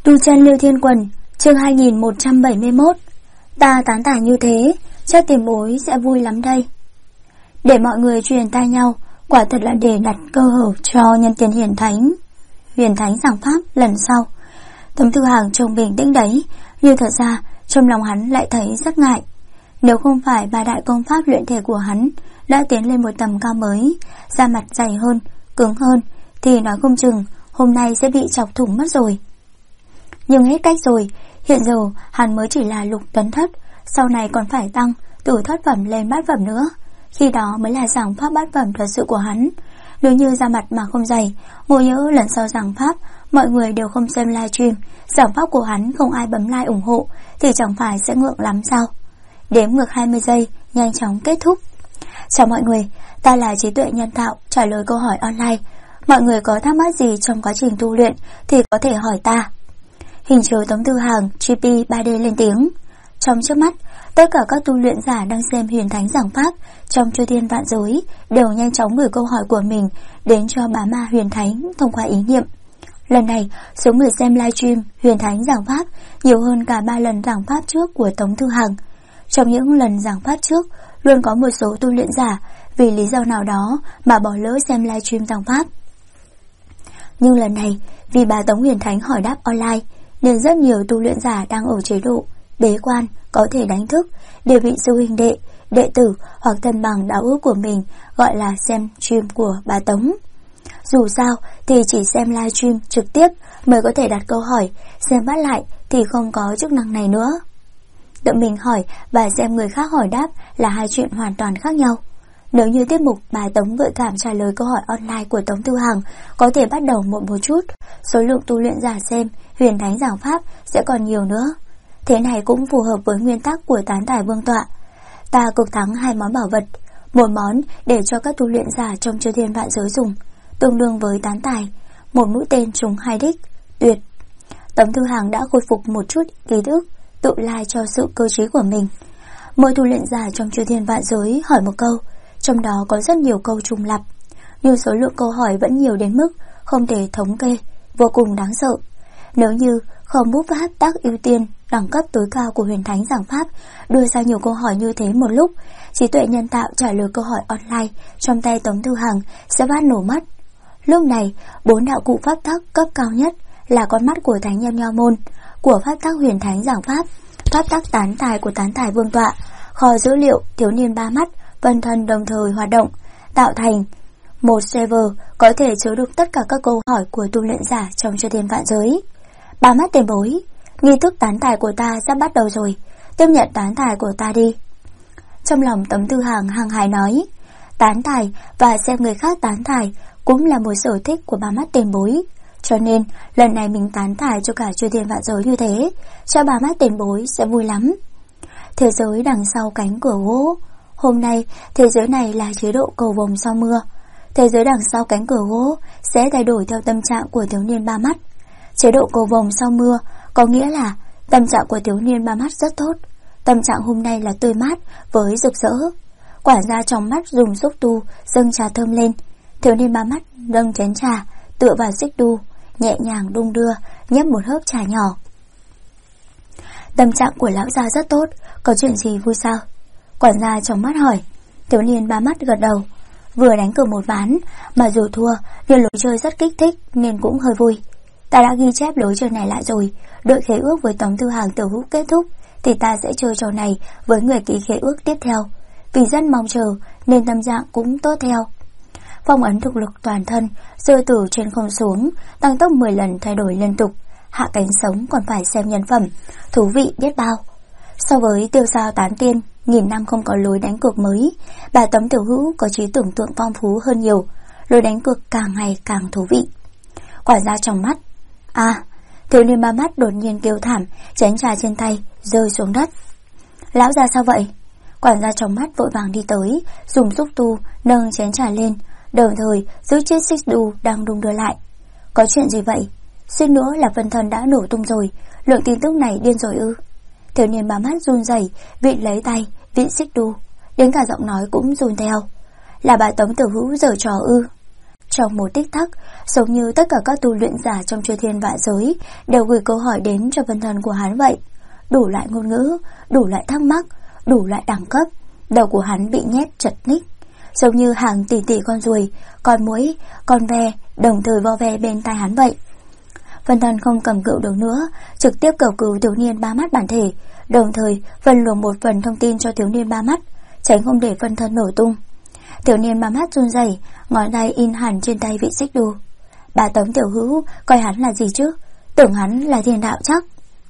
Tu chân Lưu Thiên Quần, chương 2171. Ta tán tả như thế, chắc tiền bối sẽ vui lắm đây. Để mọi người truyền tai nhau, quả thật là để đặt cơ hội cho nhân tiền Huyền Thánh giảng pháp lần sau. Tấm Thư Hàng trông bình tĩnh đấy, nhưng thật ra trong lòng hắn lại thấy rất ngại. Nếu không phải ba đại công pháp luyện thể của hắn đã tiến lên một tầm cao mới, da mặt dày hơn, cứng hơn, thì nói không chừng hôm nay sẽ bị chọc thủng mất rồi. Nhưng hết cách rồi, hiện giờ hắn mới chỉ là lục tấn thất, sau này còn phải tăng từ thất phẩm lên bát phẩm nữa. Khi đó mới là giảng pháp bát phẩm thật sự của hắn. Nếu như da mặt mà không dày, ngộ nhỡ lần sau giảng pháp mọi người đều không xem livestream, giảng pháp của hắn không ai bấm like ủng hộ, thì chẳng phải sẽ ngượng lắm sao? Đếm ngược 20 giây, nhanh chóng kết thúc. Chào mọi người, ta là trí tuệ nhân tạo, trả lời câu hỏi online. Mọi người có thắc mắc gì trong quá trình tu luyện thì có thể hỏi ta. Hình chiếu Tấm Thư Hàng GP 3D lên tiếng. Trong trước mắt, tất cả các tu luyện giả đang xem Huyền Thánh giảng pháp trong chư thiên vạn giới đều nhanh chóng gửi câu hỏi của mình đến cho bá ma Huyền Thánh thông qua ý niệm. Lần này, số người xem livestream Huyền Thánh giảng pháp nhiều hơn cả 3 lần giảng pháp trước của Tống Thư Hàng. Trong những lần giảng pháp trước, luôn có một số tu luyện giả vì lý do nào đó mà bỏ lỡ xem livestream giảng pháp. Nhưng lần này, vì bà Tống Huyền Thánh hỏi đáp online, nên rất nhiều tu luyện giả đang ở chế độ bế quan có thể đánh thức đều bị sư huynh đệ, đệ tử hoặc thân bằng đạo ước của mình gọi là xem stream của bà Tống. Dù sao thì chỉ xem livestream trực tiếp mới có thể đặt câu hỏi, xem bắt lại thì không có chức năng này nữa. Tự mình hỏi và xem người khác hỏi đáp là hai chuyện hoàn toàn khác nhau. Nếu như tiết mục bà Tống gợi cảm trả lời câu hỏi online của Tống Thư Hàng có thể bắt đầu một chút, số lượng tu luyện giả xem Huyền Thánh giảng pháp sẽ còn nhiều nữa. Thế này cũng phù hợp với nguyên tắc của Tán Tài Vương Tọa. Ta cực thắng 2 món bảo vật, một món để cho các tu luyện giả trong chư thiên vạn giới dùng, tương đương với tán tài, một mũi tên trúng 2 đích, tuyệt. Tống Thư Hàng đã khôi phục một chút ký ức, tự lai cho sự cơ trí của mình. Mỗi tu luyện giả trong chư thiên vạn giới hỏi một câu, trong đó có rất nhiều câu trùng lặp, nhưng số lượng câu hỏi vẫn nhiều đến mức không thể thống kê, vô cùng đáng sợ. Nếu như không bút pháp tác ưu tiên đẳng cấp tối cao của Huyền Thánh giảng pháp đưa ra nhiều câu hỏi như thế một lúc, trí tuệ nhân tạo trả lời câu hỏi online trong tay Tống Thư Hàng sẽ phát nổ mất. Lúc này, 4 đạo cụ pháp tắc cấp cao nhất là con mắt của Thánh Nhân Nho Môn, của pháp tắc Huyền Thánh giảng pháp tắc tán tài của Tán Tài Vương Tọa, kho dữ liệu thiếu niên 3 mắt, vân thân đồng thời hoạt động, tạo thành một server có thể chứa được tất cả các câu hỏi của tu luyện giả trong chư thiên vạn giới. 3 mắt tiền bối, nghi thức tán tài của ta sắp bắt đầu rồi, tiếp nhận tán tài của ta đi. Trong lòng Tống Thư Hàng hăng hái nói, tán tài và xem người khác tán tài cũng là một sở thích của 3 mắt tiền bối, cho nên lần này mình tán tài cho cả chư thiên vạn giới như thế, cho 3 mắt tiền bối sẽ vui lắm. Thế giới đằng sau cánh cửa gỗ. Hôm nay, thế giới này là chế độ cầu vồng sau mưa. Thế giới đằng sau cánh cửa gỗ sẽ thay đổi theo tâm trạng của thiếu niên 3 mắt. Chế độ cầu vồng sau mưa có nghĩa là tâm trạng của thiếu niên 3 mắt rất tốt. Tâm trạng hôm nay là tươi mát với rực rỡ. Quản gia trong mắt dùng xúc tu dâng trà thơm lên. Thiếu niên 3 mắt nâng chén trà, tựa vào xích đu, nhẹ nhàng đung đưa, nhấp một hớp trà nhỏ. Tâm trạng của lão gia rất tốt, có chuyện gì vui sao? Quản gia trong mắt hỏi. Thiếu niên 3 mắt gật đầu. Vừa đánh cược một ván, mà dù thua nhưng lối chơi rất kích thích nên cũng hơi vui. Ta đã ghi chép lối chơi này lại rồi, đợi khế ước với Tống Thư Hàng Tiểu Hữu kết thúc thì ta sẽ chơi trò này với người ký khế ước tiếp theo. Vì rất mong chờ nên tâm trạng cũng tốt theo. Phong ấn thực lực toàn thân, rơi từ trên không xuống, tăng tốc 10 lần thay đổi liên tục, hạ cánh sống còn phải xem nhân phẩm, thú vị biết bao. So với Tiêu Giao Tán Tiên, nghìn năm không có lối đánh cược mới, bà Tống Tiểu Hữu có trí tưởng tượng phong phú hơn nhiều, lối đánh cược càng ngày càng thú vị. Quản gia trong mắt. Thiếu niên 3 mắt đột nhiên kêu thảm, chén trà trên tay rơi xuống đất. Lão gia sao vậy? Quản gia trong mắt vội vàng đi tới, dùng xúc tu nâng chén trà lên, đồng thời giữ chiếc xích đu đang đung đưa lại. Có chuyện gì vậy? Suýt nữa là phân thân đã nổ tung rồi, lượng tin tức này điên rồi ư? Thiếu niên 3 mắt run rẩy, vịn lấy tay, vịn xích đu, đến cả giọng nói cũng run theo. Là bà Tống Tiểu Hữu giở trò ư? trong một tích tắc, giống như tất cả các tu luyện giả trong chư thiên vạn giới đều gửi câu hỏi đến cho phân thân của hắn vậy. Đủ loại ngôn ngữ, đủ loại thắc mắc, đủ loại đẳng cấp, đầu của hắn bị nhét chật ních, giống như hàng tỷ tỷ con ruồi, con muỗi, con ve đồng thời vo ve bên tai hắn vậy. Phân thân không cầm cự được nữa, trực tiếp cầu cứu thiếu niên ba mắt bản thể, đồng thời phân luồng một phần thông tin cho thiếu niên ba mắt, tránh không để phân thân nổ tung. Thiếu niên ba mắt run rẩy, ngón tay in hẳn trên tay vị xích đu. Bà Tống tiểu hữu coi hắn là gì chứ? Tưởng hắn là thiên đạo chắc.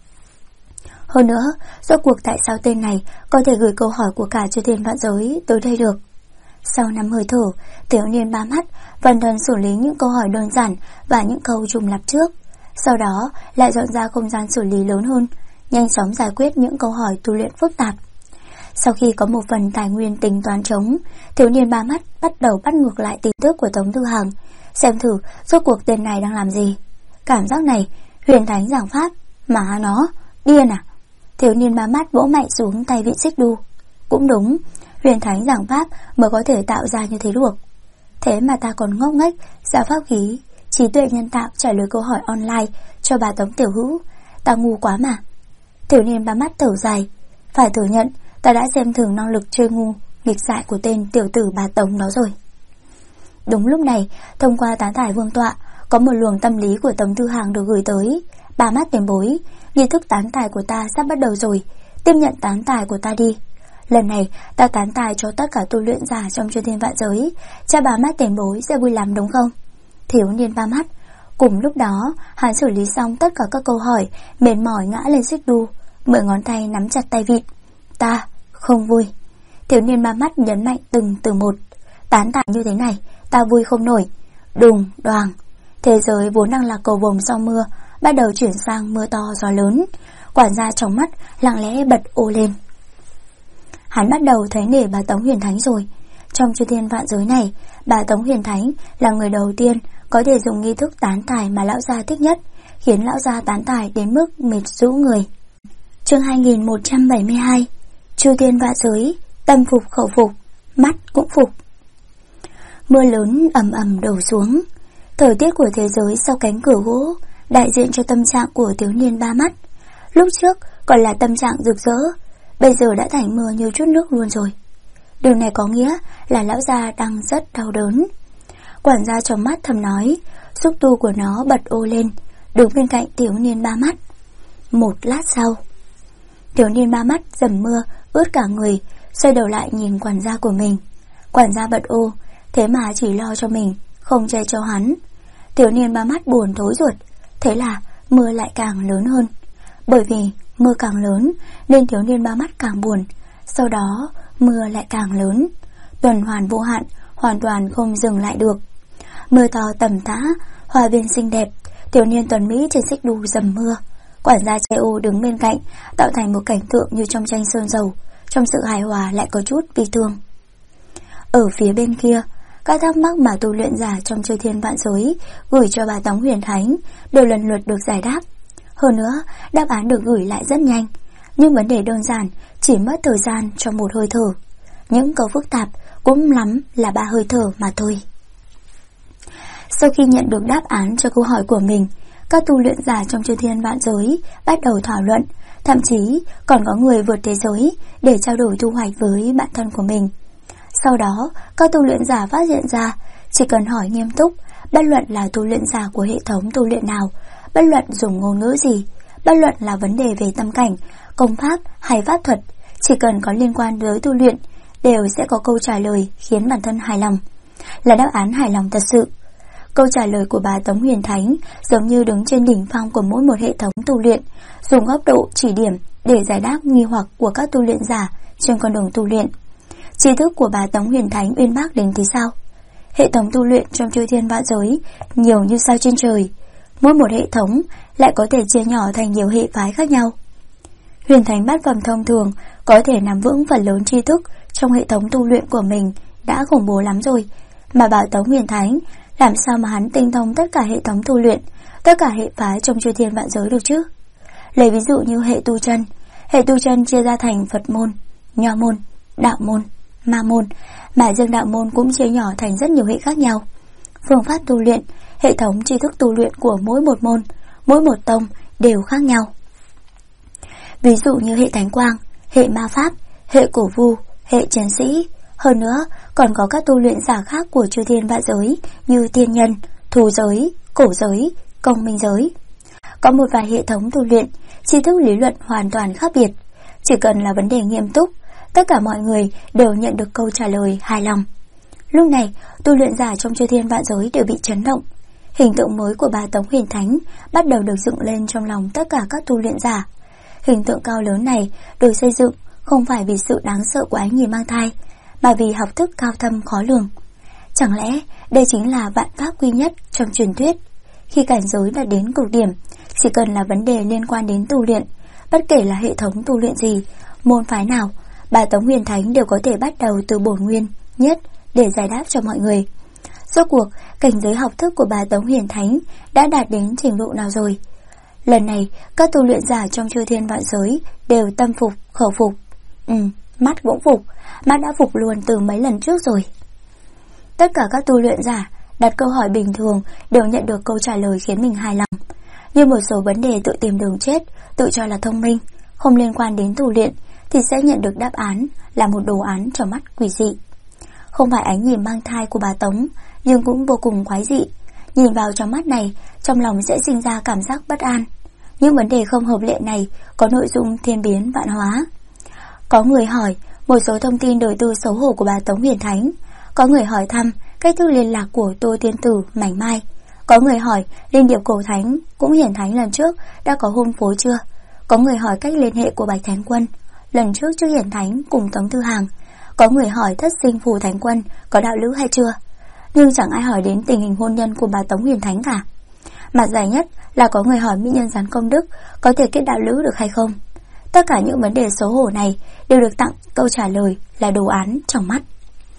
Hơn nữa, rốt cuộc tại sao tên này có thể gửi câu hỏi của cả chư thiên vạn giới tới đây được? Sau 5 hơi thở, thiếu niên ba mắt phân thân xử lý những câu hỏi đơn giản và những câu trùng lặp trước, sau đó lại dọn ra không gian xử lý lớn hơn, nhanh chóng giải quyết những câu hỏi tu luyện phức tạp. Sau khi có một phần tài nguyên tính toán trống, thiếu niên ba mắt bắt đầu bắt ngược lại tin tức của Tống Thư Hằng, xem thử rốt cuộc tên này đang làm gì. Cảm giác này, huyền thánh giảng pháp, mà nó điên à? Thiếu niên ba mắt vỗ mạnh xuống tay vị xích đu. Cũng đúng, huyền thánh giảng pháp mới có thể tạo ra như thế được. Thế mà ta còn ngốc nghếch ra pháp khí, trí tuệ nhân tạo trả lời câu hỏi online cho bà Tống tiểu hữu. Ta ngu quá mà. Thiếu niên ba mắt thở dài. Phải thừa nhận, ta đã xem thường năng lực chơi ngu nghịch dại của tên tiểu tử bà Tống đó rồi. Đúng lúc này, thông qua tán thải vương tọa, có một luồng tâm lý của Tống Thư Hàng được gửi tới. Ba mắt tiền bối, nghi thức tán tài của ta sắp bắt đầu rồi, tiếp nhận tán tài của ta đi. Lần này ta tán tài cho tất cả tu luyện giả trong chư thiên vạn giới, cha bà mắt tiền bối sẽ vui lắm đúng không? Thiếu niên ba mắt. Cùng lúc đó, hắn xử lý xong tất cả các câu hỏi, mệt mỏi ngã lên xích đu, 10 ngón tay nắm chặt tay vịt. Ta không vui. Thiếu niên ba mắt nhấn mạnh từng từ một. Tán tài như thế này, ta vui không nổi. Đùng đoàng. Thế giới vốn đang là cầu vồng sau mưa, bắt đầu chuyển sang mưa to gió lớn. Quản gia trong mắt lặng lẽ bật ô lên. Hắn bắt đầu thấy nể bà Tống Huyền Thánh rồi. Trong chư thiên vạn giới này, bà Tống Huyền Thánh là người đầu tiên có thể dùng nghi thức tán tài mà lão gia thích nhất, khiến lão gia tán tài đến mức mệt rũ người. Chương 2172. Chư thiên vạn giới, tâm phục khẩu phục, mắt cũng phục. Mưa lớn ầm ầm đổ xuống. Thời tiết của thế giới sau cánh cửa gỗ đại diện cho tâm trạng của thiếu niên ba mắt. Lúc trước còn là tâm trạng rực rỡ, bây giờ đã thành mưa như chút nước luôn rồi. Điều này có nghĩa là lão gia đang rất đau đớn. Quản gia trong mắt thầm nói, xúc tu của nó bật ô lên, đứng bên cạnh thiếu niên ba mắt. Một lát sau, thiếu niên ba mắt dầm mưa ướt cả người, xoay đầu lại nhìn quản gia của mình. Quản gia bật ô, thế mà chỉ lo cho mình, không che cho hắn. Thiếu niên ba mắt buồn thối ruột, thế là mưa lại càng lớn hơn. Bởi vì mưa càng lớn nên thiếu niên ba mắt càng buồn. Sau đó mưa lại càng lớn, tuần hoàn vô hạn, hoàn toàn không dừng lại được. Mưa to tầm tã, hoa viên xinh đẹp, thiếu niên tuần Mỹ trên xích đu dầm mưa. Quản gia che ô đứng bên cạnh, tạo thành một cảnh tượng như trong tranh sơn dầu. Trong sự hài hòa lại có chút bi thương. Ở phía bên kia, các thắc mắc mà tu luyện giả trong chư thiên vạn giới gửi cho bà Tống Huyền Thánh đều lần lượt được giải đáp. Hơn nữa, đáp án được gửi lại rất nhanh, nhưng vấn đề đơn giản chỉ mất thời gian trong một hơi thở. Những câu phức tạp cũng lắm là 3 hơi thở mà thôi. Sau khi nhận được đáp án cho câu hỏi của mình, các tu luyện giả trong chư thiên vạn giới bắt đầu thảo luận, thậm chí còn có người vượt thế giới để trao đổi thu hoạch với bạn thân của mình. Sau đó, các tu luyện giả phát hiện ra, chỉ cần hỏi nghiêm túc, bất luận là tu luyện giả của hệ thống tu luyện nào, bất luận dùng ngôn ngữ gì, bất luận là vấn đề về tâm cảnh, công pháp hay pháp thuật, chỉ cần có liên quan tới tu luyện, đều sẽ có câu trả lời khiến bản thân hài lòng, là đáp án hài lòng thật sự. Câu trả lời của bà Tống Huyền Thánh giống như đứng trên đỉnh phong của mỗi một hệ thống tu luyện, dùng góc độ chỉ điểm để giải đáp nghi hoặc của các tu luyện giả trên con đường tu luyện. Tri thức của bà Tống Huyền Thánh uyên bác đến thế sao? Hệ thống tu luyện trong chư thiên vạn giới nhiều như sao trên trời, mỗi một hệ thống lại có thể chia nhỏ thành nhiều hệ phái khác nhau. Huyền Thánh bát phẩm thông thường có thể nắm vững phần lớn tri thức trong hệ thống tu luyện của mình đã khủng bố lắm rồi, mà bà Tống Huyền Thánh làm sao mà hắn tinh thông tất cả hệ thống tu luyện, tất cả hệ phái trong chư thiên vạn giới được chứ? Lấy ví dụ như hệ tu chân chia ra thành Phật môn, Nho môn, Đạo môn, Ma môn, mà riêng Đạo môn cũng chia nhỏ thành rất nhiều hệ khác nhau. phương pháp tu luyện, hệ thống tri thức tu luyện của mỗi một môn, mỗi một tông đều khác nhau. Ví dụ như hệ thánh quang, hệ ma pháp, hệ cổ vu, hệ chiến sĩ. Hơn nữa, còn có các tu luyện giả khác của chư thiên vạn giới như tiên nhân, thù giới, cổ giới, công minh giới. Có một vài hệ thống tu luyện, tri thức lý luận hoàn toàn khác biệt. Chỉ cần là vấn đề nghiêm túc, tất cả mọi người đều nhận được câu trả lời hài lòng. Lúc này, tu luyện giả trong chư thiên vạn giới đều bị chấn động. Hình tượng mới của bà Tống Huyền Thánh bắt đầu được dựng lên trong lòng tất cả các tu luyện giả. Hình tượng cao lớn này được xây dựng không phải vì sự đáng sợ của Ái Nhi mang thai, mà vì học thức cao thâm khó lường. Chẳng lẽ đây chính là vạn pháp quy nhất trong truyền thuyết? Khi cảnh giới đạt đến cực điểm, chỉ cần là vấn đề liên quan đến tu luyện, bất kể là hệ thống tu luyện gì, môn phái nào, bà Tống Huyền Thánh đều có thể bắt đầu từ bổn nguyên nhất để giải đáp cho mọi người. Rốt cuộc, cảnh giới học thức của bà Tống Huyền Thánh đã đạt đến trình độ nào rồi? Lần này, các tu luyện giả trong chư thiên vạn giới đều tâm phục, khẩu phục. Mắt cũng phục, mắt đã phục luôn từ mấy lần trước rồi. Tất cả các tu luyện giả đặt câu hỏi bình thường đều nhận được câu trả lời khiến mình hài lòng. Như một số vấn đề tự tìm đường chết, tự cho là thông minh, không liên quan đến tu luyện, thì sẽ nhận được đáp án là một đồ án trong mắt quỷ dị. Không phải Ánh Nhi mang thai của bà Tống, nhưng cũng vô cùng quái dị. Nhìn vào trong mắt này, trong lòng sẽ sinh ra cảm giác bất an. Những vấn đề không hợp lệ này có nội dung thiên biến vạn hóa. Có người hỏi một số thông tin đời tư xấu hổ của bà Tống Huyền Thánh. Có người hỏi thăm cách thức liên lạc của Tô Tiên Tử, Mảnh Mai. Có người hỏi Linh Điệp Cổ Thánh cũng hiển thánh lần trước đã có hôn phối chưa. Có người hỏi cách liên hệ của Bạch Thánh Quân lần trước hiển thánh cùng Tống Thư Hàng. Có người hỏi thất sinh Phù Thánh Quân có đạo lữ hay chưa. Nhưng chẳng ai hỏi đến tình hình hôn nhân của bà Tống Huyền Thánh cả. Mặt dài nhất là có người hỏi mỹ nhân Gián Công Đức có thể kết đạo lữ được hay không. Tất cả những vấn đề xấu hổ này đều được tặng câu trả lời là đồ án trong mắt.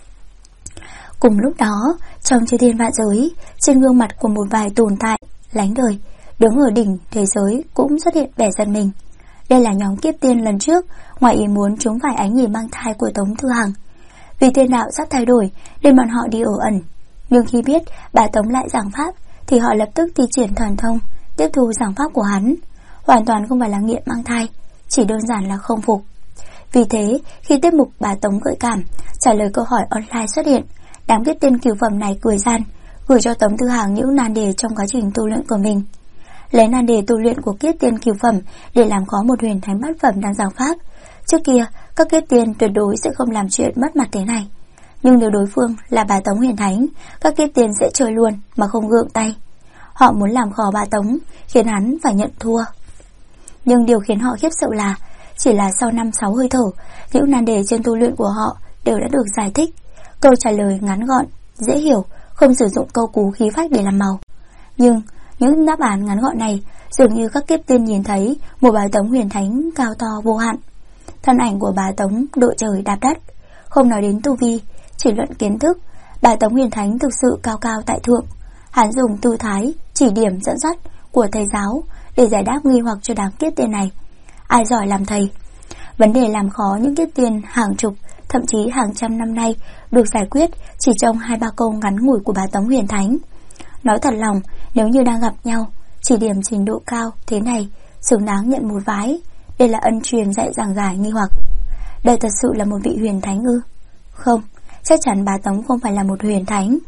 Cùng lúc đó, trong chư thiên vạn giới, trên gương mặt của một vài tồn tại lánh đời đứng ở đỉnh thế giới cũng xuất hiện vẻ giận mình. Đây là nhóm kiếp tiên lần trước ngoài ý muốn chúng phải Ánh Nhi mang thai của Tống Thư Hằng. Vì thiên đạo sắp thay đổi nên bọn họ đi ở ẩn. Nhưng khi biết bà Tống lại giảng pháp thì họ lập tức thi triển thần thông tiếp thu giảng pháp của hắn. Hoàn toàn không phải là nghiện mang thai, chỉ đơn giản là không phục. Vì thế, khi tiết mục bà Tống gợi cảm trả lời câu hỏi online xuất hiện, đám kiếp tiên cửu phẩm này cười gian, gửi cho Tống Thư Hàng những nan đề trong quá trình tu luyện của mình. Lấy nan đề tu luyện của kiếp tiên cửu phẩm để làm khó một huyền thánh bát phẩm đang giảng pháp. Trước kia, các kiếp tiên tuyệt đối sẽ không làm chuyện mất mặt thế này. Nhưng nếu đối phương là bà Tống Huyền Thánh, các kiếp tiên sẽ chơi luôn mà không gượng tay. Họ muốn làm khó bà Tống, khiến hắn phải nhận thua. Nhưng điều khiến họ khiếp sợ là chỉ là sau 5-6 hơi thở, những nan đề trên tu luyện của họ đều đã được giải thích. Câu trả lời ngắn gọn, dễ hiểu, không sử dụng câu cú khí phách để làm màu. Nhưng những đáp án ngắn gọn này dường như các kiếp tiên nhìn thấy một bà Tống Huyền Thánh cao to vô hạn. Thân ảnh của bà Tống đội trời đạp đất. Không nói đến tu vi, chỉ luận kiến thức, bà Tống Huyền Thánh thực sự cao cao tại thượng. Hắn dùng tư thái, chỉ điểm dẫn dắt của thầy giáo để giải đáp nghi hoặc cho đám kiếp tiên này. Ai giỏi làm thầy. Vấn đề làm khó những kiếp tiên hàng chục, thậm chí hàng trăm năm nay được giải quyết chỉ trong 2-3 câu ngắn ngủi của bà Tống Huyền Thánh. Nói thật lòng, nếu như đang gặp nhau, chỉ điểm trình độ cao thế này xứng đáng nhận một vái. Đây là ân truyền dạy giảng giải nghi hoặc. Đây thật sự là một vị huyền thánh ư? Không, chắc chắn bà Tống không phải là một huyền thánh.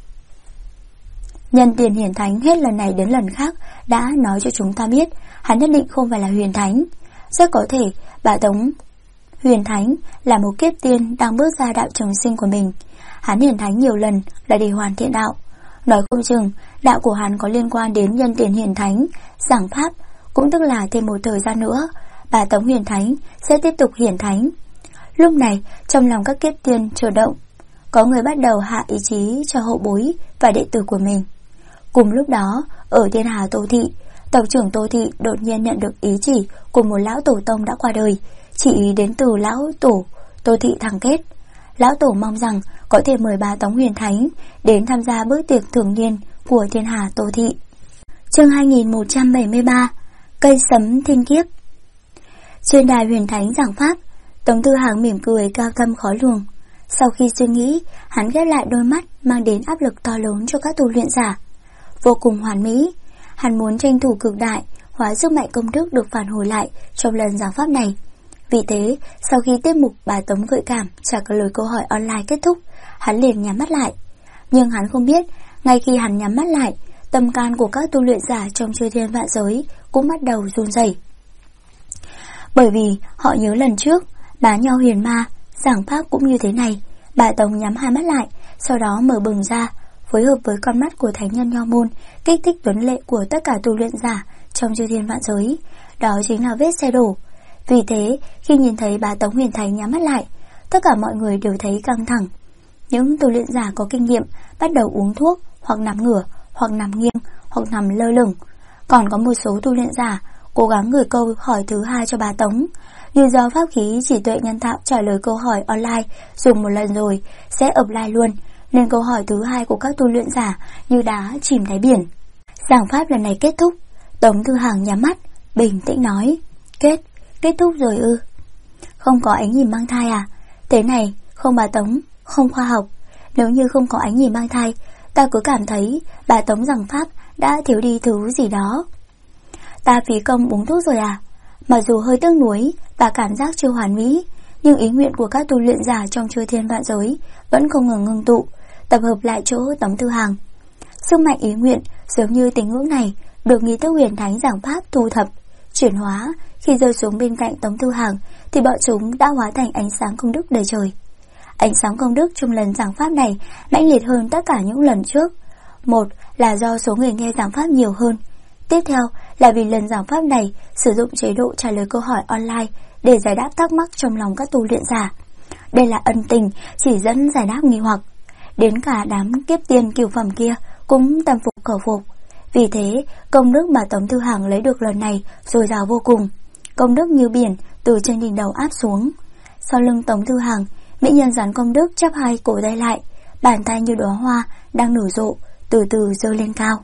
Nhân tiền hiển thánh hết lần này đến lần khác đã nói cho chúng ta biết hắn nhất định không phải là huyền thánh. Rất có thể bà Tống huyền thánh là một kiếp tiên đang bước ra đạo trường sinh của mình. Hắn hiển thánh nhiều lần là để hoàn thiện đạo. Nói không chừng đạo của hắn có liên quan đến nhân tiền hiển thánh giảng pháp, cũng tức là thêm một thời gian nữa bà Tống huyền thánh sẽ tiếp tục hiển thánh. Lúc này trong lòng các kiếp tiên chờ động. Có người bắt đầu hạ ý chí cho hậu bối và đệ tử của mình. Cùng lúc đó, ở Thiên Hà Tô Thị, tộc trưởng Tô Thị đột nhiên nhận được ý chỉ của một lão tổ tông đã qua đời, chỉ ý đến từ lão tổ Tô Thị Thằng Kết. Lão tổ mong rằng có thể mời bà Tống Huyền Thánh đến tham gia bữa tiệc thường niên của Thiên Hà Tô Thị. Chương 2173, Cây sấm thiên kiếp. Trên đài huyền thánh giảng pháp, Tống Thư Hàng mỉm cười cao thâm khó lường. Sau khi suy nghĩ, hắn ghép lại đôi mắt mang đến áp lực to lớn cho các tu luyện giả. Vô cùng hoàn mỹ, hắn muốn tranh thủ cực đại, hóa sức mạnh công đức được phản hồi lại trong lần giảng pháp này. Vì thế, sau khi tiết mục bà Tống gợi cảm trả lời câu hỏi online kết thúc, hắn liền nhắm mắt lại. Nhưng hắn không biết, ngay khi hắn nhắm mắt lại, tâm can của các tu luyện giả trong chư thiên vạn giới cũng bắt đầu run rẩy. Bởi vì họ nhớ lần trước, Bá Nho Huyền Ma giảng pháp cũng như thế này. Bà Tống nhắm hai mắt lại, sau đó mở bừng ra, phối hợp với con mắt của thánh nhân Nho môn, kích thích tuấn lệ của tất cả tu luyện giả trong chư thiên vạn giới. Đó chính là vết xe đổ. Vì thế, khi nhìn thấy bà Tống Huyền Thánh nhắm mắt lại, tất cả mọi người đều thấy căng thẳng. Những tu luyện giả có kinh nghiệm bắt đầu uống thuốc, hoặc nằm ngửa, hoặc nằm nghiêng, hoặc nằm lơ lửng. Còn có một số tu luyện giả cố gắng gửi câu hỏi thứ hai cho bà Tống, nhưng do pháp khí trí tuệ nhân tạo trả lời câu hỏi online dùng một lần rồi sẽ offline luôn, nên câu hỏi thứ hai của các tu luyện giả như đá chìm đáy biển. Giảng pháp lần này kết thúc, Tống Thư Hàng nhắm mắt, bình tĩnh nói: Kết thúc rồi ư? Không có ánh nhìn mang thai à? Thế này, không bà Tống, không khoa học. Nếu như không có ánh nhìn mang thai, ta cứ cảm thấy bà Tống giảng pháp đã thiếu đi thứ gì đó. Ta phí công uống thuốc rồi à? Mặc dù hơi tiếc nuối và cảm giác chưa hoàn mỹ, nhưng ý nguyện của các tu luyện giả trong chư thiên vạn giới vẫn không ngừng ngưng tụ, tập hợp lại chỗ Tống Thư Hàng. Sức mạnh ý nguyện giống như tình ngưỡng này được nghi thức huyền thánh giảng pháp thu thập, chuyển hóa. Khi rơi xuống bên cạnh Tống Thư Hàng thì bọn chúng đã hóa thành ánh sáng công đức đầy trời. Ánh sáng công đức trong lần giảng pháp này mãnh liệt hơn tất cả những lần trước. Một là do số người nghe giảng pháp nhiều hơn. Tiếp theo là vì lần giảng pháp này sử dụng chế độ trả lời câu hỏi online để giải đáp thắc mắc trong lòng các tu luyện giả. Đây là ân tình chỉ dẫn giải đáp nghi hoặc. Đến cả đám kiếp tiên cửu phẩm kia cũng tâm phục khẩu phục. Vì thế, công đức mà Tống Thư Hàng lấy được lần này dồi dào vô cùng. Công đức như biển từ trên đỉnh đầu áp xuống. Sau lưng Tống Thư Hàng, mỹ nhân rắn công đức chắp hai cổ tay lại, bàn tay như đóa hoa đang nở rộ, từ từ giơ lên cao.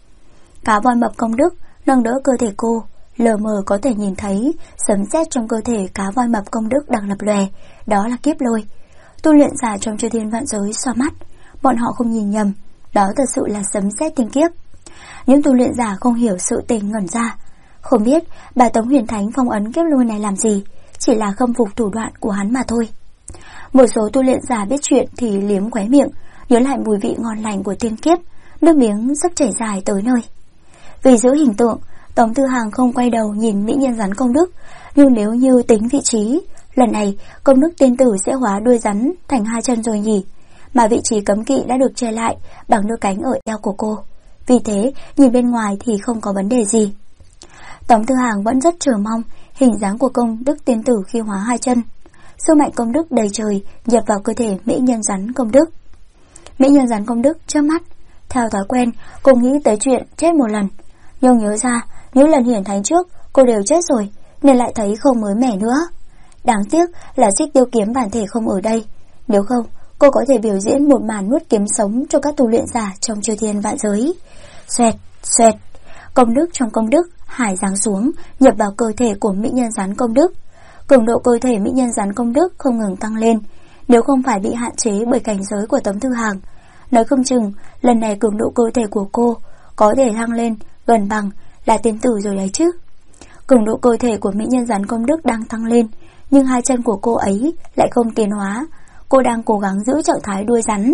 Cá voi mập công đức nâng đỡ cơ thể cô, lờ mờ có thể nhìn thấy sấm sét trong cơ thể cá voi mập công đức đang lập lòe, đó là kiếp lôi. Tu luyện giả trong chư thiên vạn giới xoa mắt, bọn họ không nhìn nhầm, đó thật sự là sấm sét tiên kiếp. Những tu luyện giả không hiểu sự tình ngẩn ra, không biết bà Tống Huyền Thánh phong ấn kiếp lôi này làm gì, chỉ là khâm phục thủ đoạn của hắn mà thôi. Một số tu luyện giả biết chuyện thì liếm khóe miệng, nhớ lại mùi vị ngon lành của tiên kiếp, nước miếng sắp chảy dài tới nơi. Vì giữ hình tượng, Tống Thư Hàng không quay đầu nhìn mỹ nhân rắn công đức, nhưng nếu như tính vị trí, lần này công đức tiên tử sẽ hóa đuôi rắn thành hai chân rồi nhỉ, mà vị trí cấm kỵ đã được che lại bằng đôi cánh ở eo của cô. Vì thế, nhìn bên ngoài thì không có vấn đề gì. Tống Thư Hàng vẫn rất chờ mong hình dáng của công đức tiên tử khi hóa hai chân. Sức mạnh công đức đầy trời nhập vào cơ thể mỹ nhân rắn công đức. Mỹ nhân rắn công đức chớp mắt, theo thói quen cô nghĩ tới chuyện chết một lần, nhưng nhớ ra những lần hiển thánh trước cô đều chết rồi, nên lại thấy không mới mẻ nữa. Đáng tiếc là Xích Tiêu kiếm bản thể không ở đây, nếu không cô có thể biểu diễn một màn nuốt kiếm sống cho các tu luyện giả trong chư thiên vạn giới. Xoẹt, xoẹt, công đức trong công đức hải giáng xuống, nhập vào cơ thể của mỹ nhân rắn công đức. Cường độ cơ thể mỹ nhân rắn công đức không ngừng tăng lên, nếu không phải bị hạn chế bởi cảnh giới của Tống Thư Hàng, nói không chừng lần này cường độ cơ thể của cô có thể thăng lên gần bằng là tiên tử rồi đấy chứ. Cường độ cơ thể của mỹ nhân rắn công đức đang tăng lên, nhưng hai chân của cô ấy lại không tiến hóa. Cô đang cố gắng giữ trạng thái đuôi rắn.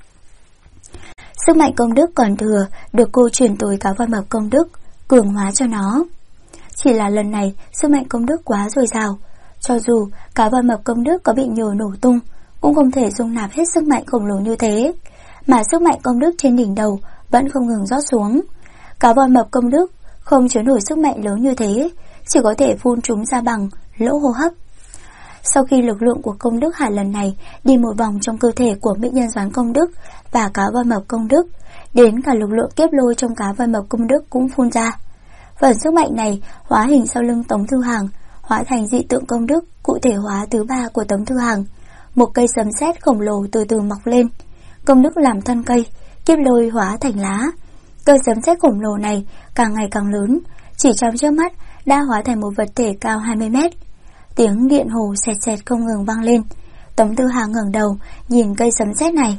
Sức mạnh công đức còn thừa được cô chuyển tới cá voi mập công đức, cường hóa cho nó. Chỉ là lần này sức mạnh công đức quá dồi dào, cho dù cá voi mập công đức có bị nhồi nổ tung cũng không thể dung nạp hết sức mạnh khổng lồ như thế, mà sức mạnh công đức trên đỉnh đầu vẫn không ngừng rót xuống. Cá voi mập công đức không chứa nổi sức mạnh lớn như thế, chỉ có thể phun chúng ra bằng lỗ hô hấp. Sau khi lực lượng của công đức hạ lần này đi một vòng trong cơ thể của mỹ nhân rắn công đức và cá voi mập công đức, đến cả lực lượng kiếp lôi trong cá voi mập công đức cũng phun ra. Phần sức mạnh này hóa hình sau lưng Tống Thư Hàng, hóa thành dị tượng công đức cụ thể hóa thứ ba của Tống Thư Hàng. Một cây sấm sét khổng lồ từ từ mọc lên, công đức làm thân cây, kiếp lôi hóa thành lá. Cây sấm sét khổng lồ này càng ngày càng lớn, chỉ trong chớp mắt đã hóa thành một vật thể cao 20 mét. Tiếng điện hồ sẹt sẹt không ngừng vang lên. Tống Tư Hàng ngẩng đầu nhìn cây sấm sét này.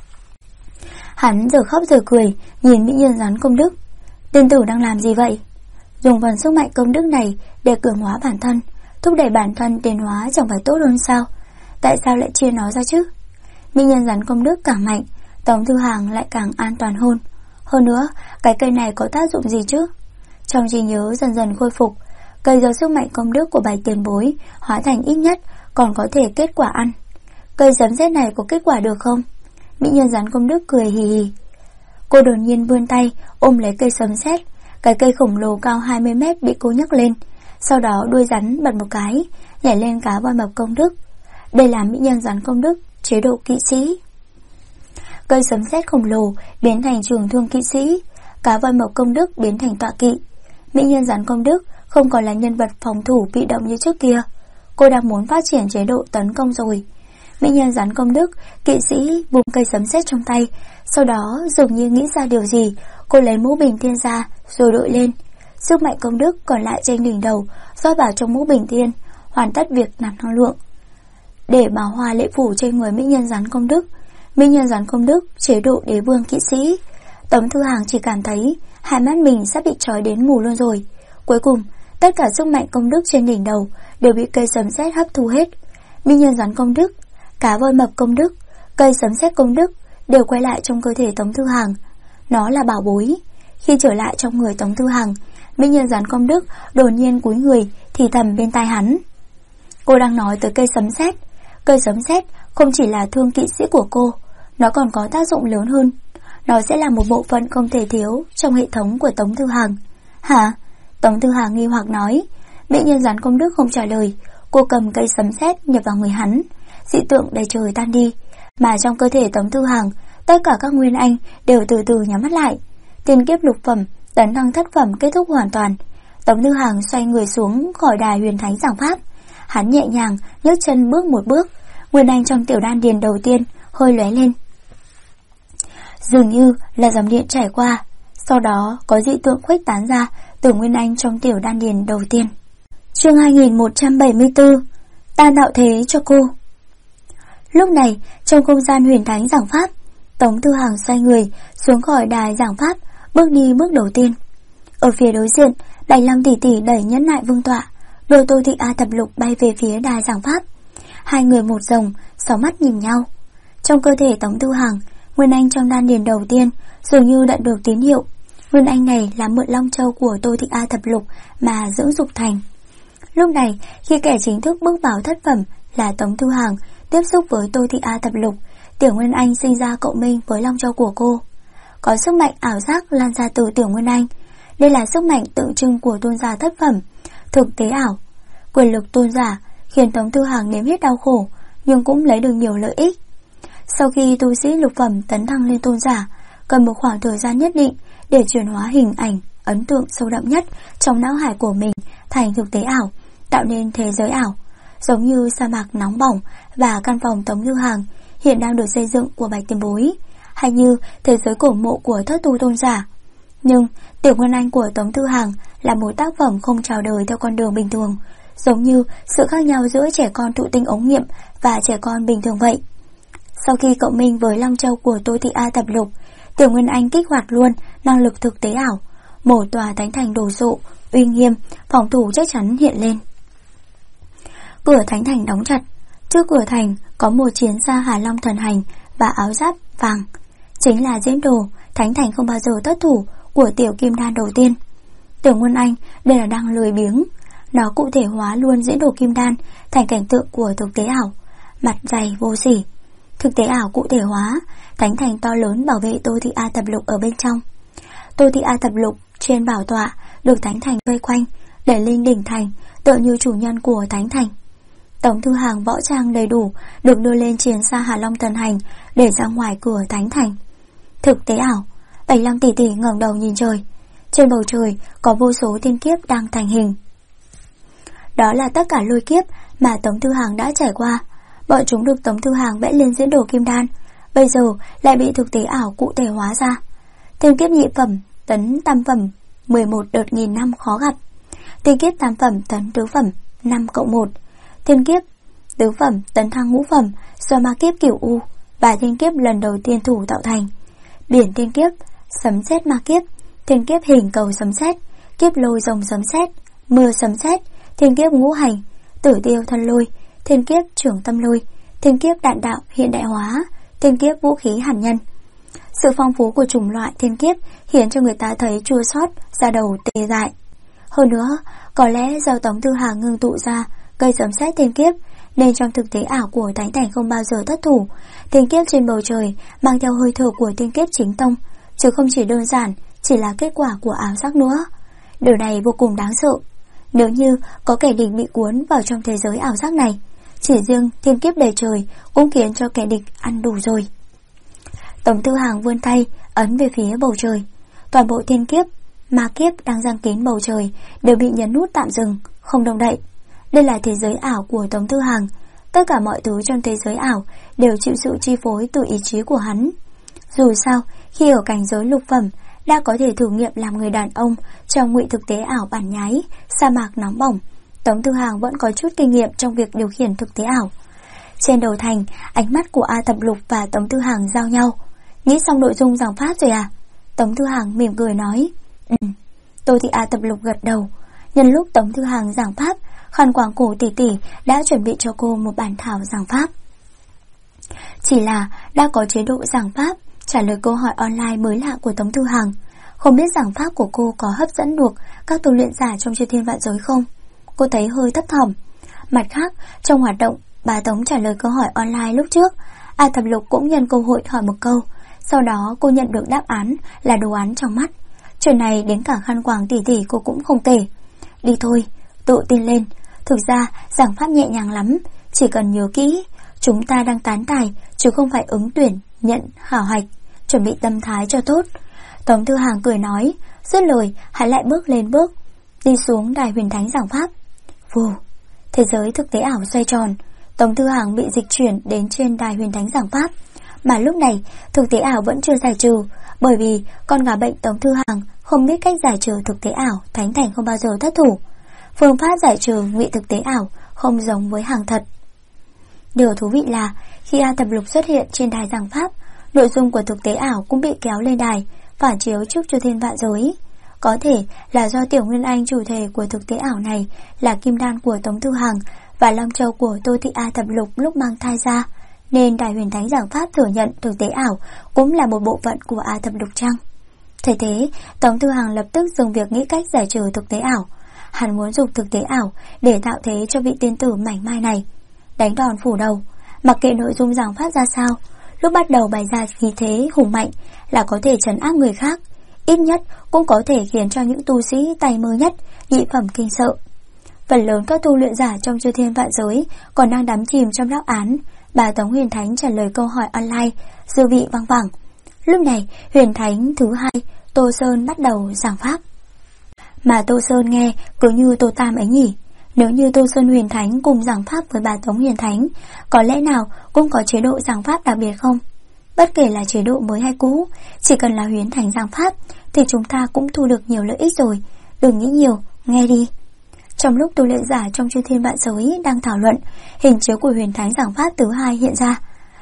Hắn giờ khóc giờ cười nhìn mỹ nhân rắn công đức. Tiên tử đang làm gì vậy? Dùng phần sức mạnh công đức này để cường hóa bản thân, thúc đẩy bản thân tiến hóa chẳng phải tốt hơn sao? Tại sao lại chia nó ra chứ? Mỹ nhân rắn công đức càng mạnh, Tống Tư Hàng lại càng an toàn hơn. Hơn nữa, cái cây này có tác dụng gì chứ? Trong trí nhớ dần dần khôi phục, cây do sức mạnh công đức của bài tiền bối hóa thành ít nhất còn có thể kết quả ăn. Cây sấm sét này có kết quả được không? Mỹ nhân rắn công đức cười hì hì. Cô đột nhiên vươn tay ôm lấy cây sấm sét. Cái cây khổng lồ cao 20 mét bị cô nhấc lên. Sau đó đuôi rắn bật một cái, nhảy lên cá voi mập công đức. Đây là mỹ nhân rắn công đức chế độ kỵ sĩ. Cây sấm sét khổng lồ biến thành trường thương kỵ sĩ, cá voi mập công đức biến thành tọa kỵ. Mỹ nhân rắn công đức không còn là nhân vật phòng thủ bị động như trước kia. Cô đang muốn phát triển chế độ tấn công rồi. Mỹ nhân rắn công đức, kỵ sĩ vùng cây sấm sét trong tay. Sau đó dường như nghĩ ra điều gì, cô lấy mũ bình thiên ra rồi đội lên. Sức mạnh công đức còn lại trên đỉnh đầu rót vào trong mũ bình thiên, hoàn tất việc nạp năng lượng để mà hoa lệ phủ trên người mỹ nhân rắn công đức. Mỹ nhân rắn công đức chế độ đế vương kỵ sĩ. Tống Thư Hàng chỉ cảm thấy hai mắt mình sắp bị trói đến mù luôn rồi. Cuối cùng tất cả sức mạnh công đức trên đỉnh đầu đều bị cây sấm sét hấp thu hết. Mỹ nhân rắn công đức, cá voi mập công đức, cây sấm sét công đức đều quay lại trong cơ thể Tống Thư Hàng. Nó là bảo bối. Khi trở lại trong người Tống Thư Hàng, mỹ nhân rắn công đức đột nhiên cúi người thì thầm bên tai hắn. Cô đang nói tới cây sấm sét. Cây sấm sét không chỉ là thương kỵ sĩ của cô, nó còn có tác dụng lớn hơn. Nó sẽ là một bộ phận không thể thiếu trong hệ thống của Tống Thư Hàng. Hả? Tống Thư Hàng nghi hoặc nói. Mỹ nhân rắn công đức không trả lời. Cô cầm cây sấm sét nhập vào người hắn. Dị tượng đầy trời tan đi, mà trong cơ thể Tống Thư Hàng tất cả các nguyên anh đều từ từ nhắm mắt lại. Tiên kiếp lục phẩm, tấn thăng thất phẩm kết thúc hoàn toàn. Tống Thư Hàng xoay người xuống khỏi đài huyền thánh giảng pháp. Hắn nhẹ nhàng nhấc chân bước một bước. Nguyên anh trong tiểu đan điền đầu tiên hơi lóe lên, dường như là dòng điện trải qua. Sau đó có dị tượng khuếch tán ra từ nguyên anh trong tiểu đan điền đầu tiên. Chương 2174. Ta đạo thế cho cô. Lúc này trong không gian huyền thánh giảng pháp, Tống Thư Hàng xoay người xuống khỏi đài giảng pháp, bước đi bước đầu tiên. Ở phía đối diện, Bạch Long tỷ tỷ đẩy nhẫn nại vương tọa, đôi Tô Thị A thập lục bay về phía đài giảng pháp. Hai người một rồng, sáu mắt nhìn nhau. Trong cơ thể Tống Thư Hàng, nguyên anh trong đan điền đầu tiên dường như đã được tín hiệu. Nguyên anh này là mượn long châu của Tô Thị A thập lục mà dưỡng dục thành. Lúc này, khi kẻ chính thức bước vào thất phẩm là Tống Thư Hàng tiếp xúc với Tô Thị A thập lục, tiểu nguyên anh sinh ra cộng minh với long châu của cô. Có sức mạnh ảo giác lan ra từ tiểu nguyên anh. Đây là sức mạnh tượng trưng của tôn giả thất phẩm, thực tế ảo. Quyền lực tôn giả khiến Tống Thư Hàng nếm hết đau khổ, nhưng cũng lấy được nhiều lợi ích. Sau khi tu sĩ lục phẩm tấn thăng lên tôn giả, cần một khoảng thời gian nhất định để chuyển hóa hình ảnh ấn tượng sâu đậm nhất trong não hải của mình thành thực tế ảo, tạo nên thế giới ảo. Giống như sa mạc nóng bỏng và căn phòng Tống Thư Hàng hiện đang được xây dựng của Bạch Tiền Bối, hay như thế giới cổ mộ của thất tu tôn giả. Nhưng tiểu nguyên anh của Tống Thư Hàng là một tác phẩm không chào đời theo con đường bình thường, giống như sự khác nhau giữa trẻ con thụ tinh ống nghiệm và trẻ con bình thường vậy. Sau khi cộng minh với long châu của Tô Thị A thập lục, tiểu nguyên anh kích hoạt luôn năng lực thực tế ảo. Một tòa thánh thành đồ sộ, uy nghiêm, phòng thủ chắc chắn hiện lên. Cửa thánh thành đóng chặt. Trước cửa thành có một chiến xa Hà Long thần hành và áo giáp vàng, chính là diễn đồ thánh thành không bao giờ thất thủ của tiểu kim đan đầu tiên. Tiểu nguyên anh đây là đang lười biếng. Nó cụ thể hóa luôn diễn đồ kim đan thành cảnh tượng của thực tế ảo, mặt dày vô sỉ. Thực tế ảo cụ thể hóa thánh thành to lớn bảo vệ Tô Thị A thập lục ở bên trong. Tô Thị A thập lục trên bảo tọa được thánh thành vây quanh, để lên đỉnh thành tựa như chủ nhân của thánh thành. Tống Thư Hàng võ trang đầy đủ được đưa lên chiến xa Hà Long thần hành để ra ngoài cửa thánh thành. Thực tế ảo. Bạch Long tỷ tỷ ngẩng đầu nhìn trời. Trên bầu trời có vô số thiên kiếp đang thành hình. Đó là tất cả lôi kiếp mà Tống Thư Hàng đã trải qua. Bọn chúng được Tống Thư Hàng vẽ lên diễn đồ kim đan, bây giờ lại bị thực tế ảo cụ thể hóa ra. Thiên kiếp nhị phẩm tấn tam phẩm 11 đợt nghìn năm khó gặp. Thiên kiếp tam phẩm tấn tứ phẩm 5+1. Thiên kiếp tứ phẩm tấn thăng ngũ phẩm do ma kiếp Cửu U và thiên kiếp lần đầu tiên thủ tạo thành. Biển thiên kiếp, sấm sét ma kiếp, thiên kiếp hình cầu sấm sét, kiếp lôi rồng sấm sét, mưa sấm sét, thiên kiếp ngũ hành, tử tiêu thân lôi, thiên kiếp trưởng tâm lôi, thiên kiếp đạn đạo hiện đại hóa, thiên kiếp vũ khí hạt nhân. Sự phong phú của chủng loại thiên kiếp khiến cho người ta thấy chua xót, da đầu tê dại. Hơn nữa, có lẽ do Tống Tư Hà ngưng tụ ra cây sấm sét thiên kiếp, nên trong thực tế ảo của Thánh Thành không bao giờ thất thủ. Thiên kiếp trên bầu trời mang theo hơi thở của thiên kiếp chính tông, chứ không chỉ đơn giản chỉ là kết quả của ảo giác nữa. Điều này vô cùng đáng sợ. Nếu như có kẻ địch bị cuốn vào trong thế giới ảo giác này, chỉ riêng thiên kiếp đầy trời cũng khiến cho kẻ địch ăn đủ rồi. Tống Tư Hàng vươn tay ấn về phía bầu trời. Toàn bộ thiên kiếp, ma kiếp đang giăng kín bầu trời đều bị nhấn nút tạm dừng, không động đậy. Đây là thế giới ảo của Tống Tư Hàng. Tất cả mọi thứ trong thế giới ảo đều chịu sự chi phối từ ý chí của hắn. Dù sao, khi ở cảnh giới lục phẩm đã có thể thử nghiệm làm người đàn ông trong ngụy thực tế ảo bản nhái, sa mạc nóng bỏng, Tống Tư Hàng vẫn có chút kinh nghiệm trong việc điều khiển thực tế ảo. Trên đầu thành, ánh mắt của A Tập Lục và Tống Tư Hàng giao nhau. Nghĩ xong nội dung giảng pháp rồi à? Tống Tư Hàng mỉm cười nói. Tôi thì A Tập Lục gật đầu. Nhân lúc Tống Tư Hàng giảng pháp, Khăn Quảng Cổ tỷ tỷ đã chuẩn bị cho cô một bản thảo giảng pháp. Chỉ là đã có chế độ giảng pháp trả lời câu hỏi online mới lạ của Tống Tư Hàng. Không biết giảng pháp của cô có hấp dẫn được các tu luyện giả trong chư thiên vạn giới không? Cô thấy hơi thấp thỏm. Mặt khác, trong hoạt động bà Tống trả lời câu hỏi online lúc trước, A Tập Lục cũng nhân cơ hội hỏi một câu. Sau đó cô nhận được đáp án là đồ án trong mắt. Chuyện này đến cả Khăn Quàng tỷ tỷ cô cũng không kể. Đi thôi, tự tin lên. Thực ra giảng pháp nhẹ nhàng lắm, chỉ cần nhớ kỹ, chúng ta đang tán tài chứ không phải ứng tuyển, nhận, khảo hạch. Chuẩn bị tâm thái cho tốt. Tống Tư Hàng cười nói, dứt lời hắn lại bước lên bước, đi xuống đài huyền thánh giảng pháp. Vù, thế giới thực tế ảo xoay tròn, Tống Tư Hàng bị dịch chuyển đến trên đài huyền thánh giảng pháp. Mà lúc này thực tế ảo vẫn chưa giải trừ, bởi vì con gà bệnh Tống Tư Hàng không biết cách giải trừ thực tế ảo. Thánh Thành không bao giờ thất thủ. Phương pháp giải trừ ngụy thực tế ảo không giống với hàng thật. Điều thú vị là khi A Tập Lục xuất hiện trên đài giảng pháp, nội dung của thực tế ảo cũng bị kéo lên đài, phản chiếu trước chư thiên vạn giới. Có thể là do Tiểu Nguyên Anh chủ thể của thực tế ảo này là kim đan của Tống Tư Hàng và long châu của Tô Thị A Tập Lục lúc mang thai ra, nên đài huyền thánh giảng pháp thừa nhận thực tế ảo cũng là một bộ phận của A Tập Lục chăng? Thế thế, Tống Tư Hàng lập tức dừng việc nghĩ cách giải trừ thực tế ảo. Hắn muốn dùng thực tế ảo để tạo thế cho vị tiên tử mảnh mai này. Đánh đòn phủ đầu, mặc kệ nội dung giảng pháp ra sao, lúc bắt đầu bày ra khí thế hùng mạnh là có thể trấn áp người khác, ít nhất cũng có thể khiến cho những tu sĩ tay mơ nhất nhị phẩm kinh sợ. Phần lớn các tu luyện giả trong chư thiên vạn giới còn đang đắm chìm trong đáp án. Bà Tống Huyền Thánh trả lời câu hỏi online, dư vị văng vẳng. Lúc này Huyền Thánh thứ hai Tô Sơn bắt đầu giảng pháp. Mà Tô Sơn nghe cứ như Tô Tam ấy nhỉ. Nếu như Tô Sơn Huyền Thánh cùng giảng pháp với bà Tống Huyền Thánh, có lẽ nào cũng có chế độ giảng pháp đặc biệt không? Bất kể là chế độ mới hay cũ, chỉ cần là Huyền Thánh giảng pháp thì chúng ta cũng thu được nhiều lợi ích rồi. Đừng nghĩ nhiều, nghe đi. Trong lúc tu luyện giả trong chư thiên vạn giới đang thảo luận, hình chiếu của Huyền Thánh giảng pháp thứ hai hiện ra.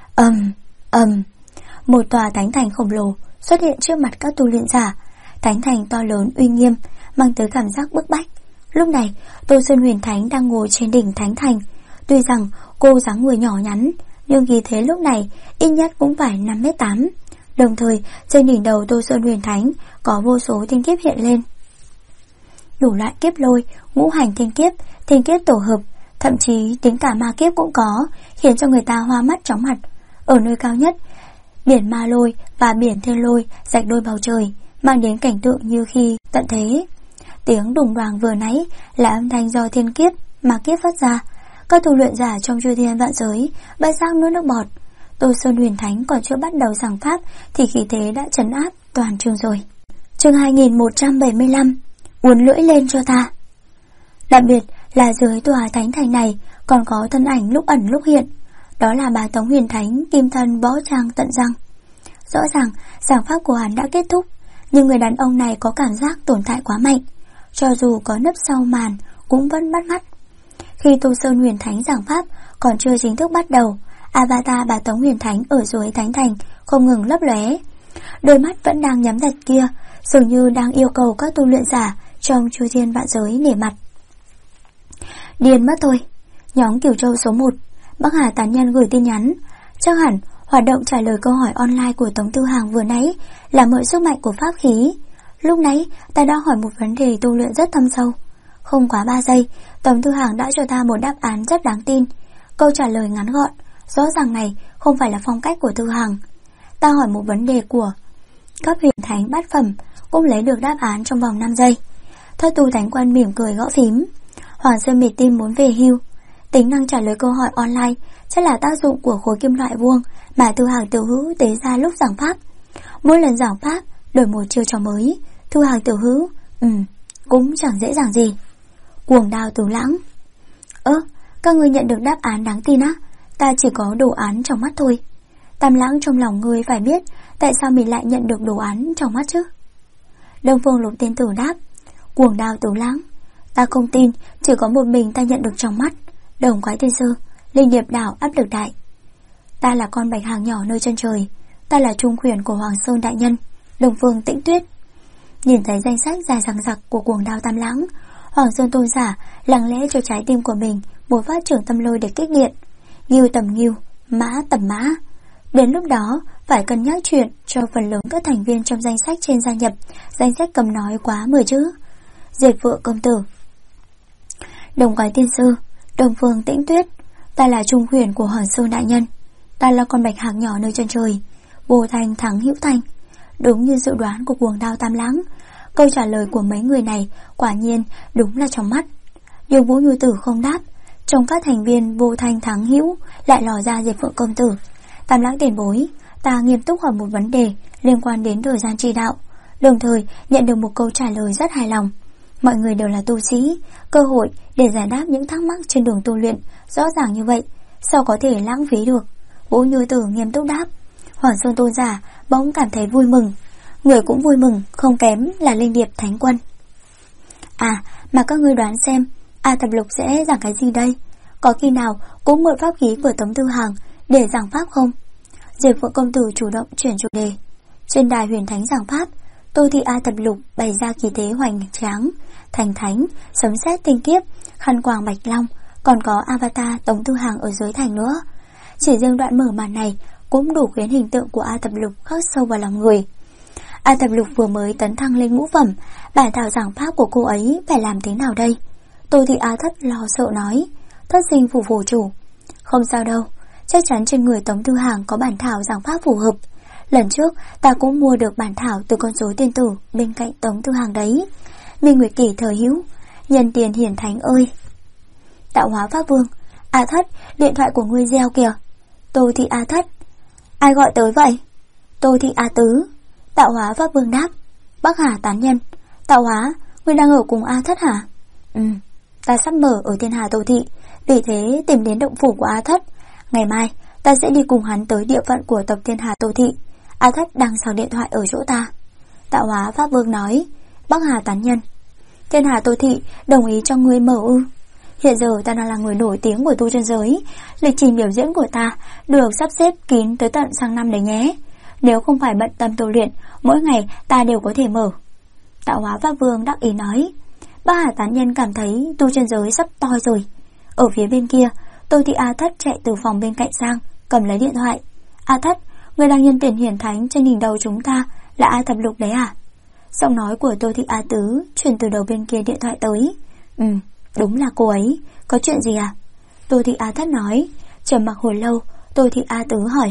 Một tòa thánh thành khổng lồ xuất hiện trước mặt các tu luyện giả. Thánh thành to lớn uy nghiêm, mang tới cảm giác bức bách. Lúc này Tô Sơn Huyền Thánh đang ngồi trên đỉnh thánh thành. Tuy rằng cô dáng người nhỏ nhắn, nhưng khí thế lúc này ít nhất cũng phải 5m8. Đồng thời trên đỉnh đầu Tô Sơn Huyền Thánh có vô số thiên kiếp hiện lên. Đủ loại kiếp lôi, ngũ hành thiên kiếp tổ hợp, thậm chí tính cả ma kiếp cũng có, khiến cho người ta hoa mắt chóng mặt. Ở nơi cao nhất, biển ma lôi và biển thiên lôi rạch đôi bầu trời, mang đến cảnh tượng như khi tận thế. Tiếng đùng đoàng vừa nãy là âm thanh do thiên kiếp, ma kiếp phát ra. Các tu luyện giả trong chư thiên vạn giới bất giác nuốt nước bọt. Tô Sơn Huyền Thánh còn chưa bắt đầu giảng pháp thì khí thế đã trấn áp toàn trường rồi. Chương 2175, uốn lưỡi lên cho ta. Đặc biệt là dưới tòa thánh thành này còn có thân ảnh lúc ẩn lúc hiện. Đó là bà Tống Huyền Thánh kim thân võ trang tận răng. Rõ ràng giảng pháp của hắn đã kết thúc, nhưng người đàn ông này có cảm giác tồn tại quá mạnh, cho dù có nấp sau màn cũng vẫn bắt mắt. Khi Tu Sơn Huyền Thánh giảng pháp còn chưa chính thức bắt đầu, avatar bà Tống Huyền Thánh ở dưới Thánh Thành không ngừng lấp lóe. Đôi mắt vẫn đang nhắm chặt kia, dường như đang yêu cầu các tu luyện giả trong chư thiên vạn giới nể mặt. Điên mất thôi. Nhóm Cửu Châu số 1, Bắc Hà Tán Nhân gửi tin nhắn. Chắc hẳn hoạt động trả lời câu hỏi online của Tống Tư Hàng vừa nãy là mượn sức mạnh của pháp khí. Lúc nãy ta đã hỏi một vấn đề tu luyện rất thâm sâu. Không quá 3 giây, Tống Tư Hàng đã cho ta một đáp án rất đáng tin. Câu trả lời ngắn gọn, rõ ràng này không phải là phong cách của Tư Hàng. Ta hỏi một vấn đề của cấp huyền thánh bát phẩm, cũng lấy được đáp án trong vòng 5 giây. Thất tu thánh quân mỉm cười gõ phím. Hoàng Sơn mệt tim muốn về hưu. Tính năng trả lời câu hỏi online chắc là tác dụng của khối kim loại vuông mà Tư Hàng Tiểu Hữu tế ra lúc giảng pháp. Mỗi lần giảng pháp đổi một chiêu trò mới. Tư Hàng Tiểu Hữu cũng chẳng dễ dàng gì. Cuồng đao tứ lãng. Các ngươi nhận được đáp án đáng tin á? Ta chỉ có đồ án trong mắt thôi. Tam Lãng, trong lòng ngươi phải biết tại sao mình lại nhận được đồ án trong mắt chứ? Đông Phương Lục Tiên Tử đáp. Cuồng đao tứ lãng. Ta không tin chỉ có một mình ta nhận được trong mắt. Đồng Quái Tiên Sư, Linh Điệp Đảo áp lực đại. Ta là con bạch hạc nhỏ nơi chân trời. Ta là trung khuyển của Hoàng Sơn đại nhân, Đông Phương Tĩnh Tuyết. Nhìn thấy danh sách dài dằng dặc của cuồng đao Tam Lãng, Hoàng Sơn tôn giả lặng lẽ cho trái tim của mình một phát trưởng tâm lôi để kích nghiện. Ngưu tầm ngưu, mã tầm mã. Đến lúc đó phải cân nhắc chuyện cho phần lớn các thành viên trong danh sách trên gia nhập danh sách cầm nói quá 10 chữ. Diệt Vượng công tử, Đồng Quái Tiên Sư, Đông Phương Tĩnh Tuyết. Ta là trung huyền của Hoàng Sơn đại nhân. Ta là con bạch hạc nhỏ nơi chân trời. Vô thành thắng hữu thành. Đúng như dự đoán của cuồng đao Tam Lãng, câu trả lời của mấy người này quả nhiên đúng là trong mắt. Nhưng Vũ Nhu Tử không đáp. Trong các thành viên vô thanh thắng hữu lại lò ra Diệp Phượng công tử. Tam Lãng tiền bối, ta nghiêm túc hỏi một vấn đề liên quan đến thời gian tri đạo, đồng thời nhận được một câu trả lời rất hài lòng. Mọi người đều là tu sĩ, cơ hội để giải đáp những thắc mắc trên đường tu luyện rõ ràng như vậy, sao có thể lãng phí được? Vũ Nhu Tử nghiêm túc đáp. Hoàng Sơn tôn giả bỗng cảm thấy vui mừng. Người cũng vui mừng không kém là Linh Điệp Thánh Quân. Mà các ngươi đoán xem, A Thập Lục sẽ giảng cái gì đây? Có khi nào cũng mượn pháp khí của Tống Tư Hàng để giảng pháp không? Diệp Phượng công tử chủ động chuyển chủ đề. Trên đài huyền thánh giảng pháp, Tô Thị A Thập Lục bày ra khí thế hoành tráng, thành thánh, sấm sét tinh kiếp, khăn quàng bạch long, còn có avatar Tống Tư Hàng ở dưới thành nữa. Chỉ riêng đoạn mở màn này cũng đủ khiến hình tượng của A Thập Lục khắc sâu vào lòng người. A Thập Lục vừa mới tấn thăng lên ngũ phẩm, bản thảo giảng pháp của cô ấy phải làm thế nào đây? Tô Thị A Thất lo sợ nói. Thất sinh phủ phổ chủ. Không sao đâu, chắc chắn trên người Tống Tư Hàng có bản thảo giảng pháp phù hợp. Lần trước ta cũng mua được bản thảo từ con rối tiên tử bên cạnh Tống Tư Hàng đấy. Minh Nguyệt Kỷ thời hữu, nhân tiền hiển thánh ơi. Tạo hóa pháp vương. A Thất, điện thoại của ngươi reo kìa. Tô Thị A Thất. Ai gọi tới vậy? Tô Thị A Tứ. Tạo hóa pháp vương đáp. Bắc Hà Tán Nhân. Tạo hóa, ngươi đang ở cùng A Thất hả? Ta sắp mở ở Thiên Hà Tô Thị, vì thế tìm đến động phủ của A Thất. Ngày mai ta sẽ đi cùng hắn tới địa phận của tộc Thiên Hà Tô Thị. A Thất đang sạc điện thoại ở chỗ ta. Tạo hóa pháp vương nói. Bắc Hà Tán Nhân. Thiên Hà Tô Thị đồng ý cho ngươi mở ư? Hiện giờ ta đang là người nổi tiếng của tu chân giới, lịch trình biểu diễn của ta được sắp xếp kín tới tận sang năm đấy nhé. Nếu không phải bận tâm tu luyện, mỗi ngày ta đều có thể mở. Tạo hóa pháp vương đắc ý nói. Bắc Hà Tán Nhân cảm thấy tu chân giới sắp toi rồi. Ở phía bên kia, Tô Thị A Thất chạy từ phòng bên cạnh sang, cầm lấy điện thoại. A Thất, người đang nhân tiền hiển thánh trên đỉnh đầu chúng ta là A Thập Lục đấy à? Giọng nói của Tô Thị A Tứ truyền từ đầu bên kia điện thoại tới. Đúng là cô ấy. Có chuyện gì à? Tô Thị A Thất nói. Trầm mặc hồi lâu, Tô Thị A Tứ hỏi.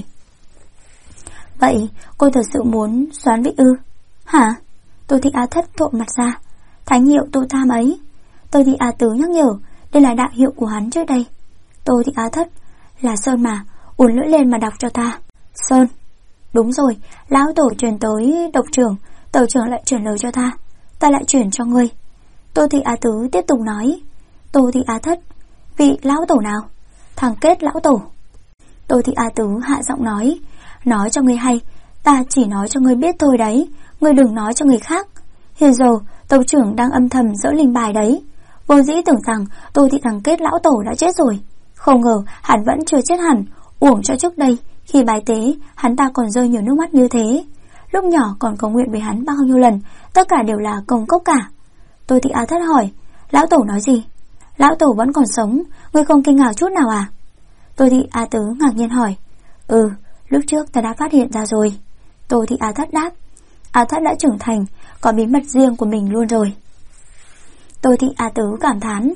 Vậy cô thật sự muốn xoán vị ư? Hả? Tô Thị A Thất trộn mặt ra. Thánh hiệu Tô Tham ấy. Tô Thị A Tứ nhắc nhở. Đây là đạo hiệu của hắn trước đây. Tô Thị A Thất. Là Sơn mà, uốn lưỡi lên mà đọc cho ta. Sơn. Đúng rồi, lão tổ truyền tới độc trưởng, tàu trưởng lại chuyển lời cho ta. Ta lại chuyển cho ngươi. Tô Thị A Tứ tiếp tục nói. Tô Thị A Thất. Vị lão tổ nào? Thằng Kết lão tổ. Tô Thị A Tứ hạ giọng nói. Nói cho ngươi hay, ta chỉ nói cho ngươi biết thôi đấy, ngươi đừng nói cho người khác. Hiện giờ tàu trưởng đang âm thầm dỡ linh bài đấy. Vốn dĩ tưởng rằng Tô Thị thằng kết lão tổ đã chết rồi, không ngờ hắn vẫn chưa chết hẳn. Uổng cho trước đây khi bái tế hắn ta còn rơi nhiều nước mắt như thế. Lúc nhỏ còn cầu nguyện với hắn bao nhiêu lần, tất cả đều là công cốc cả. Tô Thị A Thất hỏi, lão tổ nói gì? Lão tổ vẫn còn sống, ngươi không kinh ngạc chút nào à? Tô Thị A Tứ ngạc nhiên hỏi, lúc trước ta đã phát hiện ra rồi. Tô Thị A Thất đáp, A Thất đã trưởng thành, có bí mật riêng của mình luôn rồi. Tô Thị A Tứ cảm thán,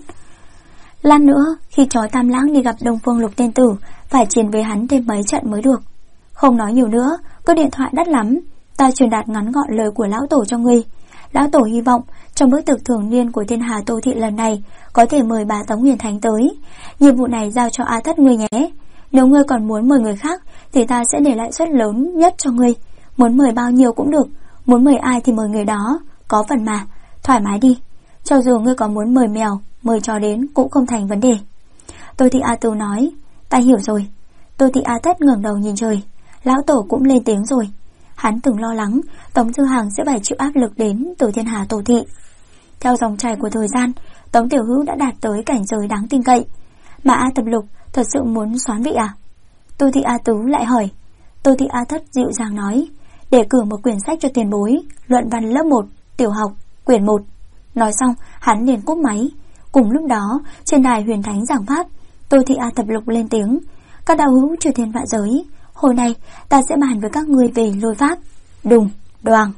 lát nữa khi chói Tam Lãng đi gặp Đông Phương Lục Tiên Tử, phải chiến với hắn thêm mấy trận mới được. Không nói nhiều nữa, cơ điện thoại đắt lắm, ta truyền đạt ngắn gọn lời của lão tổ cho ngươi. Lão tổ hy vọng trong bữa tiệc thường niên của Thiên Hà Tô Thị lần này có thể mời bà Tống Huyền Thánh tới. Nhiệm vụ này giao cho A Thất ngươi nhé. Nếu ngươi còn muốn mời người khác thì ta sẽ để lại suất lớn nhất cho ngươi. Muốn mời bao nhiêu cũng được, muốn mời ai thì mời người đó, có phần mà, thoải mái đi. Cho dù ngươi có muốn mời mèo, mời chó đến cũng không thành vấn đề. Tô Thị A Tứ nói, ta hiểu rồi. Tô Thị A Thất ngẩng đầu nhìn trời. Lão tổ cũng lên tiếng rồi. Hắn từng lo lắng Tống Thư Hằng sẽ phải chịu áp lực đến từ Thiên Hà Tô Thị. Theo dòng chảy của thời gian, Tống Tiểu Hữu đã đạt tới cảnh giới đáng tin cậy. Mà A Tập Lục thật sự muốn soán vị à? Tô Thị A Tứ lại hỏi. Tô Thị A Thất dịu dàng nói, để cử một quyển sách cho tiền bối, luận văn lớp 1, tiểu học, quyển 1. Nói xong, hắn liền cúp máy. Cùng lúc đó, trên đài Huyền Thánh giảng pháp, Tô Thị A Tập Lục lên tiếng, các đạo hữu chư thiên vạn giới, hồi nay ta sẽ bàn với các ngươi về lôi pháp. Đùng, đoàng.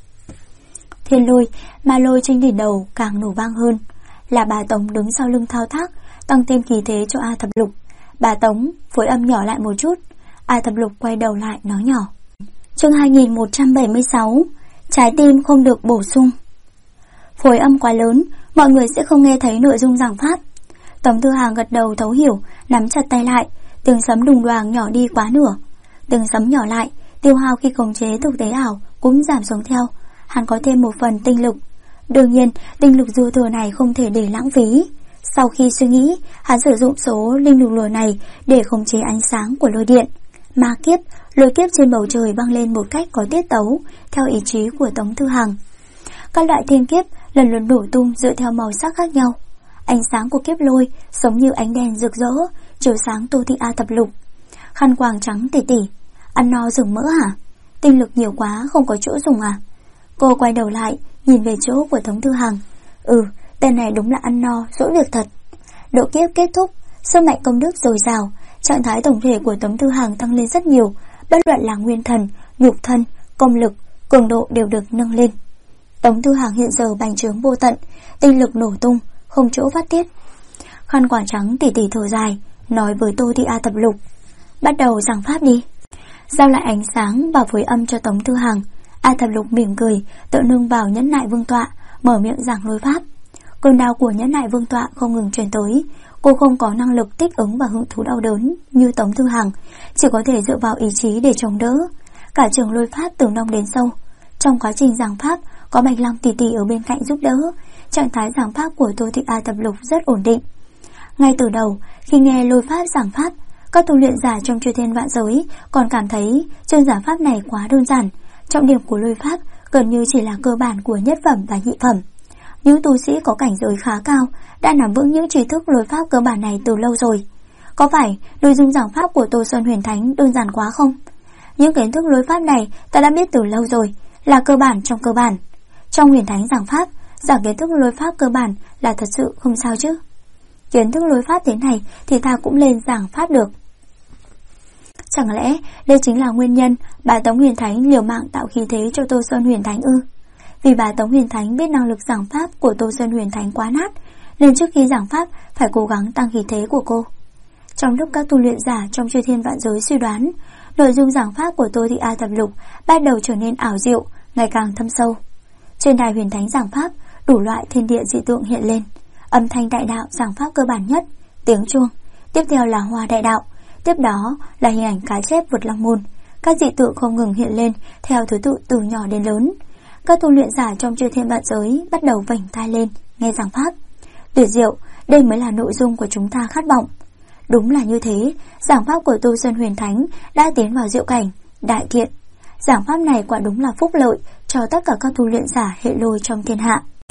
Thiên lôi, ma lôi trên đỉnh đầu càng nổ vang hơn. Là bà Tống đứng sau lưng thao tác, tăng thêm khí thế cho A Thập Lục. Bà Tống phối âm nhỏ lại một chút. A Thập Lục quay đầu lại nói nhỏ. Chương 2176, trái tim không được bổ sung. Phối âm quá lớn, mọi người sẽ không nghe thấy nội dung giảng pháp. Tống Thư Hàng gật đầu thấu hiểu, nắm chặt tay lại. Tiếng sấm đùng đoàng nhỏ đi quá nửa. Tiếng sấm nhỏ lại, tiêu hao khi khống chế thực tế ảo cũng giảm xuống theo. Hắn có thêm một phần tinh lực. Đương nhiên, tinh lực dư thừa này không thể để lãng phí. Sau khi suy nghĩ, hắn sử dụng số linh lực lùa này để khống chế ánh sáng của lôi điện. Ma kiếp, lôi kiếp trên bầu trời vang lên một cách có tiết tấu, theo ý chí của Tống Thư Hằng. Các loại thiên kiếp lần lượt nổ tung dựa theo màu sắc khác nhau. Ánh sáng của kiếp lôi giống như ánh đèn rực rỡ, chiếu sáng Tô Thị A Thập Lục. Khăn quàng trắng tỉ tỉ, ăn no rừng mỡ hả? Tinh lực nhiều quá không có chỗ dùng à? Cô quay đầu lại, nhìn về chỗ của Tống Thư Hằng. Tên này đúng là ăn no, dỗi việc thật. Độ kiếp kết thúc, sức mạnh công đức dồi dào, trạng thái tổng thể của Tống Thư Hằng tăng lên rất nhiều, bất luận là nguyên thần, nhục thân, công lực, cường độ đều được nâng lên. Tống Thư Hằng hiện giờ bành trướng vô tận, tinh lực nổ tung, không chỗ phát tiết. Khăn quàng trắng tỉ tỉ thở dài, nói với Tô Thị A Thập Lục, bắt đầu giảng pháp đi. Giao lại ánh sáng và phối âm cho Tống Thư Hằng. A Thập Lục mỉm cười, tựa nương vào nhẫn nại vương tọa, mở miệng giảng lôi pháp. Cơn đau của nhẫn nại vương tọa không ngừng truyền tới. Cô không có năng lực thích ứng và hưởng thú đau đớn như Tống Thư Hằng, chỉ có thể dựa vào ý chí để chống đỡ. Cả trường lôi pháp từ nông đến sâu. Trong quá trình giảng pháp, có Bạch Long tỷ tỷ ở bên cạnh giúp đỡ. Trạng thái giảng pháp của Tô Thị A Thập Lục rất ổn định. Ngay từ đầu, khi nghe lôi pháp giảng pháp, các tu luyện giả trong chư thiên vạn giới còn cảm thấy chương giảng pháp này quá đơn giản. Trọng điểm của lôi pháp gần như chỉ là cơ bản của nhất phẩm và nhị phẩm. Những tu sĩ có cảnh giới khá cao đã nắm vững những tri thức lôi pháp cơ bản này từ lâu rồi. Có phải nội dung giảng pháp của Tô Sơn Huyền Thánh đơn giản quá không? Những kiến thức lôi pháp này ta đã biết từ lâu rồi, là cơ bản trong cơ bản. Trong Huyền Thánh giảng pháp, giảng kiến thức lôi pháp cơ bản là thật sự không sao chứ. Kiến thức lôi pháp thế này thì ta cũng lên giảng pháp được. Chẳng lẽ đây chính là nguyên nhân bà Tống Huyền Thánh liều mạng tạo khí thế cho Tô Sơn Huyền Thánh ư? Vì bà Tống Huyền Thánh biết năng lực giảng pháp của Tô Sơn Huyền Thánh quá nát, nên trước khi giảng pháp phải cố gắng tăng khí thế của cô. Trong lúc các tu luyện giả trong chư thiên vạn giới suy đoán, nội dung giảng pháp của Tô Thị A Thập Lục bắt đầu trở nên ảo diệu, ngày càng thâm sâu. Trên đài Huyền Thánh giảng pháp, đủ loại thiên địa dị tượng hiện lên. Âm thanh đại đạo giảng pháp cơ bản nhất, tiếng chuông, tiếp theo là hoa đại đạo, tiếp đó là hình ảnh cá chép vượt long môn. Các dị tượng không ngừng hiện lên theo thứ tự từ nhỏ đến lớn. Các tu luyện giả trong chư thiên vạn giới bắt đầu vểnh tai lên nghe giảng pháp. Tuyệt diệu, đây mới là nội dung của chúng ta khát vọng. Đúng là như thế, giảng pháp của Tô Sơn Huyền Thánh đã tiến vào diệu cảnh, đại thiện. Giảng pháp này quả đúng là phúc lợi cho tất cả các tu luyện giả hệ lôi trong thiên hạ.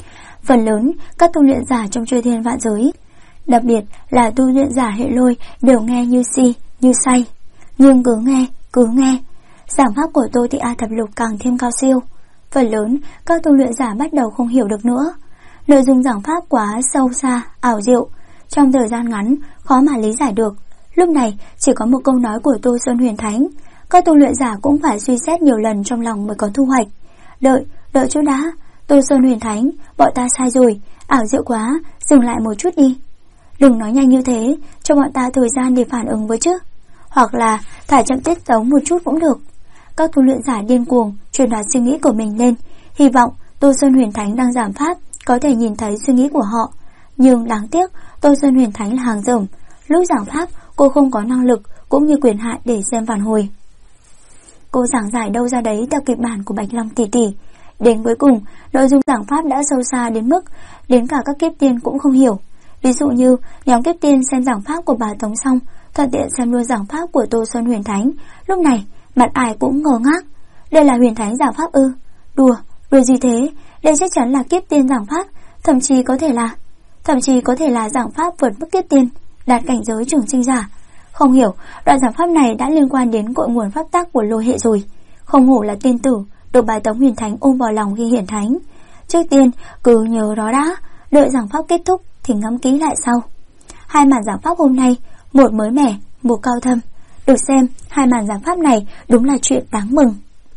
Phần lớn các tu luyện giả trong chư thiên vạn giới, đặc biệt là tu luyện giả hệ lôi, đều nghe như si, như say. Nhưng cứ nghe, giảng pháp của Tô Thị A Thập Lục càng thêm cao siêu. Phần lớn các tu luyện giả bắt đầu không hiểu được nữa. Nội dung giảng pháp quá sâu xa, ảo diệu, trong thời gian ngắn khó mà lý giải được. Lúc này chỉ có một câu nói của Tô Sơn Huyền Thánh, các tu luyện giả cũng phải suy xét nhiều lần trong lòng mới có thu hoạch. Đợi chút đã, Tô Sơn Huyền Thánh, bọn ta sai rồi, ảo diệu quá, dừng lại một chút đi. Đừng nói nhanh như thế, cho bọn ta thời gian để phản ứng với chứ. Hoặc là thả chậm tiết tấu một chút cũng được. Các tu luyện giả điên cuồng truyền đạt suy nghĩ của mình lên, hy vọng Tô Sơn Huyền Thánh đang giảng pháp có thể nhìn thấy suy nghĩ của họ. Nhưng đáng tiếc, Tô Sơn Huyền Thánh là hàng rởm. Lúc giảng pháp, cô không có năng lực cũng như quyền hạn để xem phản hồi. Cô giảng giải đâu ra đấy theo kịch bản của Bạch Long tỷ tỷ. Đến cuối cùng, nội dung giảng pháp đã sâu xa đến mức đến cả các kiếp tiên cũng không hiểu. Ví dụ như nhóm kiếp tiên xem giảng pháp của bà Tống xong, thuận tiện xem luôn giảng pháp của Tô Sơn Huyền Thánh. Lúc này mặt ai cũng ngơ ngác. Đây là Huyền Thánh giảng pháp ư? Đùa gì thế? Đây chắc chắn là kiếp tiên giảng pháp, thậm chí có thể là giảng pháp vượt mức kiếp tiên, đạt cảnh giới trường sinh giả. Không hiểu, đoạn giảng pháp này đã liên quan đến cội nguồn pháp tắc của lôi hệ rồi. Không hổ là tiên tử, được bà Tống Huyền Thánh ôm vào lòng khi hiển thánh. Trước tiên cứ nhớ đó đã, đợi giảng pháp kết thúc thì ngắm kỹ lại sau. Hai màn giảng pháp hôm nay, một mới mẻ, một cao thâm. Được xem hai màn giảng pháp này đúng là chuyện đáng mừng.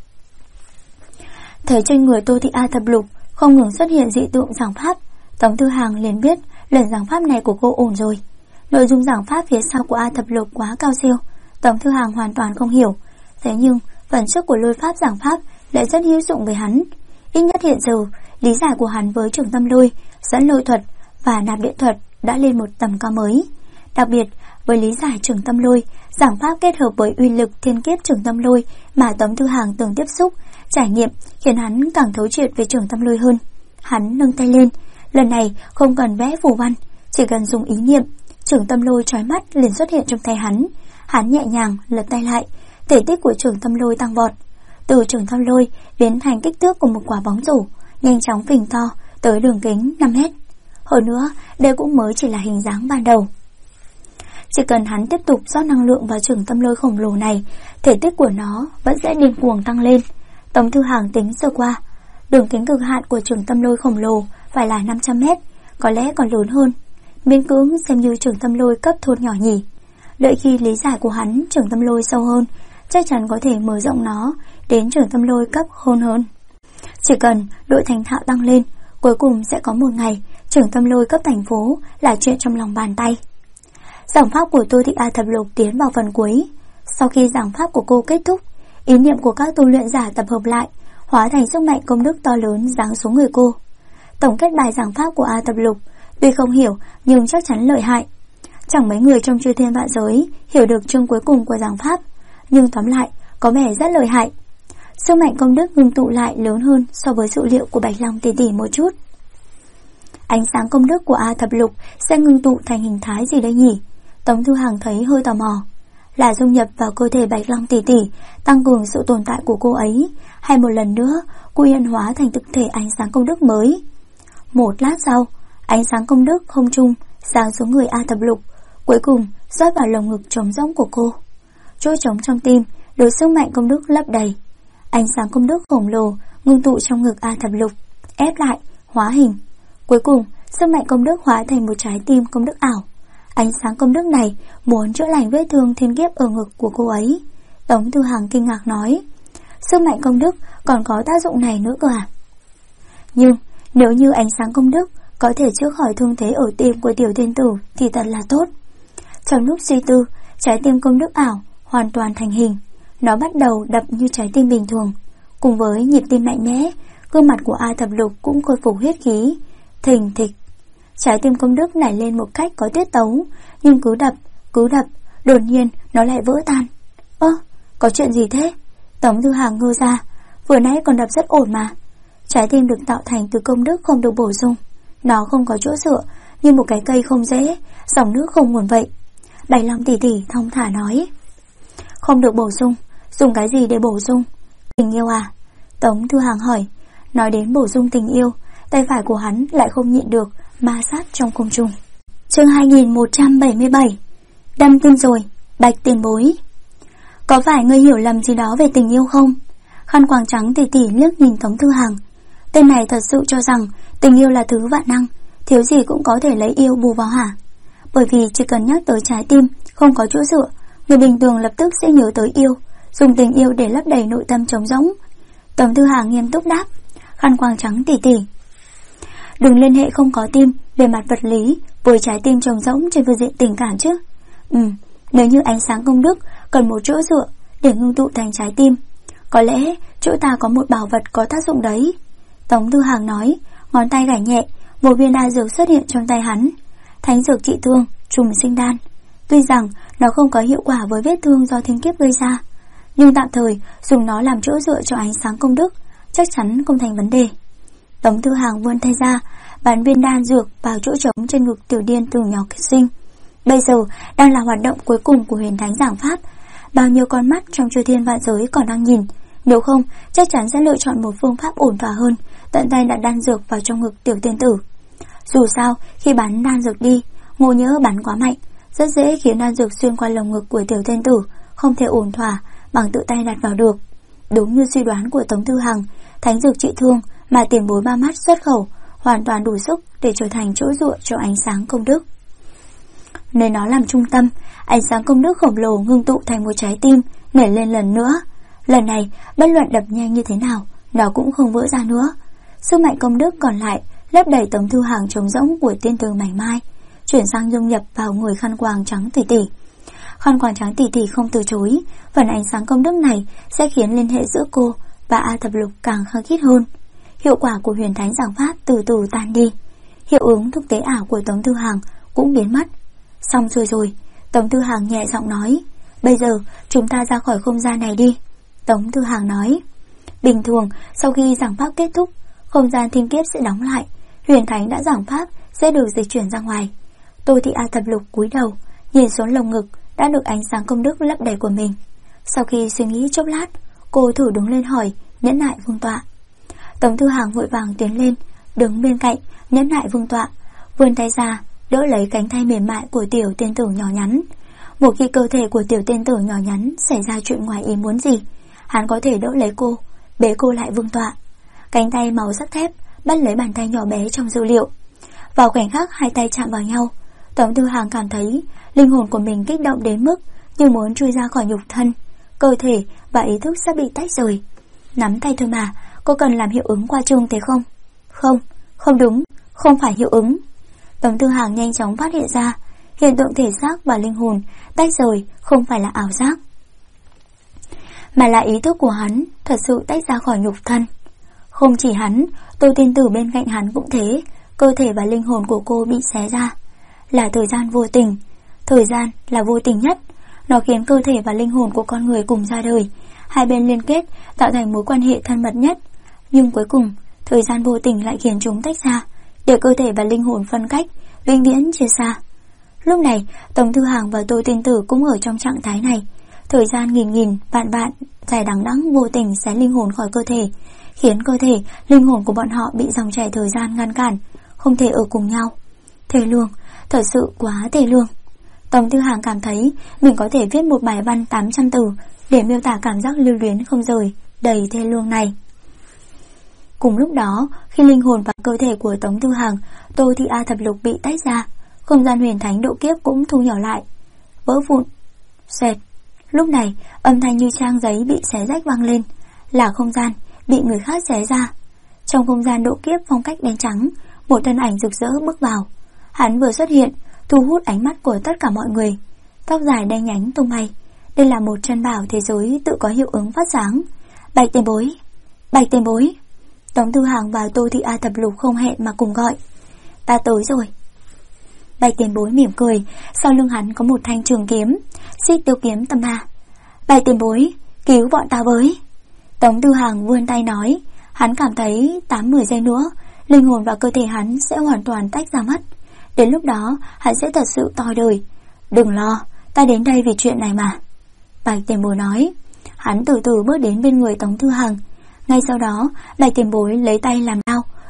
Thấy trên người Tô Thị A Thập Lục không ngừng xuất hiện dị tượng giảng pháp, Tống Thư Hàng liền biết lần giảng pháp này của cô ổn rồi. Nội dung giảng pháp phía sau của A Thập Lục quá cao siêu, Tống Thư Hàng hoàn toàn không hiểu. Thế nhưng phần trước của lôi pháp giảng pháp lại rất hữu dụng với hắn. Ít nhất hiện giờ, lý giải của hắn với trường tâm lôi, dẫn lôi thuật và nạp điện thuật đã lên một tầm cao mới. Đặc biệt với lý giải trường tâm lôi, giảng pháp kết hợp với uy lực thiên kiếp trường tâm lôi mà Tống Thư Hàng từng tiếp xúc, trải nghiệm khiến hắn càng thấu triệt về trường tâm lôi hơn. Hắn nâng tay lên, lần này không cần vẽ phù văn, chỉ cần dùng ý niệm, trường tâm lôi chói mắt liền xuất hiện trong tay hắn. Hắn nhẹ nhàng lật tay lại, thể tích của trường tâm lôi tăng vọt. Từ trường tâm lôi biến thành kích thước của một quả bóng rổ, nhanh chóng phình to tới đường kính 5 mét. Hơn nữa, đây cũng mới chỉ là hình dáng ban đầu. Chỉ cần hắn tiếp tục rót năng lượng vào trường tâm lôi khổng lồ này, thể tích của nó vẫn sẽ điên cuồng tăng lên. Tống Thư Hàng tính sơ qua, đường kính cực hạn của trường tâm lôi khổng lồ phải là 500 mét, có lẽ còn lớn hơn. Miễn cưỡng xem như trường tâm lôi cấp thôn nhỏ nhỉ. Đợi khi lý giải của hắn trường tâm lôi sâu hơn, chắc chắn có thể mở rộng nó đến trường tâm lôi cấp khôn hơn. Chỉ cần độ thành thạo tăng lên, cuối cùng sẽ có một ngày trường tâm lôi cấp thành phố là chuyện trong lòng bàn tay. Giảng pháp của Tô Thị A Thập Lục tiến vào phần cuối. Sau khi giảng pháp của cô kết thúc, ý niệm của các tu luyện giả tập hợp lại, hóa thành sức mạnh công đức to lớn giáng xuống người cô. Tổng kết bài giảng pháp của A Thập Lục, tuy không hiểu nhưng chắc chắn lợi hại. Chẳng mấy người trong chư thiên vạn giới hiểu được chương cuối cùng của giảng pháp, nhưng tóm lại có vẻ rất lợi hại. Sức mạnh công đức ngưng tụ lại lớn hơn so với dữ liệu của Bạch Long tỷ tỷ một chút. Ánh sáng công đức của A Thập Lục sẽ ngưng tụ thành hình thái gì đây nhỉ? Tống Thư Hàng thấy hơi tò mò. Là dung nhập vào cơ thể Bạch Long tỷ tỷ, tăng cường sự tồn tại của cô ấy, hay một lần nữa cô yên hóa thành thực thể ánh sáng công đức mới? Một lát sau, ánh sáng công đức không trung giáng xuống người A Thập Lục, cuối cùng rót vào lồng ngực trống rỗng của cô. Chỗ trống trong tim được sức mạnh công đức lấp đầy. Ánh sáng công đức khổng lồ ngưng tụ trong ngực A Thập Lục, ép lại, hóa hình. Cuối cùng, sức mạnh công đức hóa thành một trái tim công đức ảo. Ánh sáng công đức này muốn chữa lành vết thương thiên kiếp ở ngực của cô ấy. Tống Thư Hàng kinh ngạc nói, sức mạnh công đức còn có tác dụng này nữa cơ à? Nhưng nếu như ánh sáng công đức có thể chữa khỏi thương thế ở tim của tiểu tiên tử thì thật là tốt. Trong lúc suy tư, trái tim công đức ảo hoàn toàn thành hình. Nó bắt đầu đập như trái tim bình thường. Cùng với nhịp tim mạnh mẽ, gương mặt của A Thập Lục cũng khôi phục huyết khí. Thình thịch, trái tim công đức nảy lên một cách có tiết tấu, nhưng cứ đập, đột nhiên nó lại vỡ tan. Có chuyện gì thế? Tống Thư Hàng ngơ ra, vừa nãy còn đập rất ổn mà. Trái tim được tạo thành từ công đức không được bổ sung, nó không có chỗ dựa, như một cái cây không rễ, dòng nước không nguồn vậy. Bạch Long tỷ tỷ thong thả nói, không được bổ sung, dùng cái gì để bổ sung? Tình yêu à? Tống Thư Hàng hỏi. Nói đến bổ sung tình yêu, tay phải của hắn lại không nhịn được ma sát trong không trung. Chương 2177. Đâm tim rồi, Bạch tiền bối. Có phải ngươi hiểu lầm gì đó về tình yêu không? Khăn quàng trắng tỉ tỉ liếc nhìn Tống Thư Hàng. Tên này thật sự cho rằng tình yêu là thứ vạn năng, thiếu gì cũng có thể lấy yêu bù vào hả? Bởi vì chỉ cần nhắc tới trái tim không có chỗ dựa, người bình thường lập tức sẽ nhớ tới yêu, dùng tình yêu để lấp đầy nội tâm trống rỗng. Tống Thư Hàng nghiêm túc đáp. Khăn quàng trắng tỉ tỉ, đừng liên hệ không có tim về mặt vật lý với trái tim trống rỗng trên phương diện tình cảm chứ. Nếu như ánh sáng công đức cần một chỗ dựa để ngưng tụ thành trái tim, có lẽ chỗ ta có một bảo vật có tác dụng đấy. Tống Thư Hàng nói, ngón tay gảy nhẹ, một viên đan dược xuất hiện trong tay hắn. Thánh dược trị thương, trùng sinh đan. Tuy rằng nó không có hiệu quả với vết thương do thiên kiếp gây ra, nhưng tạm thời dùng nó làm chỗ dựa cho ánh sáng công đức chắc chắn không thành vấn đề. Tống Thư Hàng vươn tay ra, bắn viên đan dược vào chỗ trống trên ngực Tiểu Điên từ nhỏ kết sinh. Bây giờ đang là hoạt động cuối cùng của huyền thánh giảng pháp, bao nhiêu con mắt trong chư thiên vạn giới còn đang nhìn, nếu không chắc chắn sẽ lựa chọn một phương pháp ổn thỏa hơn, tận tay đặt đan dược vào trong ngực Tiểu Tiên tử. Dù sao khi bắn đan dược đi, Ngô Nhỡ bắn quá mạnh, rất dễ khiến đan dược xuyên qua lồng ngực của Tiểu Tiên tử, không thể ổn thỏa bằng tự tay đặt vào được. Đúng như suy đoán của Tống Thư Hàng, thánh dược trị thương mà tiền bối ba mắt xuất khẩu hoàn toàn đủ sức để trở thành chỗ dựa cho ánh sáng công đức. Nên nó làm trung tâm, ánh sáng công đức khổng lồ ngưng tụ thành một trái tim nảy lên lần nữa. Lần này bất luận đập nhanh như thế nào, nó cũng không vỡ ra nữa. Sức mạnh công đức còn lại lấp đầy Tống Thư Hàng trống rỗng của tiên tử mảnh mai, chuyển sang dung nhập vào người khăn quàng trắng tỉ tỉ. Khăn quàng trắng tỉ tỉ không từ chối, phần ánh sáng công đức này sẽ khiến liên hệ giữa cô và A Thập Lục càng khăng khít hơn. Hiệu quả của huyền thánh giảng pháp từ từ tan đi, hiệu ứng thực tế ảo của Tống Thư Hàng cũng biến mất. Xong rồi, Tống Thư Hàng nhẹ giọng nói, bây giờ chúng ta ra khỏi không gian này đi. Tống Thư Hàng nói, bình thường sau khi giảng pháp kết thúc, không gian thiên kiếp sẽ đóng lại, huyền thánh đã giảng pháp sẽ được dịch chuyển ra ngoài. Tôi thì A Thập Lục cúi đầu nhìn xuống lồng ngực đã được ánh sáng công đức lấp đầy của mình. Sau khi suy nghĩ chốc lát, cô thử đứng lên hỏi, nhẫn nại vương tọa. Tống Thư Hàng vội vàng tiến lên, đứng bên cạnh nhẫn nại vương tọa, vươn tay ra đỡ lấy cánh tay mềm mại của Tiểu Tiên tử nhỏ nhắn. Một khi cơ thể của Tiểu Tiên tử nhỏ nhắn xảy ra chuyện ngoài ý muốn gì, hắn có thể đỡ lấy cô, bế cô lại vương tọa. Cánh tay màu sắt thép bắt lấy bàn tay nhỏ bé trong dữ liệu. Vào khoảnh khắc hai tay chạm vào nhau, Tống Thư Hàng cảm thấy linh hồn của mình kích động đến mức như muốn chui ra khỏi nhục thân, cơ thể và ý thức sắp bị tách rời. Nắm tay thôi mà, cô cần làm hiệu ứng qua chung thế không? Không đúng, không phải hiệu ứng. Tống Thư Hàng nhanh chóng phát hiện ra hiện tượng thể xác và linh hồn tách rời không phải là ảo giác, mà là ý thức của hắn thật sự tách ra khỏi nhục thân. Không chỉ hắn, Tô Tiên tử bên cạnh hắn cũng thế, cơ thể và linh hồn của cô bị xé ra. Là thời gian vô tình, thời gian là vô tình nhất, nó khiến cơ thể và linh hồn của con người cùng ra đời, hai bên liên kết tạo thành mối quan hệ thân mật nhất. Nhưng cuối cùng, thời gian vô tình lại khiến chúng tách ra, để cơ thể và linh hồn phân cách, vĩnh viễn chia xa. Lúc này, Tống Thư Hàng và Tô Tiên tử cũng ở trong trạng thái này. Thời gian nghìn vạn dài đằng đẵng vô tình xé linh hồn khỏi cơ thể, khiến cơ thể, linh hồn của bọn họ bị dòng chảy thời gian ngăn cản, không thể ở cùng nhau. Thê lương, thật sự quá thê lương. Tống Thư Hàng cảm thấy mình có thể viết một bài văn 800 từ để miêu tả cảm giác lưu luyến không rời, đầy thê lương này. Cùng lúc đó, khi linh hồn và cơ thể của Tống Thư Hàng, Tô Thị A Thập Lục bị tách ra, không gian huyền thánh độ kiếp cũng thu nhỏ lại, vỡ vụn, xoẹt. Lúc này, âm thanh như trang giấy bị xé rách vang lên, là không gian bị người khác xé ra. Trong không gian độ kiếp phong cách đen trắng, một thân ảnh rực rỡ bước vào. Hắn vừa xuất hiện, thu hút ánh mắt của tất cả mọi người. Tóc dài đen nhánh tung bay, đây là một chân bảo thế giới tự có hiệu ứng phát sáng. Bạch tiền bối, Bạch tiền bối. Tống Thư Hàng và Tô Thị A Thập Lục không hẹn mà cùng gọi, ta tới rồi. Bạch tiền bối mỉm cười, sau lưng hắn có một thanh trường kiếm, Xích Tiêu kiếm tầm 3. Bạch tiền bối, cứu bọn ta với. Tống Thư Hàng vươn tay nói, hắn cảm thấy 8-10 giây nữa, linh hồn và cơ thể hắn sẽ hoàn toàn tách ra mất. Đến lúc đó, hắn sẽ thật sự toi đời. Đừng lo, ta đến đây vì chuyện này mà. Bạch tiền bối nói. Hắn từ từ bước đến bên người Tống Thư Hàng. Ngay sau đó, Bạch tiền bối lấy tay làm đao,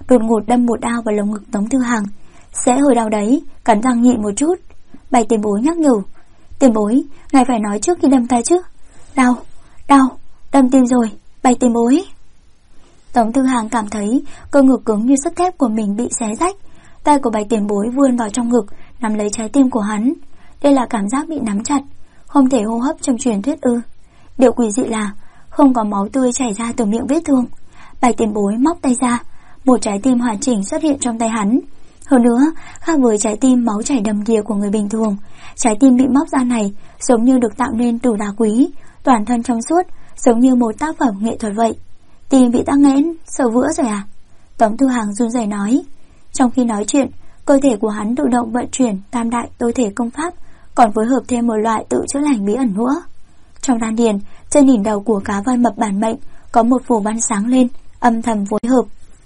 đột ngột đâm một đao vào lồng ngực Tống Thư Hàng. Sẽ hơi đau đấy, cắn răng nhịn một chút. Bạch tiền bối nhắc nhở. Tiền bối, ngài phải nói trước khi đâm tay chứ. Đau, đâm tim rồi, Bạch tiền bối. Tống Thư Hàng cảm thấy cơ ngực cứng như sắt thép của mình bị xé rách. Tay của Bạch tiền bối vươn vào trong ngực, nắm lấy trái tim của hắn. Đây là cảm giác bị nắm chặt, không thể hô hấp trong truyền thuyết ư? Điều quỷ dị là không có máu tươi chảy ra từ miệng vết thương. Bạch tiền bối móc tay ra, một trái tim hoàn chỉnh xuất hiện trong tay hắn. Hơn nữa, khác với trái tim máu chảy đầm đìa của người bình thường, trái tim bị móc ra này giống như được tạo nên từ đá quý, toàn thân trong suốt, giống như một tác phẩm nghệ thuật vậy. Tim bị tắc nghẽn, sờ vữa rồi à? Tống Thư Hàng run rẩy nói. Trong khi nói chuyện, cơ thể của hắn tự động vận chuyển tam đại tối thể công pháp, còn phối hợp thêm một loại tự chữa lành bí ẩn nữa. Trong đan điền, trên đỉnh đầu của cá voi mập bản mệnh có một phù văn sáng lên, âm thầm phối hợp.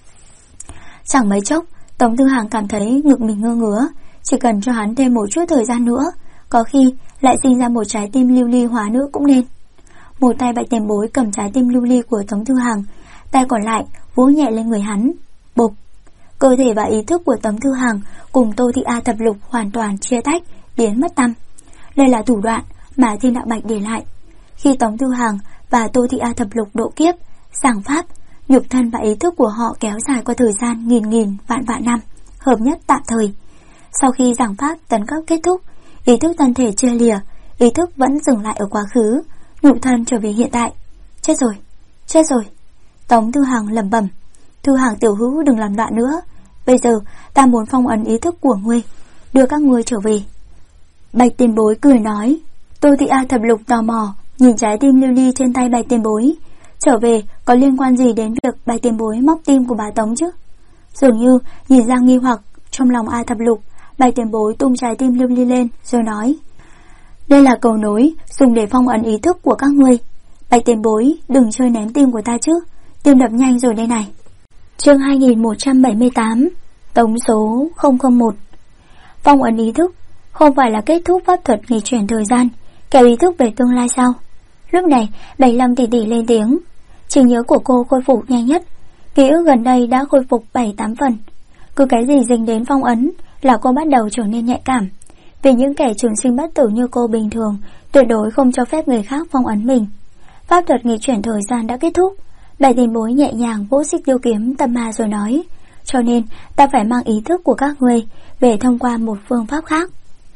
Chẳng mấy chốc, Tống Thư Hàng cảm thấy ngực mình ngơ ngứa, chỉ cần cho hắn thêm một chút thời gian nữa, có khi lại sinh ra một trái tim lưu ly hóa nữa cũng nên. Một tay Bạch tiền bối cầm trái tim lưu ly của Tống Thư Hàng, tay còn lại vỗ nhẹ lên người hắn. Bộp! Cơ thể và ý thức của Tống Thư Hàng cùng Tô Thị A thập lục hoàn toàn chia tách, biến mất tăm. Đây là thủ đoạn mà Thiên Đạo Bạch để lại. Khi Tống Thư Hàng và Tô Thị A thập lục độ kiếp, giảng pháp, nhục thân và ý thức của họ kéo dài qua thời gian nghìn vạn năm, hợp nhất tạm thời. Sau khi giảng pháp tấn cấp kết thúc, ý thức thân thể chia lìa, ý thức vẫn dừng lại ở quá khứ, nhục thân trở về hiện tại. Chết rồi. Tống Thư Hàng lẩm bẩm. Thư Hàng tiểu hữu đừng làm loạn nữa. Bây giờ ta muốn phong ấn ý thức của ngươi, đưa các ngươi trở về. Bạch tiền bối cười nói. Tô Thị A thập lục tò mò nhìn trái tim lưu ly trên tay Bạch tiền bối. Trở về có liên quan gì đến việc Bạch tiền bối móc tim của bà Tống chứ? Dường như nhìn ra nghi hoặc trong lòng A thập lục, Bạch tiền bối tung trái tim lưu ly lên rồi nói. Đây là cầu nối dùng để phong ấn ý thức của các ngươi. Bạch tiền bối đừng chơi ném tim của ta chứ, tim đập nhanh rồi đây này. Chương 2178, Tống số 001. Phong ấn ý thức không phải là kết thúc pháp thuật nghịch chuyển thời gian, kéo ý thức về tương lai sao? Lúc này Bạch Lâm tỷ tỷ lên tiếng. Trí nhớ của cô khôi phục nhanh nhất, ký ức gần đây đã khôi phục 7-8 phần. Cứ cái gì dính đến phong ấn là cô bắt đầu trở nên nhạy cảm. Vì những kẻ trường sinh bất tử như cô bình thường tuyệt đối không cho phép người khác phong ấn mình. Pháp thuật nghịch chuyển thời gian đã kết thúc. Bạch tiền bối nhẹ nhàng vỗ xích tiêu kiếm tâm ma rồi nói. Cho nên ta phải mang ý thức của các ngươi về thông qua một phương pháp khác.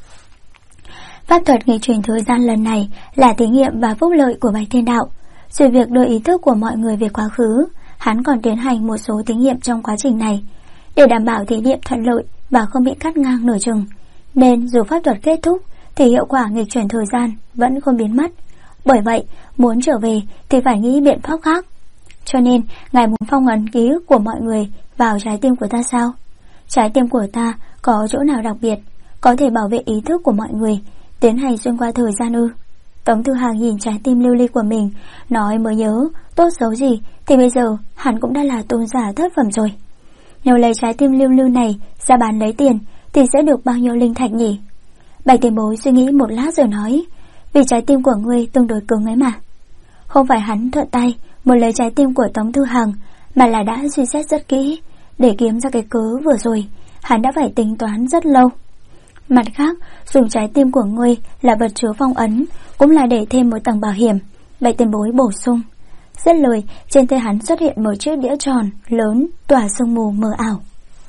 Pháp thuật nghịch chuyển thời gian lần này là thí nghiệm và phúc lợi của Bạch Thiên Đạo. Dù việc đưa ý thức của mọi người về quá khứ, hắn còn tiến hành một số thí nghiệm trong quá trình này, để đảm bảo thí nghiệm thuận lợi và không bị cắt ngang nửa chừng. Nên dù pháp thuật kết thúc thì hiệu quả nghịch chuyển thời gian vẫn không biến mất. Bởi vậy, muốn trở về thì phải nghĩ biện pháp khác. Cho nên, ngài muốn phong ấn ký ức của mọi người vào trái tim của ta sao? Trái tim của ta có chỗ nào đặc biệt, có thể bảo vệ ý thức của mọi người, tiến hành xuyên qua thời gian ư? Tống Thư Hàng nhìn trái tim lưu ly của mình, nói mới nhớ, tốt xấu gì thì bây giờ hắn cũng đã là tôn giả thất phẩm rồi. Nếu lấy trái tim lưu ly này ra bán lấy tiền thì sẽ được bao nhiêu linh thạch nhỉ? Bạch tiền bối suy nghĩ một lát rồi nói, vì trái tim của ngươi tương đối cứng ấy mà. Không phải hắn thuận tay muốn lấy trái tim của Tống Thư Hàng, mà là đã suy xét rất kỹ. Để kiếm ra cái cớ vừa rồi, hắn đã phải tính toán rất lâu. Mặt khác, dùng trái tim của ngươi là vật chứa phong ấn, cũng là để thêm một tầng bảo hiểm. Bạch tiền bối bổ sung. Dứt lời, trên tay hắn xuất hiện một chiếc đĩa tròn lớn tỏa sương mù mờ ảo.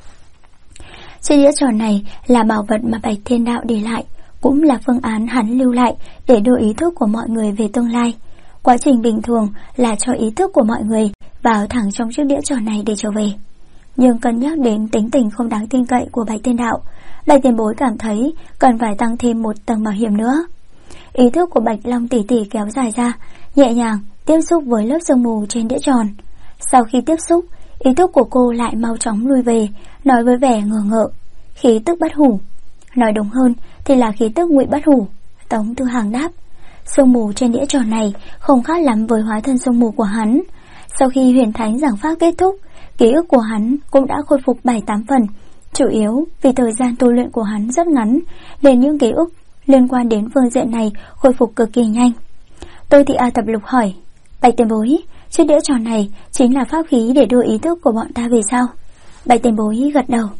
Chiếc đĩa tròn này là bảo vật mà Bạch Thiên Đạo để lại, cũng là phương án hắn lưu lại để đưa ý thức của mọi người về tương lai. Quá trình bình thường là cho ý thức của mọi người vào thẳng trong chiếc đĩa tròn này để trở về. Nhưng cân nhắc đến tính tình không đáng tin cậy của Bạch Thiên Đạo, Bạch tiền bối cảm thấy cần phải tăng thêm một tầng bảo hiểm nữa. Ý thức của Bạch Long tỷ tỷ kéo dài ra, nhẹ nhàng tiếp xúc với lớp sương mù trên đĩa tròn. Sau khi tiếp xúc, ý thức của cô lại mau chóng lui về, nói với vẻ ngờ ngợ. Khí tức bất hủ. Nói đúng hơn thì là khí tức ngụy bất hủ. Tống Thư Hàng đáp. Sương mù trên đĩa tròn này không khác lắm với hóa thân sương mù của hắn. Sau khi huyền thánh giảng pháp kết thúc, ký ức của hắn cũng đã khôi phục 7-8 phần. Chủ yếu vì thời gian tu luyện của hắn rất ngắn, nên những ký ức liên quan đến phương diện này khôi phục cực kỳ nhanh. Tôi thì A Tập Lục hỏi, Bạch tiền bối, chiếc đĩa tròn này chính là pháp khí để đưa ý thức của bọn ta về sao? Bạch tiền bối gật đầu.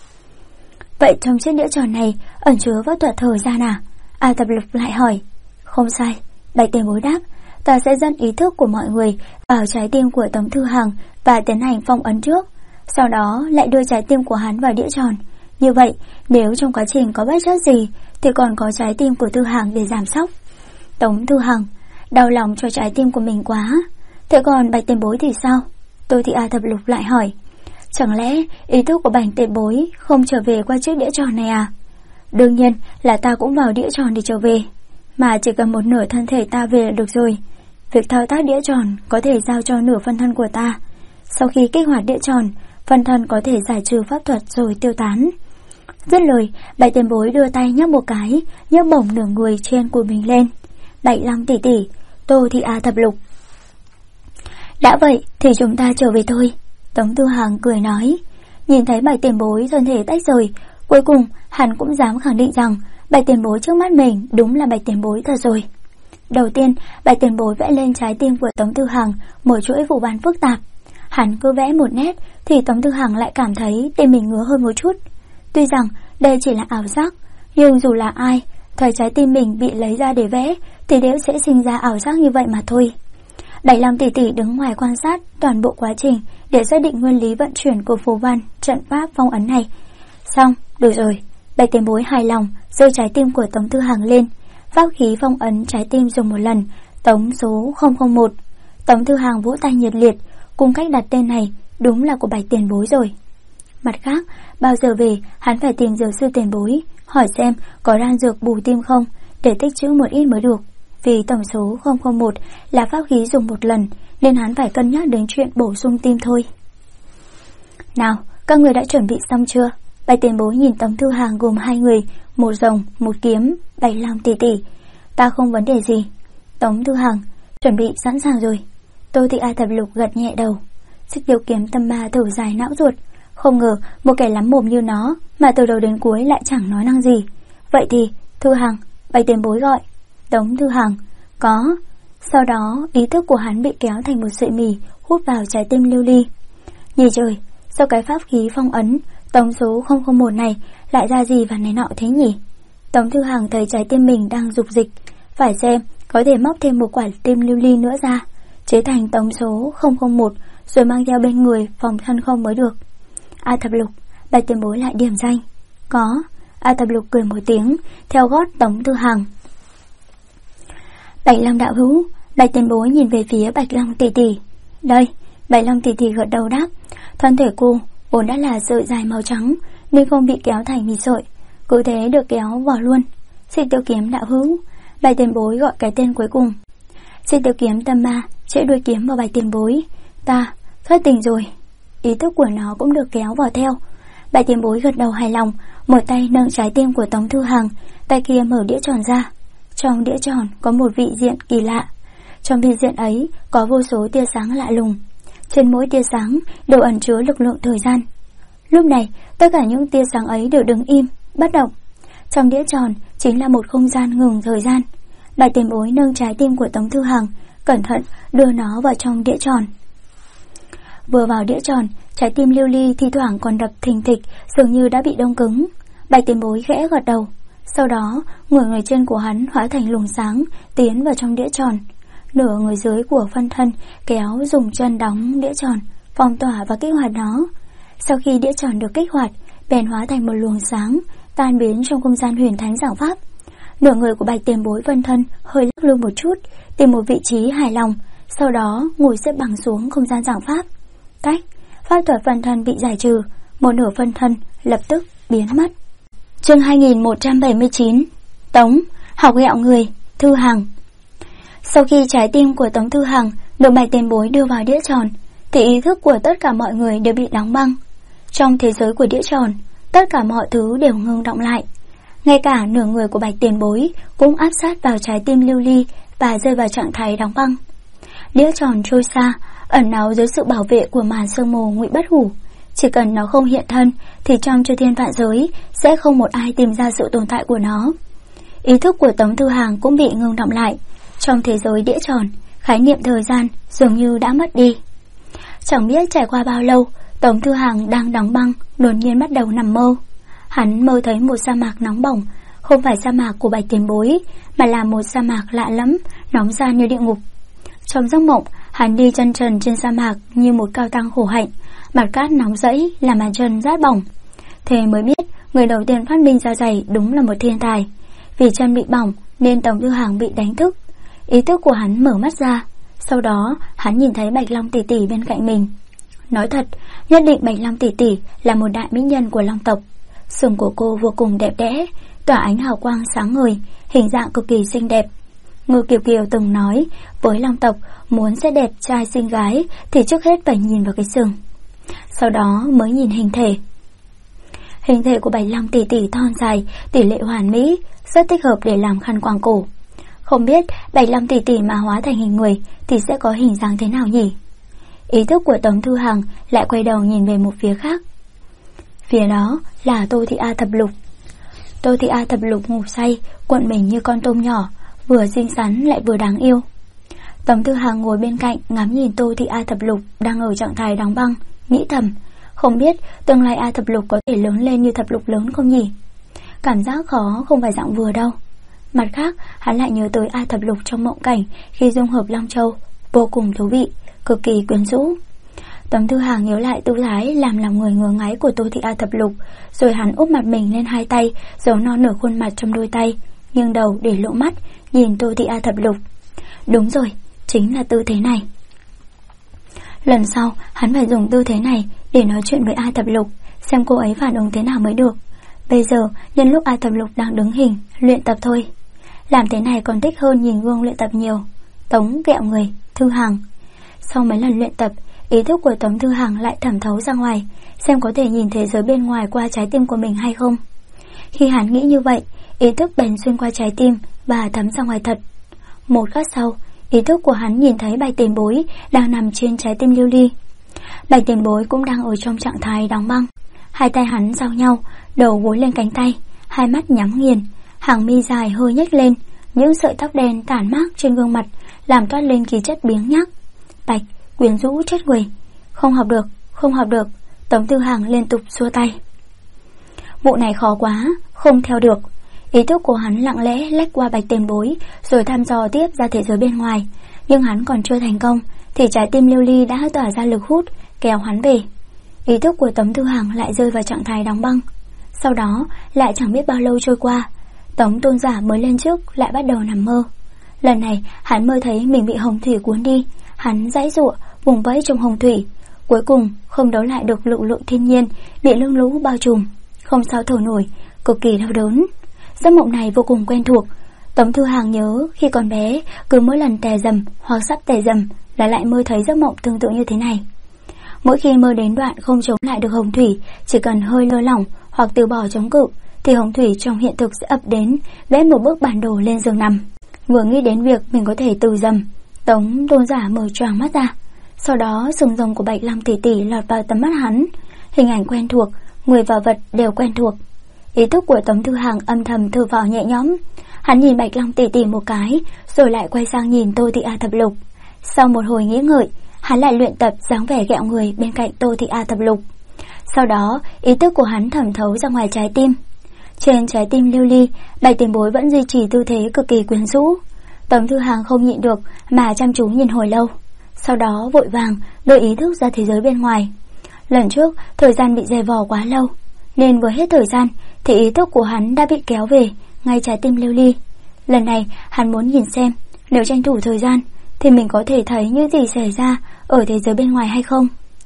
Vậy trong chiếc đĩa tròn này ẩn chứa pháp thuật thời gian à? A Thập Lục lại hỏi. Không sai, Bạch tiền bối đáp. Ta sẽ dẫn ý thức của mọi người vào trái tim của Tống Thư Hằng và tiến hành phong ấn trước, sau đó lại đưa trái tim của hắn vào đĩa tròn. Như vậy, nếu trong quá trình có bất trắc gì thì còn có trái tim của Thư Hằng để giảm sóc. Tống Thư Hằng đau lòng cho trái tim của mình quá. Thế còn Bạch tiền bối thì sao? Tôi thì A Thập Lục lại hỏi. Chẳng lẽ ý thức của Bạch tiền bối không trở về qua chiếc đĩa tròn này à? Đương nhiên là ta cũng vào đĩa tròn để trở về, mà chỉ cần một nửa thân thể ta về là được rồi. Việc thao tác đĩa tròn có thể giao cho nửa phân thân của ta. Sau khi kích hoạt đĩa tròn, phân thân có thể giải trừ pháp thuật rồi tiêu tán. Dứt lời, Bạch tiền bối đưa tay nhấc một cái, nhấc bổng nửa người trên của mình lên. Bạch Long tỷ tỷ, Tô Thị A Thập Lục. Đã vậy thì chúng ta trở về thôi. Tống Thư Hằng cười nói. Nhìn thấy Bạch tiền bối thân thể tách rời, cuối cùng hắn cũng dám khẳng định rằng Bạch tiền bối trước mắt mình đúng là Bạch tiền bối thật rồi. Đầu tiên, Bạch tiền bối vẽ lên trái tim của Tống Thư Hằng một chuỗi phù văn phức tạp. Hắn cứ vẽ một nét thì Tống Thư Hằng lại cảm thấy tim mình ngứa hơn một chút. Tuy rằng đây chỉ là ảo giác, nhưng dù là ai thấy trái tim mình bị lấy ra để vẽ thì đều sẽ sinh ra ảo giác như vậy mà thôi. Bạch Long tỷ tỷ đứng ngoài quan sát toàn bộ quá trình để xác định nguyên lý vận chuyển của phù văn trận pháp phong ấn này. Xong, được rồi. Bạch tiền bối hài lòng giơ trái tim của Tống Thư Hằng lên. Pháp khí phong ấn trái tim dùng một lần, tống số 001. Tống Thư Hằng vỗ tay nhiệt liệt, cùng cách đặt tên này đúng là của Bạch tiền bối rồi. Mặt khác, bao giờ về hắn phải tìm dược sư tiền bối, hỏi xem có đan dược bù tim không, để tích trữ một ít mới được. Vì tổng số 001 là pháp khí dùng một lần, nên hắn phải cân nhắc đến chuyện bổ sung tim thôi. Nào, các người đã chuẩn bị xong chưa? Bạch tiền bối nhìn Tống Thư Hằng gồm 2 người, một rồng, một kiếm. Bạch Long tỷ tỷ, ta không vấn đề gì. Tống Thư Hằng, chuẩn bị sẵn sàng rồi. Tô Thị A Thập Lục gật nhẹ đầu. Xích Tiêu Kiếm tâm ma thở dài não ruột. Không ngờ một kẻ lắm mồm như nó mà từ đầu đến cuối lại chẳng nói năng gì. Vậy thì, Thư Hằng, Bạch tiền bối gọi. Tống Thư Hằng, có. Sau đó ý thức của hắn bị kéo thành một sợi mì hút vào trái tim lưu ly. Nhì trời, sao cái pháp khí phong ấn tống số 001 này lại ra gì và này nọ thế nhỉ? Tống Thư Hằng thấy trái tim mình đang dục dịch, phải xem có thể móc thêm một quả tim lưu ly nữa ra, chế thành tống số 001 rồi mang theo bên người phòng thân không mới được. A Thập Lục, Bạch tiền bối lại điểm danh. Có. A Thập Lục cười một tiếng, theo gót Tống Thư Hằng. Bạch Long đạo hữu, Bạch tiền bối nhìn về phía Bạch Long tỷ tỷ. Đây, Bạch Long tỷ tỷ gật đầu đáp. Thân thể cô vốn đã là sợi dài màu trắng nên không bị kéo thành mì sợi, cứ thế được kéo vào luôn. Xích Tiêu Kiếm đạo hữu, Bạch tiền bối gọi cái tên cuối cùng. Xích Tiêu Kiếm tâm ma chĩa đuôi kiếm vào Bạch tiền bối. Ta thất tình rồi. Ý thức của nó cũng được kéo vào theo. Bạch tiền bối gật đầu hài lòng, một tay nâng trái tim của Tống Thư Hằng, tay kia mở đĩa tròn ra. Trong đĩa tròn có một vị diện kỳ lạ. Trong vị diện ấy có vô số tia sáng lạ lùng. Trên mỗi tia sáng đều ẩn chứa lực lượng thời gian. Lúc này tất cả những tia sáng ấy đều đứng im, bất động. Trong đĩa tròn chính là một không gian ngừng thời gian. Bạch tiền bối nâng trái tim của Tống Thư Hằng, cẩn thận đưa nó vào trong đĩa tròn. Vừa vào đĩa tròn, trái tim lưu ly thi thoảng còn đập thình thịch, dường như đã bị đông cứng. Bạch tiền bối khẽ gật đầu. Sau đó, người trên của hắn hóa thành luồng sáng tiến vào trong đĩa tròn. Nửa người dưới của phân thân kéo dùng chân đóng đĩa tròn, phong tỏa và kích hoạt nó. Sau khi đĩa tròn được kích hoạt, bèn hóa thành một luồng sáng, tan biến trong không gian huyền thánh giảng pháp. Nửa người của Bạch tiền bối phân thân hơi lắc lư một chút, tìm một vị trí hài lòng, sau đó ngồi xếp bằng xuống không gian giảng pháp. Tách, pháp thuật phân thân bị giải trừ, một nửa phân thân lập tức biến mất. Chương 2179. Tống, học ghẹo người, Thư Hằng. Sau khi trái tim của Tống Thư Hằng được Bạch tiền bối đưa vào đĩa tròn, thì ý thức của tất cả mọi người đều bị đóng băng. Trong thế giới của đĩa tròn, tất cả mọi thứ đều ngưng động lại. Ngay cả nửa người của Bạch tiền bối cũng áp sát vào trái tim lưu ly và rơi vào trạng thái đóng băng. Đĩa tròn trôi xa, ẩn náu dưới sự bảo vệ của màn sương mù ngụy bất hủ. Chỉ cần nó không hiện thân thì trong chư thiên vạn giới sẽ không một ai tìm ra sự tồn tại của nó. Ý thức của Tống Thư Hằng cũng bị ngưng động lại. Trong thế giới đĩa tròn, khái niệm thời gian dường như đã mất đi. Chẳng biết trải qua bao lâu, Tống Thư Hàng đang đóng băng, đột nhiên bắt đầu nằm mơ. Hắn mơ thấy một sa mạc nóng bỏng, không phải sa mạc của Bạch Tiền Bối, mà là một sa mạc lạ lắm, nóng ra như địa ngục. Trong giấc mộng, hắn đi chân trần trên sa mạc như một cao tăng khổ hạnh, mặt cát nóng rẫy làm bàn chân rát bỏng. Thế mới biết người đầu tiên phát minh ra giày đúng là một thiên tài. Vì chân bị bỏng nên Tống Thư Hàng bị đánh thức. Ý thức của hắn mở mắt ra. Sau đó hắn nhìn thấy Bạch Long tỷ tỷ bên cạnh mình. Nói thật, nhất định Bạch Long tỷ tỷ là một đại mỹ nhân của Long tộc. Sừng của cô vô cùng đẹp đẽ, tỏa ánh hào quang sáng ngời, hình dạng cực kỳ xinh đẹp. Ngư Kiều Kiều từng nói với Long tộc muốn sẽ đẹp trai xinh gái thì trước hết phải nhìn vào cái sừng, sau đó mới nhìn hình thể. Hình thể của Bạch Long tỷ tỷ thon dài, tỷ lệ hoàn mỹ, rất thích hợp để làm khăn quàng cổ. Không biết Bạch Long tỷ tỷ mà hóa thành hình người thì sẽ có hình dáng thế nào nhỉ? Ý thức của Tống Thư Hàng lại quay đầu nhìn về một phía khác. Phía đó là Tô Thị A Thập Lục. Tô Thị A Thập Lục ngủ say, cuộn mình như con tôm nhỏ, vừa xinh xắn lại vừa đáng yêu. Tống Thư Hàng ngồi bên cạnh ngắm nhìn Tô Thị A Thập Lục đang ở trạng thái đóng băng, nghĩ thầm, không biết tương lai A Thập Lục có thể lớn lên như Thập Lục lớn không nhỉ? Cảm giác khó không phải dạng vừa đâu. Mặt khác, hắn lại nhớ tới A Thập Lục trong mộng cảnh khi dung hợp Long Châu, vô cùng thú vị, cực kỳ quyến rũ. Tống Thư Hàng nhớ lại tư thái làm người ngứa ngáy của Tô Thị A Thập Lục, rồi hắn úp mặt mình lên hai tay, giấu non nửa khuôn mặt trong đôi tay, nghiêng đầu để lộ mắt, nhìn Tô Thị A Thập Lục. Đúng rồi, chính là tư thế này. Lần sau, hắn phải dùng tư thế này để nói chuyện với A Thập Lục, xem cô ấy phản ứng thế nào mới được. Bây giờ, nhân lúc A Thập Lục đang đứng hình, luyện tập thôi. Làm thế này còn thích hơn nhìn gương luyện tập nhiều. Tống kẹo người, Thư Hàng. Sau mấy lần luyện tập, ý thức của Tống Thư Hàng lại thẩm thấu ra ngoài, xem có thể nhìn thế giới bên ngoài qua trái tim của mình hay không. Khi hắn nghĩ như vậy, ý thức bèn xuyên qua trái tim và thấm ra ngoài thật. Một khắc sau, ý thức của hắn nhìn thấy Bạch Tiền Bối đang nằm trên trái tim Lưu Ly. Bạch Tiền Bối cũng đang ở trong trạng thái đóng băng. Hai tay hắn giao nhau, đầu gối lên cánh tay, hai mắt nhắm nghiền, hàng mi dài hơi nhếch lên, những sợi tóc đen tản mát trên gương mặt làm toát lên khí chất biếng nhác. Bạch, quyến rũ chết người. Không học được, không học được. Tống Thư Hàng liên tục xua tay. Vụ này khó quá, không theo được. Ý thức của hắn lặng lẽ lách qua Bạch Tiền Bối, rồi thăm dò tiếp ra thế giới bên ngoài. Nhưng hắn còn chưa thành công thì trái tim Lưu Ly đã tỏa ra lực hút, kéo hắn về. Ý thức của Tống Thư Hàng lại rơi vào trạng thái đóng băng. Sau đó lại chẳng biết bao lâu trôi qua, Tống Tôn Giả mới lên trước lại bắt đầu nằm mơ. Lần này hắn mơ thấy mình bị hồng thủy cuốn đi. Hắn giãy giụa vùng vẫy trong hồng thủy, cuối cùng không đấu lại được lũ lụt thiên nhiên, bị nước lũ bao trùm, không sao thở nổi, cực kỳ đau đớn. Giấc mộng này vô cùng quen thuộc. Tống Thư Hàng nhớ khi còn bé, cứ mỗi lần tè dầm hoặc sắp tè dầm là lại mơ thấy giấc mộng tương tự như thế này. Mỗi khi mơ đến đoạn không chống lại được hồng thủy, chỉ cần hơi lơ lỏng hoặc từ bỏ chống cự, thì hồng thủy trong hiện thực sẽ ập đến, vẽ một bức bản đồ lên giường nằm. Vừa nghĩ đến việc mình có thể từ dầm, Tống Tôn Giả mở choàng mắt ra. Sau đó sừng rồng của Bạch Long tỷ tỷ lọt vào tầm mắt hắn. Hình ảnh quen thuộc, người và vật đều quen thuộc. Ý thức của Tống Thư Hàng âm thầm thở phào nhẹ nhõm. Hắn nhìn Bạch Long tỷ tỷ một cái, rồi lại quay sang nhìn Tô Thị A Thập Lục. Sau một hồi nghĩ ngợi, hắn lại luyện tập dáng vẻ ghẹo người bên cạnh Tô Thị A Thập Lục. Sau đó, ý thức của hắn thẩm thấu ra ngoài trái tim. Trên trái tim Lưu Ly, Bạch Tiền Bối vẫn duy trì tư thế cực kỳ quyến rũ. Tống Thư Hàng không nhịn được mà chăm chú nhìn hồi lâu. Sau đó vội vàng đưa ý thức ra thế giới bên ngoài. Lần trước thời gian bị dày vò quá lâu, nên vừa hết thời gian thì ý thức của hắn đã bị kéo về ngay trái tim Lưu Ly. Lần này hắn muốn nhìn xem nếu tranh thủ thời gian thì mình có thể thấy những gì xảy ra ở thế giới bên ngoài hay không.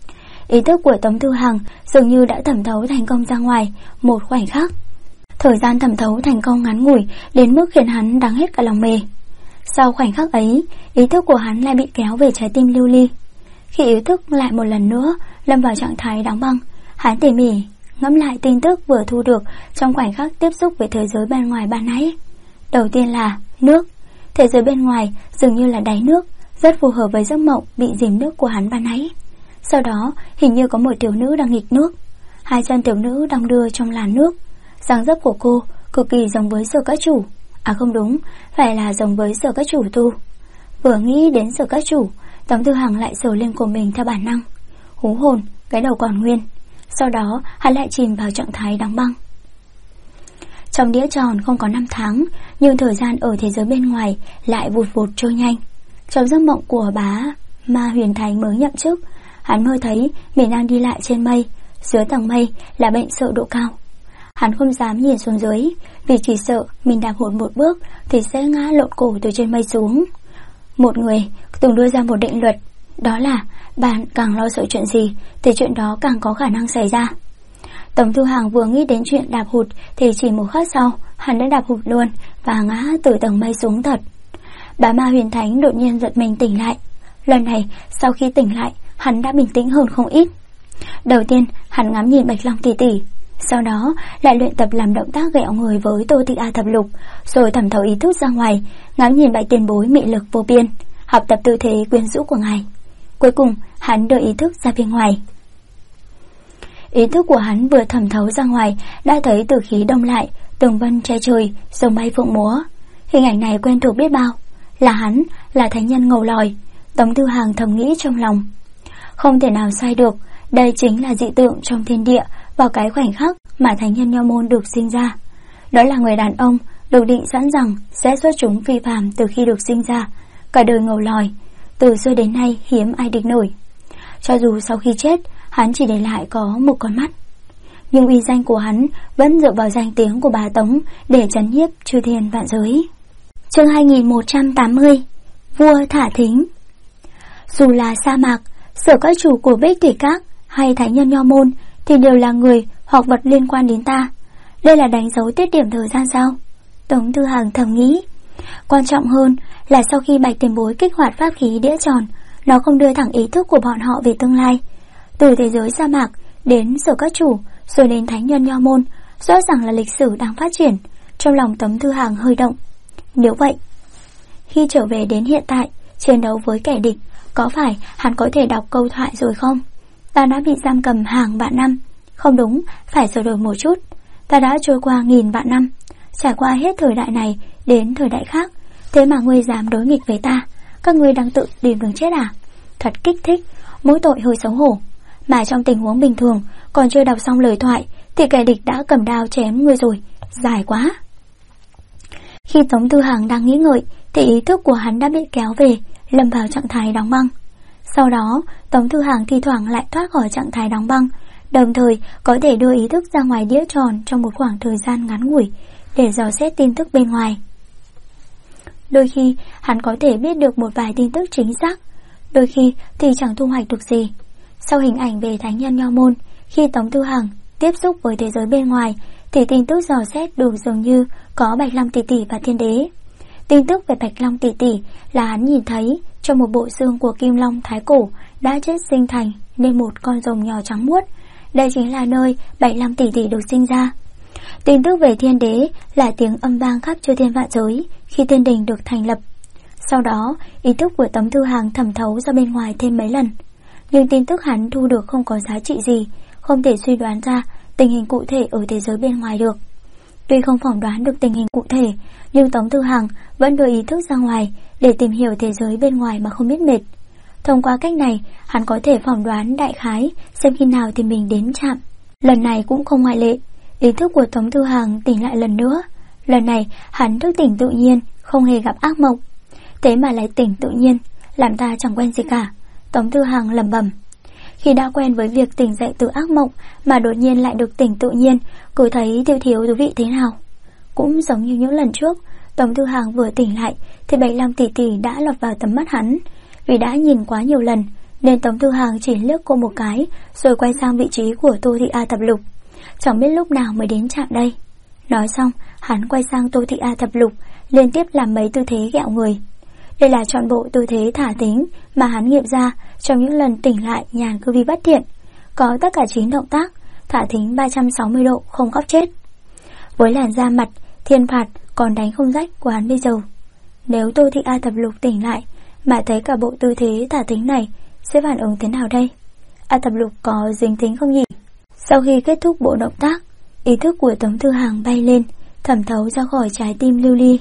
Ý thức của Tống Thư Hàng dường như đã thẩm thấu thành công ra ngoài một khoảnh khắc. Thời gian thẩm thấu thành công ngắn ngủi đến mức khiến hắn đáng hết cả lòng mề. Sau khoảnh khắc ấy, ý thức của hắn lại bị kéo về trái tim Lưu Ly. Khi ý thức lại một lần nữa lâm vào trạng thái đóng băng, hắn tỉ mỉ ngẫm lại tin tức vừa thu được trong khoảnh khắc tiếp xúc với thế giới bên ngoài ban nãy. Đầu tiên là nước. Thế giới bên ngoài dường như là đáy nước, rất phù hợp với giấc mộng bị dìm nước của hắn ban nãy. Sau đó hình như có một tiểu nữ đang nghịch nước. Hai chân tiểu nữ đong đưa trong làn nước. Dáng dấp của cô cực kỳ giống với Sở Các Chủ. À không đúng, phải là giống với Sở Các Chủ tu. Vừa nghĩ đến Sở Các Chủ, Tống Thư Hàng lại sờ lên cổ mình theo bản năng. Hú hồn, cái đầu còn nguyên. Sau đó hắn lại chìm vào trạng thái đóng băng. Trong đĩa tròn không có 5 tháng, nhưng thời gian ở thế giới bên ngoài lại vụt vụt trôi nhanh. Trong giấc mộng của bá Ma Huyền Thánh mới nhậm chức, hắn mơ thấy mình đang đi lại trên mây. Dưới tầng mây là bệnh sợ độ cao. Hắn không dám nhìn xuống dưới, vì chỉ sợ mình đạp hụt một bước thì sẽ ngã lộn cổ từ trên mây xuống. Một người từng đưa ra một định luật, đó là bạn càng lo sợ chuyện gì thì chuyện đó càng có khả năng xảy ra. Tống Thư Hàng vừa nghĩ đến chuyện đạp hụt thì chỉ một khắc sau hắn đã đạp hụt luôn và ngã từ tầng mây xuống thật. Bá Ma Huyền Thánh đột nhiên giật mình tỉnh lại. Lần này sau khi tỉnh lại, hắn đã bình tĩnh hơn không ít. Đầu tiên hắn ngắm nhìn Bạch Long tỷ tỷ, sau đó lại luyện tập làm động tác ghẹo người với Tô Thị A thập lục, rồi thẩm thấu ý thức ra ngoài, ngắm nhìn Bạch tiền bối mị lực vô biên, học tập tư thế quyến rũ của ngài. Cuối cùng hắn đưa ý thức ra bên ngoài. Ý thức của hắn vừa thẩm thấu ra ngoài đã thấy tử khí đông lại, tường vân che trời, rồng bay phượng múa. Hình ảnh này quen thuộc biết bao. Là hắn, là thánh nhân ngầu lòi. Tống Thư Hàng thầm nghĩ trong lòng. Không thể nào sai được, đây chính là dị tượng trong thiên địa vào cái khoảnh khắc mà thánh nhân Nho Môn được sinh ra. Đó là người đàn ông được định sẵn rằng sẽ xuất chúng phi phàm từ khi được sinh ra, cả đời ngầu lòi, từ xưa đến nay hiếm ai địch nổi. Cho dù sau khi chết hắn chỉ để lại có một con mắt, nhưng uy danh của hắn vẫn dựa vào danh tiếng của bà Tống để trấn nhiếp chư thiên vạn giới. Chương 2180. Vua thả thính. Dù là sa mạc, sở các chủ của Bích Thủy Các hay thánh nhân Nho Môn thì đều là người hoặc vật liên quan đến ta. Đây là đánh dấu tiết điểm thời gian sao? Tống Thư Hàng thầm nghĩ. Quan trọng hơn là sau khi Bạch tiền bối kích hoạt pháp khí đĩa tròn, nó không đưa thẳng ý thức của bọn họ về tương lai. Từ thế giới sa mạc đến sở các chủ, rồi đến thánh nhân Nho Môn, rõ ràng là lịch sử đang phát triển. Trong lòng Tống Thư Hàng hơi động. Nếu vậy, khi trở về đến hiện tại, chiến đấu với kẻ địch, có phải hắn có thể đọc câu thoại rồi không? Ta đã bị giam cầm hàng vạn năm. Không đúng, phải sửa đổi một chút. Ta đã trôi qua nghìn vạn năm, trải qua hết thời đại này đến thời đại khác. Thế mà ngươi dám đối nghịch với ta? Các ngươi đang tự tìm đường chết à? Thật kích thích, mỗi tội hơi xấu hổ. Mà trong tình huống bình thường, còn chưa đọc xong lời thoại thì kẻ địch đã cầm đao chém ngươi rồi. Dài quá. Khi Tống Thư Hàng đang nghĩ ngợi thì ý thức của hắn đã bị kéo về, lâm vào trạng thái đóng băng. Sau đó Tống Thư Hàng thi thoảng lại thoát khỏi trạng thái đóng băng, đồng thời có thể đưa ý thức ra ngoài đĩa tròn trong một khoảng thời gian ngắn ngủi để dò xét tin tức bên ngoài. Đôi khi hắn có thể biết được một vài tin tức chính xác, đôi khi thì chẳng thu hoạch được gì. Sau hình ảnh về thánh nhân Nho Môn, khi Tống Thư Hàng tiếp xúc với thế giới bên ngoài thì tin tức dò xét được dường như có Bạch Long tỷ tỷ và Thiên Đế. Tin tức về Bạch Long tỷ tỷ là hắn nhìn thấy trong một bộ xương của Kim Long thái cổ đã chết sinh thành nên một con rồng nhỏ trắng muốt. Đây chính là nơi Bạch Long tỷ tỷ được sinh ra. Tin tức về Thiên Đế là tiếng âm vang khắp chư thiên vạn giới khi thiên đình được thành lập. Sau đó ý thức của Tống Thư Hàng thẩm thấu ra bên ngoài thêm mấy lần, nhưng tin tức hắn thu được không có giá trị gì, không thể suy đoán ra tình hình cụ thể ở thế giới bên ngoài được. Tuy không phỏng đoán được tình hình cụ thể, nhưng Tống Thư Hàng vẫn đưa ý thức ra ngoài để tìm hiểu thế giới bên ngoài mà không biết mệt. Thông qua cách này, hắn có thể phỏng đoán đại khái xem khi nào thì mình đến trạm. Lần này cũng không ngoại lệ, ý thức của Tống Thư Hàng tỉnh lại lần nữa. Lần này hắn thức tỉnh tự nhiên, không hề gặp ác mộng. Thế mà lại tỉnh tự nhiên, làm ta chẳng quen gì cả. Tống Thư Hàng lẩm bẩm. Khi đã quen với việc tỉnh dậy từ ác mộng mà đột nhiên lại được tỉnh tự nhiên, cứ thấy thiếu thú vị thế nào. Cũng giống như những lần trước, Tống Thư Hàng vừa tỉnh lại thì Bạch Long tỷ tỷ đã lọt vào tầm mắt hắn. Vì đã nhìn quá nhiều lần nên Tống Thư Hàng chỉ liếc cô một cái rồi quay sang vị trí của Tô Thị A thập lục. Chẳng biết lúc nào mới đến trạm đây. Nói xong, hắn quay sang Tô Thị A thập lục, liên tiếp làm mấy tư thế ghẹo người. Đây là trọn bộ tư thế thả thính mà hắn nghiệm ra trong những lần tỉnh lại nhàn cư vi bất thiện. Có tất cả 9 động tác, thả thính 360 độ không góc chết. Với làn da mặt, thiên phạt còn đánh không rách của hắn bây giờ. Nếu Tô Thị A thập lục tỉnh lại mà thấy cả bộ tư thế thả thính này, sẽ phản ứng thế nào đây? A thập lục có dính tính không nhỉ? Sau khi kết thúc bộ động tác, ý thức của Tống Thư Hàng bay lên, thẩm thấu ra khỏi trái tim lưu ly.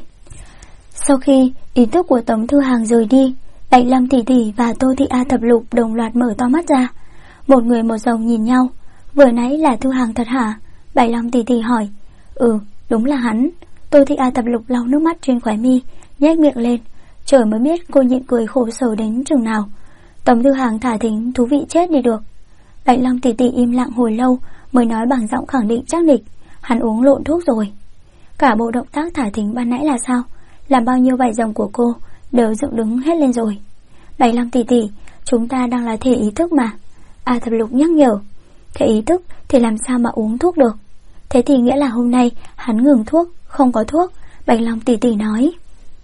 Sau khi ý thức của Tống Thư Hàng rời đi, Bạch Long tỷ tỷ và Tô Thị A thập lục đồng loạt mở to mắt ra. Một người một rồng nhìn nhau. Vừa nãy là Thu Hàng thật hả? Bạch Long tỉ tỉ hỏi. Ừ, đúng là hắn. Tô Thị A Tập Lục lau nước mắt trên khóe mi, nhếch miệng lên. Trời mới biết cô nhịn cười khổ sở đến chừng nào. Tống Thư Hàng thả thính thú vị chết đi được. Bạch Long tỉ tỉ im lặng hồi lâu mới nói bằng giọng khẳng định chắc nịch. Hắn uống lộn thuốc rồi. Cả bộ động tác thả thính ban nãy là sao? Làm bao nhiêu vải rồng của cô đều dựng đứng hết lên rồi. Bạch Long tỉ tỉ, chúng ta đang là thể ý thức mà. A Thập Lục nhắc nhở. Thể ý thức thì làm sao mà uống thuốc được? Thế thì nghĩa là hôm nay hắn ngừng thuốc, không có thuốc. Bạch Long tỉ tỉ nói.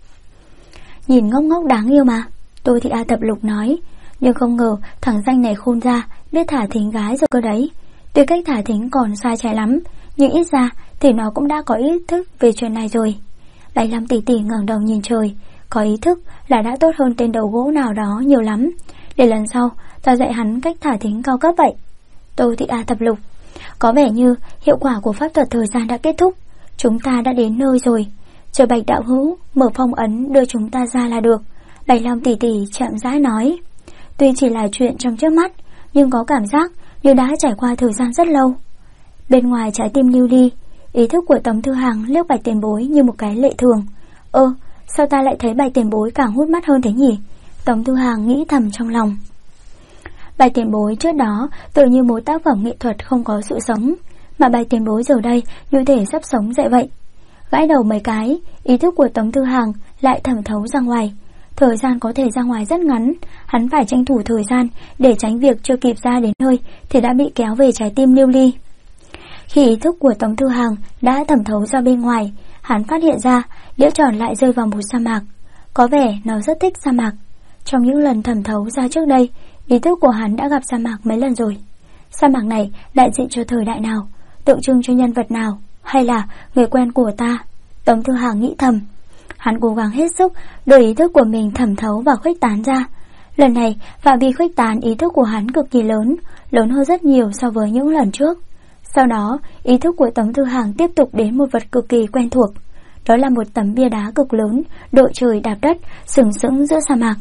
Nhìn ngốc ngốc đáng yêu mà, tôi thì A Thập Lục nói. Nhưng không ngờ thằng danh này khôn ra, biết thả thính gái rồi cơ đấy. Tuy cách thả thính còn sai trái lắm, nhưng ít ra thì nó cũng đã có ý thức về chuyện này rồi. Bạch Long tỉ tỉ ngẩng đầu nhìn trời. Có ý thức là đã tốt hơn tên đầu gỗ nào đó nhiều lắm. Để lần sau ta dạy hắn cách thả thính cao cấp vậy. Tô Thị A Thập Lục. Có vẻ như hiệu quả của pháp thuật thời gian đã kết thúc. Chúng ta đã đến nơi rồi. Chờ Bạch đạo hữu mở phong ấn đưa chúng ta ra là được. Bạch Long tỉ tỉ chậm rãi nói. Tuy chỉ là chuyện trong trước mắt, nhưng có cảm giác như đã trải qua thời gian rất lâu. Bên ngoài trái tim lưu ly, ý thức của Tống Thư Hàng liếc Bạch tiền bối như một cái lệ thường. Sao ta lại thấy Bạch tiền bối càng hút mắt hơn thế nhỉ? Tống Thư Hàng nghĩ thầm trong lòng. Bạch tiền bối trước đó tự như một tác phẩm nghệ thuật không có sự sống, mà Bạch tiền bối giờ đây như thể sắp sống dậy vậy. Gãi đầu mấy cái, ý thức của Tống Thư Hàng lại thẩm thấu ra ngoài. Thời gian có thể ra ngoài rất ngắn, hắn phải tranh thủ thời gian để tránh việc chưa kịp ra đến nơi thì đã bị kéo về trái tim lưu ly. Khi ý thức của Tống Thư Hàng đã thẩm thấu ra bên ngoài, hắn phát hiện ra đĩa tròn lại rơi vào một sa mạc. Có vẻ nó rất thích sa mạc. Trong những lần thẩm thấu ra trước đây, ý thức của hắn đã gặp sa mạc mấy lần rồi. Sa mạc này đại diện cho thời đại nào, tượng trưng cho nhân vật nào, hay là người quen của ta? Tống Thư Hàng nghĩ thầm. Hắn cố gắng hết sức để ý thức của mình thẩm thấu và khuếch tán ra. Lần này phạm vi khuếch tán ý thức của hắn cực kỳ lớn, lớn hơn rất nhiều so với những lần trước. Sau đó, ý thức của Tống Thư Hàng tiếp tục đến một vật cực kỳ quen thuộc. Đó là một tấm bia đá cực lớn, đội trời đạp đất, sừng sững giữa sa mạc.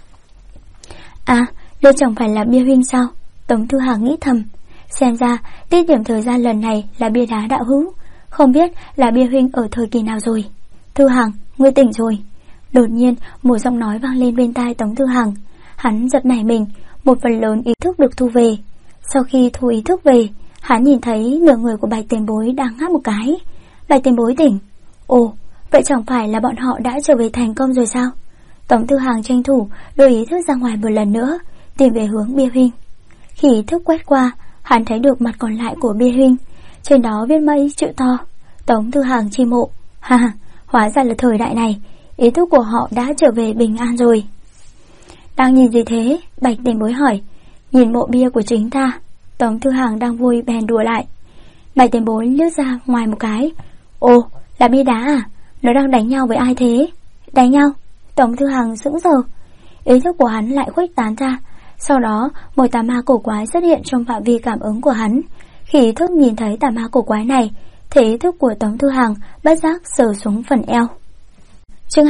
À, đây chẳng phải là bia huynh sao? Tống Thư Hàng nghĩ thầm. Xem ra, tiết điểm thời gian lần này là bia đá đạo hữu. Không biết là bia huynh ở thời kỳ nào rồi. Thư Hàng, ngươi tỉnh rồi. Đột nhiên, một giọng nói vang lên bên tai Tống Thư Hàng. Hắn giật nảy mình, một phần lớn ý thức được thu về. Sau khi thu ý thức về, hắn nhìn thấy nửa người của Bạch tiền bối đang ngáp một cái. Bạch tiền bối tỉnh. Ồ, vậy chẳng phải là bọn họ đã trở về thành công rồi sao? Tống Thư Hàng tranh thủ đưa ý thức ra ngoài một lần nữa, tìm về hướng bia huynh. Khi ý thức quét qua, hắn thấy được mặt còn lại của bia huynh. Trên đó viết mấy chữ to: Tống Thư Hàng chi mộ. Ha, hóa ra là thời đại này, ý thức của họ đã trở về bình an rồi. Đang nhìn gì thế? Bạch tiền bối hỏi. Nhìn mộ bia của chính ta. Tống Thư Hàng đang vui bèn đùa lại. Bạch tiền bối liếc ra ngoài một cái. Ồ, là bia đá à? Nó đang đánh nhau với ai thế? Đánh nhau? Tống Thư Hàng sững sờ. Ý thức của hắn lại khuếch tán ra. Sau đó, một tà ma cổ quái xuất hiện trong phạm vi cảm ứng của hắn. Khi ý thức nhìn thấy tà ma cổ quái này, thì ý thức của Tống Thư Hàng bất giác sờ xuống phần eo. Chương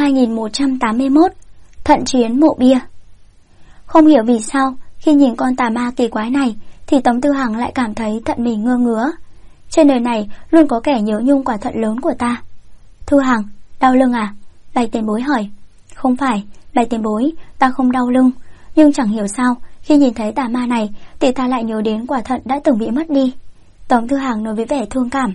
2181. Thận chiến mộ bia. Không hiểu vì sao, khi nhìn con tà ma kỳ quái này, thì Tống Thư Hàng lại cảm thấy thận mình ngơ ngứa. Trên đời này luôn có kẻ nhớ nhung quả thận lớn của ta. Thư Hàng, đau lưng à? Bạch tiền bối hỏi. Không phải, Bạch tiền bối, ta không đau lưng. Nhưng chẳng hiểu sao, khi nhìn thấy tà ma này, thì ta lại nhớ đến quả thận đã từng bị mất đi. Tống Thư Hàng nói với vẻ thương cảm.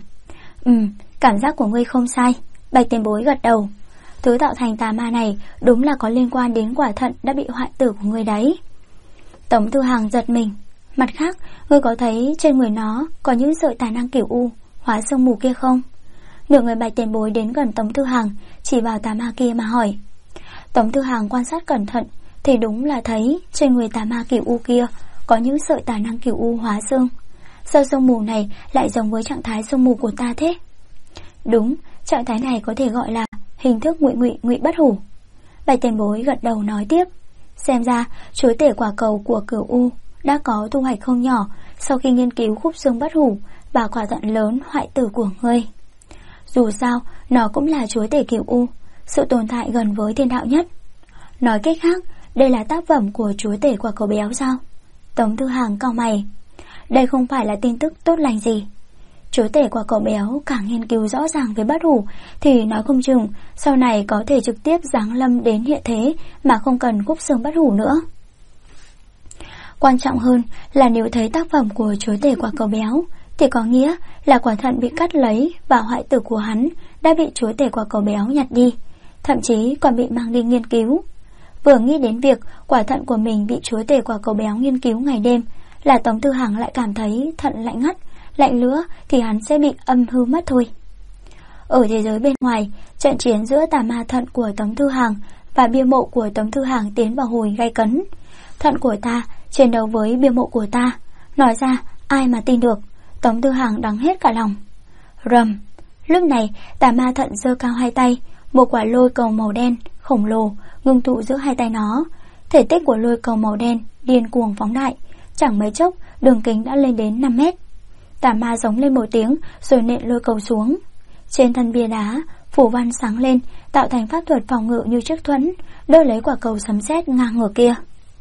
Cảm giác của ngươi không sai. Bạch tiền bối gật đầu. Thứ tạo thành tà ma này đúng là có liên quan đến quả thận đã bị hoại tử của ngươi đấy. Tống Thư Hàng giật mình. Mặt khác, ngươi có thấy trên người nó có những sợi tài năng kiểu u, hóa sương mù kia không? Nửa người Bạch tiền bối đến gần Tống Thư Hàng, chỉ vào tà ma kia mà hỏi. Tống Thư Hàng quan sát cẩn thận thì đúng là thấy trên người tà ma kiểu u kia có những sợi tài năng kiểu u hóa sương. Sao sương mù này lại giống với trạng thái sương mù của ta thế? Đúng, trạng thái này có thể gọi là hình thức ngụy bất hủ. Bạch tiền bối gật đầu nói tiếp. Xem ra chúa tể quả cầu của Cửu U đã có thu hoạch không nhỏ sau khi nghiên cứu khúc xương bất hủ và quả thận lớn hoại tử của ngươi. Dù sao, nó cũng là chúa tể Cửu U, sự tồn tại gần với thiên đạo nhất. Nói cách khác, đây là tác phẩm của chúa tể quả cầu béo sao? Tống Thư Hàng cau mày. Đây không phải là tin tức tốt lành gì. Chúa tể quả cậu béo càng nghiên cứu rõ ràng về bất hủ thì nói không chừng sau này có thể trực tiếp giáng lâm đến hiện thế mà không cần khúc xương bất hủ nữa. Quan trọng hơn là nếu thấy tác phẩm của chúa tể quả cậu béo thì có nghĩa là quả thận bị cắt lấy và hoại tử của hắn đã bị chúa tể quả cậu béo nhặt đi, thậm chí còn bị mang đi nghiên cứu. Vừa nghĩ đến việc quả thận của mình bị chúa tể quả cậu béo nghiên cứu ngày đêm là Tống Thư Hàng lại cảm thấy thận lạnh ngắt, lạnh nữa thì hắn sẽ bị âm hư mất thôi. Ở thế giới bên ngoài, trận chiến giữa tà ma thận của Tống Thư Hàng và bia mộ của Tống Thư Hàng tiến vào hồi gay cấn. Thận của ta chiến đấu với bia mộ của ta, nói ra ai mà tin được. Tống Thư Hàng đắng hết cả lòng. Rầm. Lúc này tà ma thận giơ cao hai tay, một quả lôi cầu màu đen khổng lồ ngưng tụ giữa hai tay nó. Thể tích của lôi cầu màu đen điên cuồng phóng đại, chẳng mấy chốc đường kính đã lên đến 5 mét. Tà ma giống lên một tiếng rồi nện lôi cầu xuống. Trên thân bia đá phủ văn sáng lên, tạo thành pháp thuật phòng ngự như chiếc thuẫn, đỡ lấy quả cầu sấm sét ngang ngửa kia.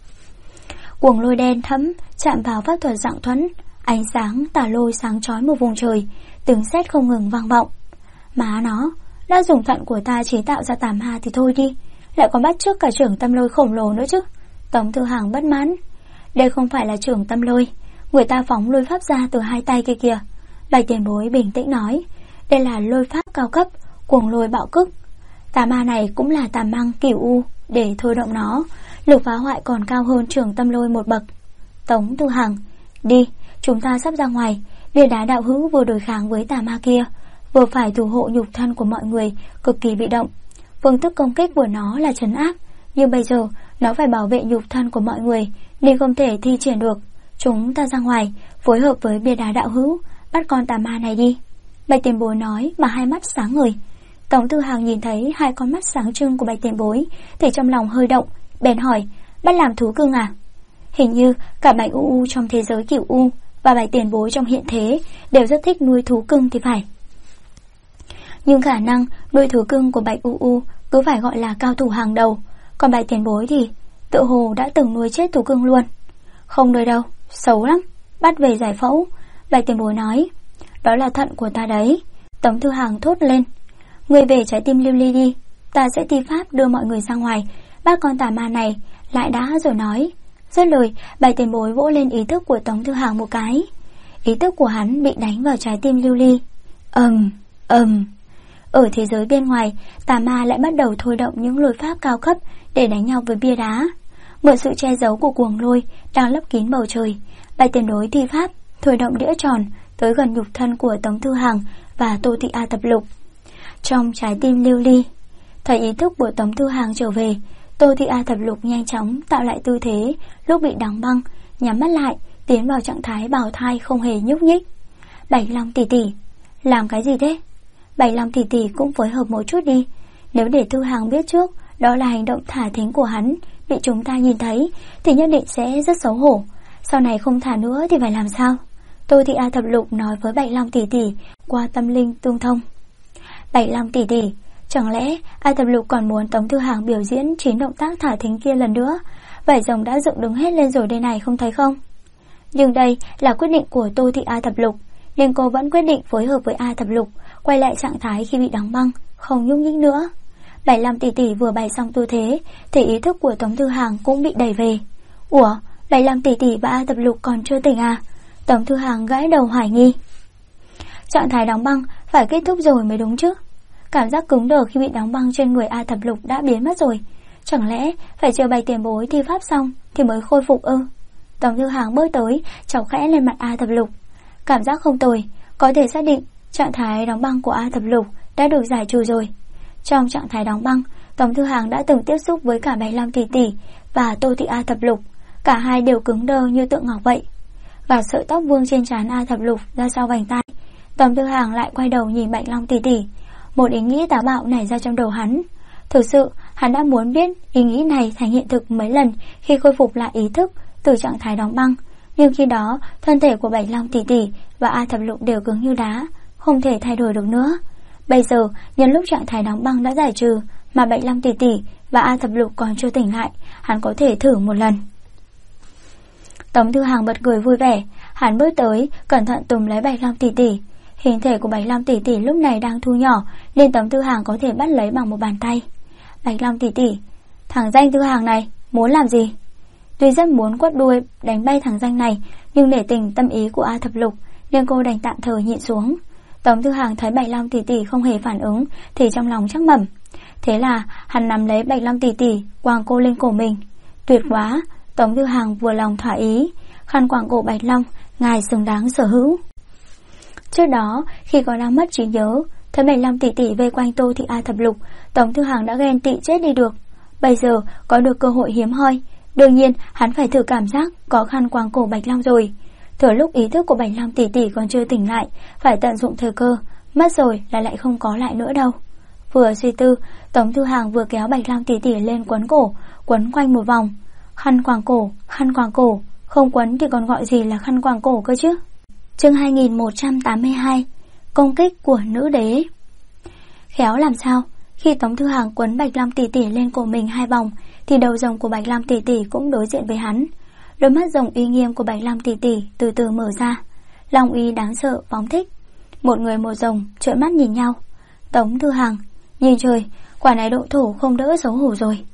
Cuồng lôi đen thẫm chạm vào pháp thuật dạng thuẫn, ánh sáng tà lôi sáng chói một vùng trời, tiếng sét không ngừng vang vọng. Má nó, đã dùng thận của ta chế tạo ra tà ma thì thôi đi, lại còn bắt chước cả trưởng tâm lôi khổng lồ nữa chứ. Tống Thư Hàng bất mãn. Đây không phải là trưởng tâm lôi, người ta phóng lôi pháp ra từ hai tay kia kìa. Bạch tiền bối bình tĩnh nói, đây là lôi pháp cao cấp, cuồng lôi bạo cức. Tà ma này cũng là tà mang cửu u, để thôi động nó, lực phá hoại còn cao hơn trưởng tâm lôi một bậc. Tống Thư Hàng, đi, chúng ta sắp ra ngoài. Bia đá đạo hữu vừa đối kháng với tà ma kia, vừa phải thủ hộ nhục thân của mọi người, cực kỳ bị động. Phương thức công kích của nó là trấn áp, nhưng bây giờ nó phải bảo vệ nhục thân của mọi người nên không thể thi triển được. Chúng ta ra ngoài, phối hợp với bia đá đạo hữu, bắt con tà ma này đi. Bạch tiền bối nói mà hai mắt sáng ngời. Tống Thư Hàng nhìn thấy hai con mắt sáng trưng của bạch tiền bối thì trong lòng hơi động, bèn hỏi, bắt làm thú cưng à? Hình như cả bạch u trong thế giới cửu u và bạch tiền bối trong hiện thế đều rất thích nuôi thú cưng thì phải. Nhưng khả năng nuôi thú cưng của bạch u cứ phải gọi là cao thủ hàng đầu, còn bạch tiền bối thì tự hồ đã từng nuôi chết thú cưng luôn. Không nuôi đâu, xấu lắm, bắt về giải phẫu. Bạch tiền bối nói, đó là thận của ta đấy. Tống Thư Hàng thốt lên, người về trái tim lưu ly đi, ta sẽ thi pháp đưa mọi người ra ngoài, bắt con tà ma này. Lại đã rồi nói. Dứt lời, bạch tiền bối vỗ lên ý thức của Tống Thư Hàng một cái. Ý thức của hắn bị đánh vào trái tim lưu ly. Ở thế giới bên ngoài, tà ma lại bắt đầu thôi động những lôi pháp cao cấp để đánh nhau với bia đá. Mượn sự che giấu của cuồng lôi đang lấp kín bầu trời, bạch tiền bối thi pháp thôi động đĩa tròn tới gần nhục thân của Tống Thư Hàng và Tô Thị A Tập Lục. Trong trái tim lưu ly, thấy ý thức của Tống Thư Hàng trở về, Tô Thị A Tập Lục nhanh chóng tạo lại tư thế lúc bị đóng băng, nhắm mắt lại, tiến vào trạng thái bào thai không hề nhúc nhích. Bạch Long tỷ tỷ, làm cái gì thế? Bạch Long tỷ tỷ cũng phối hợp một chút đi. Nếu để Thư Hàng biết trước đó là hành động thả thính của hắn bị chúng ta nhìn thấy thì nhất định sẽ rất xấu hổ. Sau này không thả nữa thì phải làm sao? Tô Thị A Thập Lục nói với Bạch Long tỷ tỷ qua tâm linh tương thông. Bạch Long tỷ tỷ, chẳng lẽ A Thập Lục còn muốn Tống Thư Hàng biểu diễn 9 động tác thả thính kia lần nữa? Vảy rồng đã dựng đứng hết lên rồi đây này, không thấy không? Nhưng đây là quyết định của Tô Thị A Thập Lục, nên cô vẫn quyết định phối hợp với A Thập Lục quay lại trạng thái khi bị đóng băng, không nhúc nhích nữa. Bạch Long tỷ tỷ vừa bày xong tư thế thì ý thức của Tống Thư Hàng cũng bị đẩy về. Ủa, Bạch Long tỷ tỷ và A Thập Lục còn chưa tỉnh à? Tống Thư Hàng gãi đầu hoài nghi. Trạng thái đóng băng phải kết thúc rồi mới đúng chứ. Cảm giác cứng đờ khi bị đóng băng trên người A Thập Lục đã biến mất rồi. Chẳng lẽ phải chờ Bạch tiền bối thi pháp xong thì mới khôi phục ư? Tống Thư Hàng bước tới chọc khẽ lên mặt A Thập Lục. Cảm giác không tồi, có thể xác định trạng thái đóng băng của A Thập Lục đã được giải trừ rồi. Trong trạng thái đóng băng, Tống Thư Hàng đã từng tiếp xúc với cả Bạch Long tỷ tỷ và Tô Thị A Thập Lục. Cả hai đều cứng đơ như tượng ngọc vậy. Và sợi tóc vương trên trán A Thập Lục ra sau vành tai. Tống Thư Hàng lại quay đầu nhìn Bạch Long tỷ tỷ. Một ý nghĩ táo bạo nảy ra trong đầu hắn. Thực sự hắn đã muốn biết ý nghĩ này thành hiện thực mấy lần khi khôi phục lại ý thức từ trạng thái đóng băng. Nhưng khi đó thân thể của Bạch Long tỷ tỷ và A Thập Lục đều cứng như đá, không thể thay đổi được nữa. Bây giờ nhân lúc trạng thái đóng băng đã giải trừ mà Bạch Long tỷ tỷ và A Thập Lục còn chưa tỉnh lại, hắn có thể thử một lần. Tống Thư Hàng bật cười vui vẻ, hắn bước tới, cẩn thận túm lấy Bạch Long tỷ tỷ. Hình thể của Bạch Long tỷ tỷ lúc này đang thu nhỏ, nên Tống Thư Hàng có thể bắt lấy bằng một bàn tay. Bạch Long tỷ tỷ, thằng danh Thư Hàng này muốn làm gì? Tuy rất muốn quất đuôi đánh bay thằng danh này, nhưng để tình tâm ý của A Thập Lục nên cô đành tạm thời nhịn xuống. Tống Thư Hàng thấy Bạch Long tỷ tỷ không hề phản ứng thì trong lòng chắc mẩm. Thế là hắn nắm lấy Bạch Long tỷ tỷ, quàng cô lên cổ mình. Tuyệt quá! Tống Thư Hàng vừa lòng thỏa ý. Khăn quàng cổ Bạch Long, ngài xứng đáng sở hữu. Trước đó, khi còn đang mất trí nhớ, thấy Bạch Long tỷ tỷ vây quanh Tô Thị A Thập Lục, Tống Thư Hàng đã ghen tị chết đi được. Bây giờ có được cơ hội hiếm hoi, đương nhiên hắn phải thử cảm giác có khăn quàng cổ Bạch Long rồi. Thừa lúc ý thức của Bạch Long tỷ tỷ còn chưa tỉnh lại, phải tận dụng thời cơ, mất rồi là lại không có lại nữa đâu. Vừa suy tư, Tống Thư Hàng vừa kéo Bạch Long tỷ tỷ lên quấn cổ, quấn quanh một vòng. Khăn quàng cổ, không quấn thì còn gọi gì là khăn quàng cổ cơ chứ. Chương 2182, công kích của nữ đế. Khéo làm sao, khi Tống Thư Hàng quấn Bạch Long tỷ tỷ lên cổ mình 2 vòng, thì đầu rồng của Bạch Long tỷ tỷ cũng đối diện với hắn. Đôi mắt rồng uy nghiêm của Bạch Long tỷ tỷ từ từ mở ra, long uy đáng sợ phóng thích. Một người một rồng trợn mắt nhìn nhau. Tống Thư Hàng, nhìn trời, quả này độ thủ không đỡ xấu hổ rồi.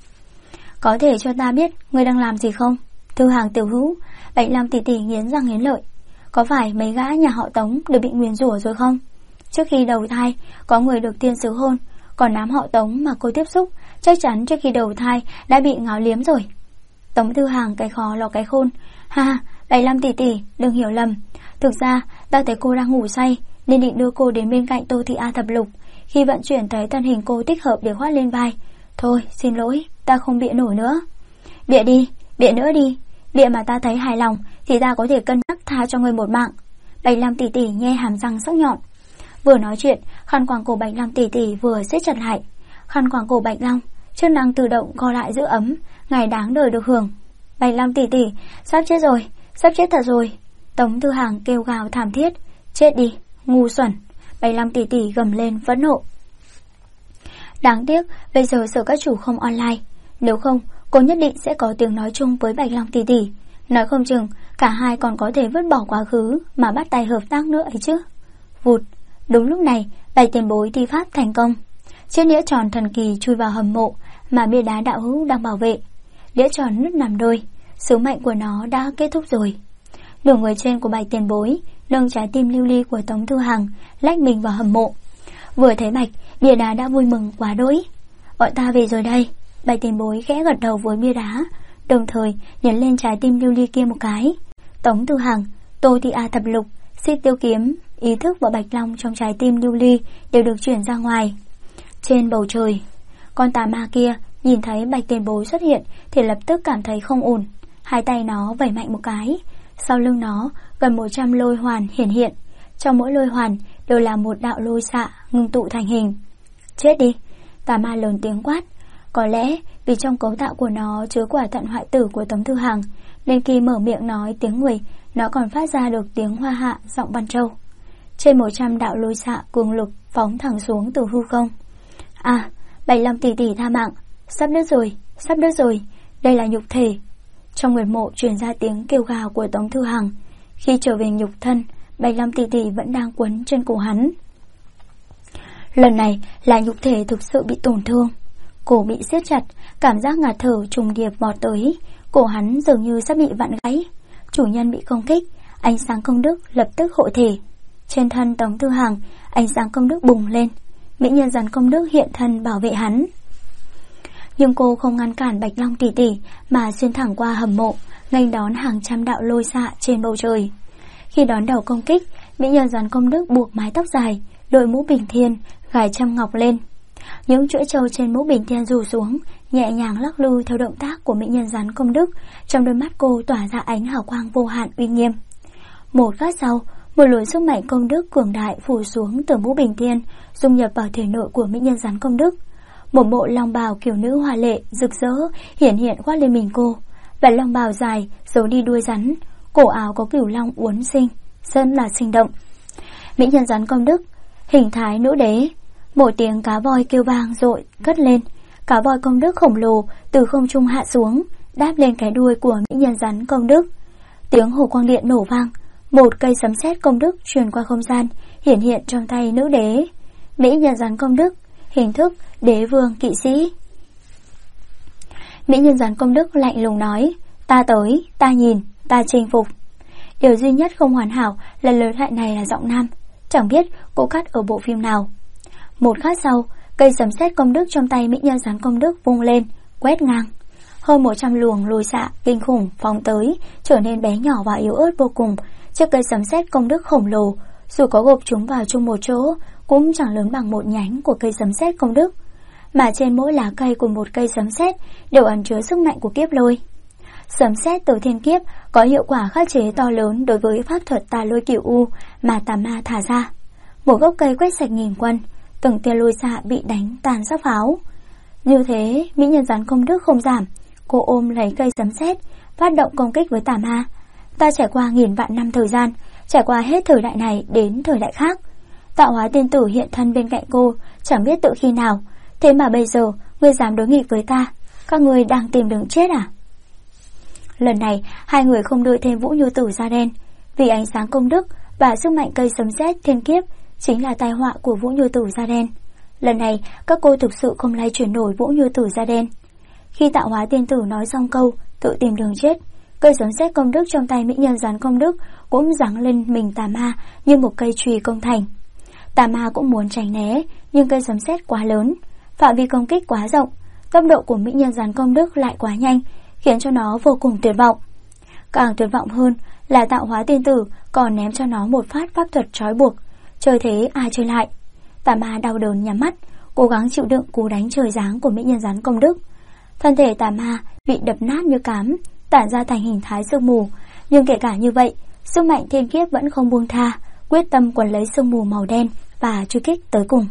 Có thể cho ta biết ngươi đang làm gì không? Thư Hàng tiểu hữu, Bạch Long tỷ tỷ nghiến răng nghiến lợi. Có phải mấy gã nhà họ Tống đều bị nguyền rủa rồi không? Trước khi đầu thai, có người được tiên sứ hôn, còn đám họ Tống mà cô tiếp xúc, chắc chắn trước khi đầu thai đã bị ngáo liếm rồi. Tống Thư Hàng cái khó lò cái khôn. Ha, Bạch Long tỷ tỷ, đừng hiểu lầm. Thực ra, ta thấy cô đang ngủ say, nên định đưa cô đến bên cạnh Tô Thị A Thập Lục. Khi vận chuyển thấy thân hình cô thích hợp để khoác lên vai. Thôi, xin lỗi, ta không bịa nổi nữa. Bịa đi, bịa nữa đi. Bịa mà ta thấy hài lòng thì ta có thể cân nhắc tha cho ngươi một mạng. Bạch Long tỷ tỷ nhe hàm răng sắc nhọn. Vừa nói chuyện, khăn quàng cổ Bạch Long tỷ tỷ vừa siết chặt lại. Khăn quàng cổ Bạch Long, chức năng tự động co lại giữ ấm, ngày đáng đời được hưởng. Bạch Long tỷ tỷ, sắp chết rồi, sắp chết thật rồi. Tống Thư Hàng kêu gào thảm thiết. Chết đi, ngu xuẩn. Bạch Long tỷ tỷ gầm lên phẫn nộ. Đáng tiếc, bây giờ sở các chủ không online. Nếu không, cô nhất định sẽ có tiếng nói chung với Bạch Long tỷ tỷ. Nói không chừng, cả hai còn có thể vứt bỏ quá khứ mà bắt tay hợp tác nữa ấy chứ. Vụt, đúng lúc này, Bạch tiền bối thi pháp thành công. Chiếc đĩa tròn thần kỳ chui vào hầm mộ mà bia đá đạo hữu đang bảo vệ. Đĩa tròn nứt làm đôi, sứ mệnh của nó đã kết thúc rồi. Nửa người trên của Bạch tiền bối nâng trái tim lưu ly của Tống Thư Hàng lách mình vào hầm mộ. Vừa thấy Bạch, bia đá đã vui mừng quá đỗi. Bọn ta về rồi đây. Bạch tiền bối khẽ gật đầu với bia đá, đồng thời nhấn lên trái tim lưu ly kia một cái. Tống Thư Hàng, Tô Thị A Thập Lục, Xích Tiêu Kiếm, ý thức và Bạch Long trong trái tim lưu ly đều được chuyển ra ngoài. Trên bầu trời, con tà ma kia nhìn thấy Bạch tiền bối xuất hiện thì lập tức cảm thấy không ổn. Hai tay nó vẩy mạnh một cái, sau lưng nó gần 100 lôi hoàn hiển hiện. Trong mỗi lôi hoàn đều là một đạo lôi xạ ngưng tụ thành hình. Chết đi, tà ma lớn tiếng quát. Có lẽ vì trong cấu tạo của nó chứa quả thận hoại tử của Tống Thư Hàng, nên khi mở miệng nói tiếng người, nó còn phát ra được tiếng hoa hạ giọng Văn Châu. Trên 100 đạo lôi xạ cường lực phóng thẳng xuống từ hư không. À, Bạch Long tỷ tỷ tha mạng, sắp đứt rồi, sắp đứt rồi, đây là nhục thể. Trong nguyệt mộ truyền ra tiếng kêu gào của Tống Thư Hàng. Khi trở về nhục thân, Bạch Long tỷ tỷ vẫn đang quấn trên cổ hắn. Lần này là nhục thể thực sự bị tổn thương. Cổ bị siết chặt, cảm giác ngạt thở trùng điệp vọt tới, cổ hắn dường như sắp bị vặn gãy. Chủ nhân bị công kích, ánh sáng công đức lập tức hộ thể. Trên thân Tống Thư Hàng, ánh sáng công đức bùng lên. Mỹ nhân rắn công đức hiện thân bảo vệ hắn. Nhưng cô không ngăn cản Bạch Long tỷ tỷ mà xuyên thẳng qua hầm mộ, nghênh đón hàng trăm đạo lôi xạ trên bầu trời. Khi đón đầu công kích, mỹ nhân rắn công đức buộc mái tóc dài, đội mũ bình thiên, gài châm ngọc lên. Những chuỗi trâu trên mũ bình thiên rủ xuống, nhẹ nhàng lắc lư theo động tác của mỹ nhân rắn công đức. Trong đôi mắt cô tỏa ra ánh hào quang vô hạn uy nghiêm. Một khắc sau, một luồng sức mạnh công đức cường đại phủ xuống từ mũ bình thiên, dung nhập vào thể nội của mỹ nhân rắn công đức. Một bộ long bào kiểu nữ hoa lệ rực rỡ hiển hiện khoác lên mình cô, và long bào dài giấu đi đuôi rắn, cổ áo có cửu long uốn sinh, rất là sinh động. Mỹ nhân rắn công đức, hình thái nữ đế. Một tiếng cá voi kêu vang dội cất lên. Cá voi công đức khổng lồ từ không trung hạ xuống, đáp lên cái đuôi của mỹ nhân rắn công đức. Tiếng hồ quang điện nổ vang, một cây sấm sét công đức truyền qua không gian, hiển hiện trong tay nữ đế. Mỹ nhân rắn công đức, hình thức đế vương kỵ sĩ. Mỹ nhân rắn công đức lạnh lùng nói, ta tới, ta nhìn, ta chinh phục. Điều duy nhất không hoàn hảo là lời thoại này là giọng nam, chẳng biết cô cắt ở bộ phim nào. Một khắc sau, cây sấm sét công đức trong tay mỹ nhân rắn công đức vung lên, quét ngang. Hơn 100 luồng lôi xạ kinh khủng phóng tới, trở nên bé nhỏ và yếu ớt vô cùng. Chiếc cây sấm sét công đức khổng lồ, dù có gộp chúng vào chung một chỗ, cũng chẳng lớn bằng một nhánh của cây sấm sét công đức. Mà trên mỗi lá cây của một cây sấm sét đều ẩn chứa sức mạnh của kiếp lôi. Sấm sét từ thiên kiếp có hiệu quả khắc chế to lớn đối với pháp thuật tà lôi cửu u mà tà ma thả ra. Một gốc cây quét sạch nghìn quân, từng tia lôi xạ bị đánh tàn sắc pháo. Như thế, mỹ nhân rắn công đức không giảm, cô ôm lấy cây sấm sét, phát động công kích với tà ma. Ta trải qua nghìn vạn năm thời gian, trải qua hết thời đại này đến thời đại khác. Tạo hóa tiên tử hiện thân bên cạnh cô, chẳng biết tự khi nào. Thế mà bây giờ, ngươi dám đối nghịch với ta, các ngươi đang tìm đường chết à? Lần này, hai người không đợi thêm Vũ Như Tử da đen, vì ánh sáng công đức và sức mạnh cây sấm sét thiên kiếp chính là tai họa của Vũ Như Tử da đen. Lần này, các cô thực sự không lay chuyển nổi Vũ Như Tử da đen. Khi tạo hóa tiên tử nói xong câu tự tìm đường chết, cây sấm sét công đức trong tay mỹ nhân rắn công đức cũng giáng lên mình tà ma như một cây chùy công thành. Tà ma cũng muốn tránh né, nhưng cây sấm sét quá lớn, phạm vi công kích quá rộng, tốc độ của mỹ nhân rắn công đức lại quá nhanh, khiến cho nó vô cùng tuyệt vọng. Càng tuyệt vọng hơn là tạo hóa tiên tử còn ném cho nó một phát pháp thuật trói buộc, chơi thế ai chơi lại. Tà ma đau đớn nhắm mắt, cố gắng chịu đựng cú đánh trời giáng của mỹ nhân rắn công đức. Thân thể tà ma bị đập nát như cám, tản ra thành hình thái sương mù, nhưng kể cả như vậy, sức mạnh thiên kiếp vẫn không buông tha, quyết tâm quấn lấy sương mù màu đen và truy kích tới cùng.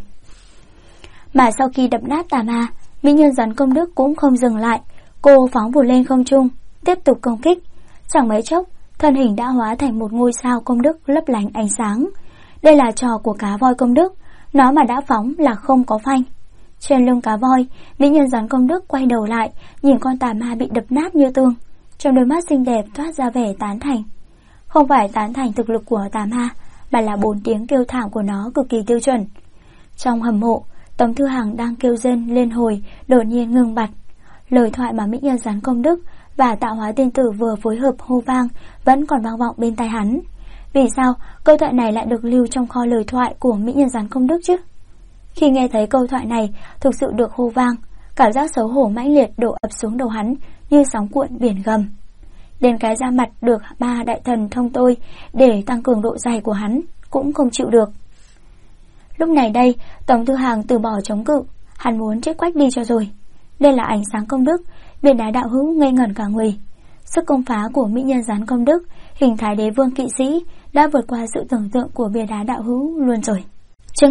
Mà sau khi đập nát tà ma, mỹ nhân rắn công đức cũng không dừng lại, cô phóng vụt lên không trung, tiếp tục công kích. Chẳng mấy chốc, thân hình đã hóa thành một ngôi sao công đức lấp lánh ánh sáng. Đây là trò của cá voi công đức, nó mà đã phóng là không có phanh. Trên lưng cá voi, mỹ nhân rắn công đức quay đầu lại, nhìn con tà ma bị đập nát như tương. Trong đôi mắt xinh đẹp toát ra vẻ tán thành. Không phải tán thành thực lực của tà ma, mà là 4 tiếng kêu thảm của nó cực kỳ tiêu chuẩn. Trong hầm mộ, Tống Thư Hằng đang kêu rên lên hồi, đột nhiên ngừng bặt. Lời thoại mà mỹ nhân rắn công đức và tạo hóa tiên tử vừa phối hợp hô vang vẫn còn vang vọng bên tai hắn. Vì sao câu thoại này lại được lưu trong kho lời thoại của mỹ nhân rắn công đức chứ? Khi nghe thấy câu thoại này thực sự được hô vang, cảm giác xấu hổ mãnh liệt đổ ập xuống đầu hắn như sóng cuộn biển gầm. Đến cái da mặt được 3 đại thần thông tôi để tăng cường độ dày của hắn cũng không chịu được. Lúc này đây, Tống Thư Hằng từ bỏ chống cự, hắn muốn chết quách đi cho rồi. Đây là ánh sáng công đức, biển đá đạo hữu ngây ngẩn cả người. Sức công phá của mỹ nhân rắn công đức, hình thái đế vương kỵ sĩ đã vượt qua sự tưởng tượng của biển đá đạo hữu luôn rồi. Chương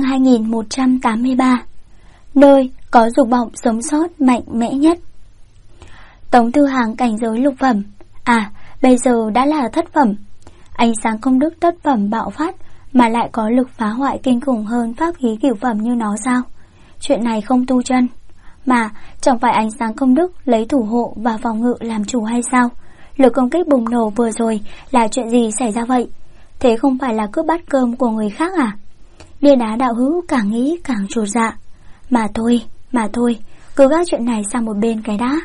2183. Nơi có dục vọng sống sót mạnh mẽ nhất. Tống Thư Hằng cảnh giới lục phẩm, bây giờ đã là thất phẩm. Ánh sáng công đức thất phẩm bạo phát mà lại có lực phá hoại kinh khủng hơn pháp khí cửu phẩm như nó sao? Chuyện này không tu chân. Mà chẳng phải ánh sáng công đức lấy thủ hộ và phòng ngự làm chủ hay sao? Lực công kích bùng nổ vừa rồi là chuyện gì xảy ra vậy? Thế không phải là cướp bát cơm của người khác à? Bia đá đạo hữu càng nghĩ càng chột dạ. Mà thôi, cứ gác chuyện này sang một bên cái đã.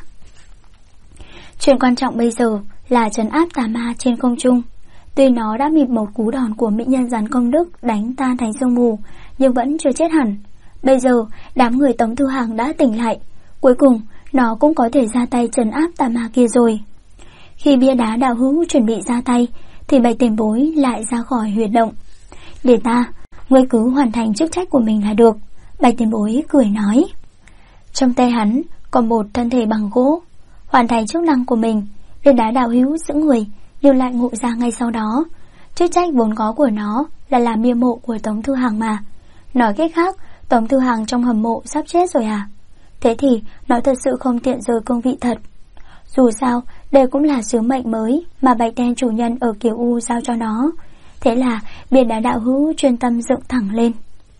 Chuyện quan trọng bây giờ là trấn áp tà ma trên không trung. Tuy nó đã bịp một cú đòn của mỹ nhân rắn công đức đánh tan thành sương mù, nhưng vẫn chưa chết hẳn. Bây giờ đám người Tống Thư Hằng đã tỉnh lại, cuối cùng nó cũng có thể ra tay trấn áp tà ma kia rồi. Khi bia đá đạo hữu chuẩn bị ra tay thì Bạch Tiền Bối lại ra khỏi huyệt động. Để ta, ngươi cứ hoàn thành chức trách của mình là được, Bạch Tiền Bối cười nói. Trong tay hắn còn một thân thể bằng gỗ. Hoàn thành chức năng của mình, bia đá đạo hữu giữ người nhưng lại ngộ ra ngay sau đó. Chức trách vốn có của nó là làm bia mộ của Tống Thư Hằng mà. Nói cách khác, Tống Thư Hằng trong hầm mộ sắp chết rồi à? Thế thì nó thật sự không tiện rời cương vị thật. Dù sao, đây cũng là sứ mệnh mới mà Bạch Đen chủ nhân ở Kiều U giao cho nó. Thế là biển đá đạo hữu chuyên tâm dựng thẳng lên.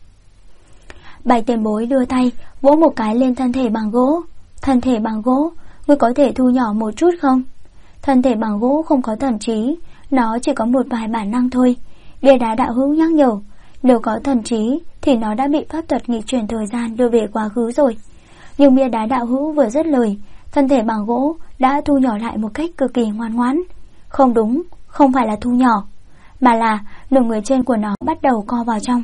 Bạch Tiền Bối đưa tay vỗ một cái lên thân thể bằng gỗ. Thân thể bằng gỗ, ngươi có thể thu nhỏ một chút không? Thân thể bằng gỗ không có thần trí, Nó chỉ có một vài bản năng thôi. Bia đá đạo hữu nhắc nhở, nếu có thần trí thì nó đã bị pháp thuật nghịch chuyển thời gian đưa về quá khứ rồi. Nhưng bia đá đạo hữu vừa dứt lời, thân thể bằng gỗ đã thu nhỏ lại một cách cực kỳ ngoan ngoãn. Không đúng, không phải là thu nhỏ, mà là nửa người trên của nó bắt đầu co vào trong.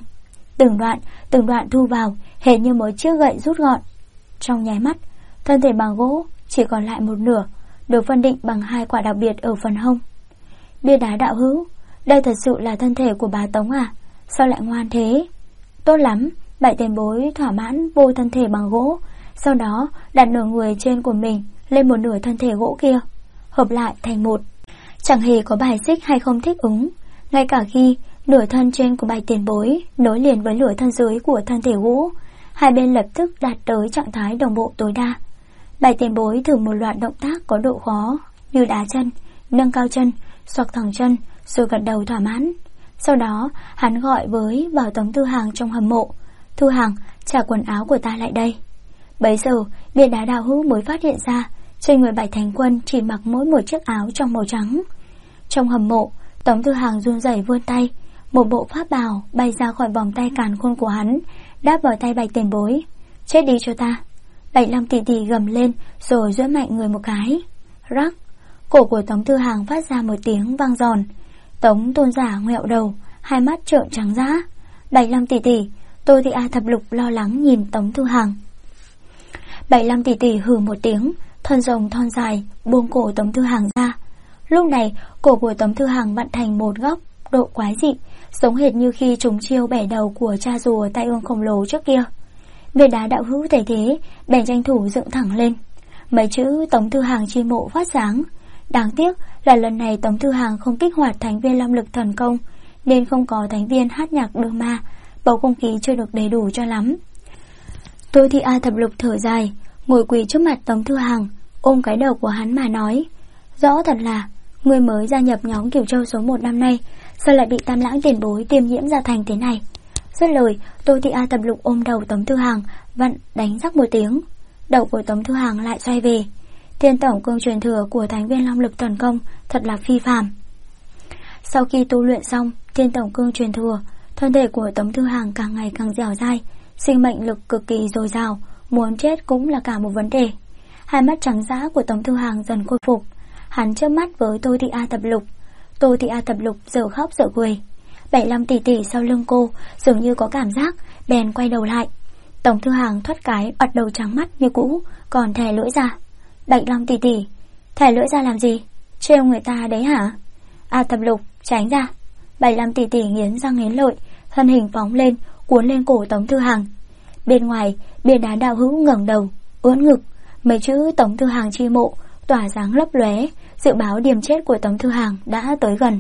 Từng đoạn thu vào, hệt như một chiếc gậy rút gọn. Trong nháy mắt, thân thể bằng gỗ chỉ còn lại một nửa, được phân định bằng 2 quả đặc biệt ở phần hông. Bia đá đạo hữu, đây thật sự là thân thể của bà Tống à? Sao lại ngoan thế? Tốt lắm, bảy tiền bối thỏa mãn vô thân thể bằng gỗ, sau đó đặt nửa người trên của mình lên một nửa thân thể gỗ kia, hợp lại thành một. Chẳng hề có bài xích hay không thích ứng. Ngay cả khi nửa thân trên của bảy tiền bối nối liền với nửa thân dưới của thân thể gỗ, hai bên lập tức đạt tới trạng thái đồng bộ tối đa. Bảy tiền bối thử một loạt động tác có độ khó như đá chân, nâng cao chân, xoạc thẳng chân, rồi gật đầu thỏa mãn. Sau đó hắn gọi với vào Tống Thư Hàng trong hầm mộ, Thư Hàng, trả quần áo của ta lại đây. Bấy giờ bia đá đạo hữu mới phát hiện ra trên người Bạch Thánh Quân chỉ mặc mỗi một chiếc áo trong màu trắng. Trong hầm mộ, Tống Thư Hàng run rẩy vươn tay, một bộ pháp bào bay ra khỏi vòng tay càn khôn của hắn, đáp vào tay Bạch tiền bối. Chết đi cho ta. Bạch Long tỷ tỷ gầm lên rồi giẫm mạnh người một cái. Rắc, cổ của Tống Thư Hàng phát ra một tiếng vang giòn. Tống tôn giả ngoẹo đầu, hai mắt trợn trắng dã. Bạch Long tỷ tỷ, Tô Thị A Thập Lục lo lắng nhìn Tống Thư Hàng. Bạch Long tỷ tỷ hừ một tiếng, thân rồng thon dài buông cổ Tống Thư Hàng ra. Lúc này cổ của Tống Thư Hàng vặn thành một góc độ quái dị, giống hệt như khi trùng chiêu bẻ đầu của cha rùa tai ương khổng lồ trước kia. Bia đá đạo hữu thấy thế bèn tranh thủ dựng thẳng lên. Mấy chữ Tống Thư Hàng chi mộ phát sáng. Đáng tiếc là lần này Tống Thư Hàng không kích hoạt thánh viên long lực thần công, nên không có thánh viên hát nhạc đưa ma, bầu không khí chưa được đầy đủ cho lắm. Tô Thị A Thập Lục thở dài, ngồi quỳ trước mặt Tống Thư Hàng, ôm cái đầu của hắn mà nói: rõ thật là người mới gia nhập nhóm Cửu Châu số 1 năm nay, sao lại bị Tam Lãng tiền bối tiêm nhiễm ra thành thế này? Dứt lời, Tô Thị A Thập Lục ôm đầu Tống Thư Hàng, vặn đánh rắc một tiếng. Đầu của Tống Thư Hàng lại xoay về. Thiên tổng cương truyền thừa của thánh viên long lực thần công thật là phi phàm. Sau khi tu luyện xong Thiên tổng cương truyền thừa, thân thể của Tống Thư Hàng càng ngày càng dẻo dai, sinh mệnh lực cực kỳ dồi dào, muốn chết cũng là cả một vấn đề. Hai mắt trắng dã của Tống Thư Hàng dần khôi phục. Hắn chớp mắt với Tô Thị A Thập Lục. Tô Thị A Thập Lục dở khóc dở cười. 75 tỷ tỷ sau lưng cô dường như có cảm giác, bèn quay đầu lại. Tống Thư Hàng thoát cái bắt đầu trắng mắt như cũ, còn thè lưỡi ra. Bạch Long tỷ tỷ, thè lưỡi ra làm gì? Trêu người ta đấy hả? A Thập Lục, tránh ra. Bạch Long tỷ tỷ nghiến răng nghiến lợi, thân hình phóng lên, cuốn lên cổ Tống Thư Hàng. Bên ngoài, bia đá đạo hữu ngẩng đầu, ưỡn ngực, mấy chữ Tống Thư Hàng chi mộ tỏa dáng lấp lóe, dự báo điểm chết của Tống Thư Hàng đã tới gần.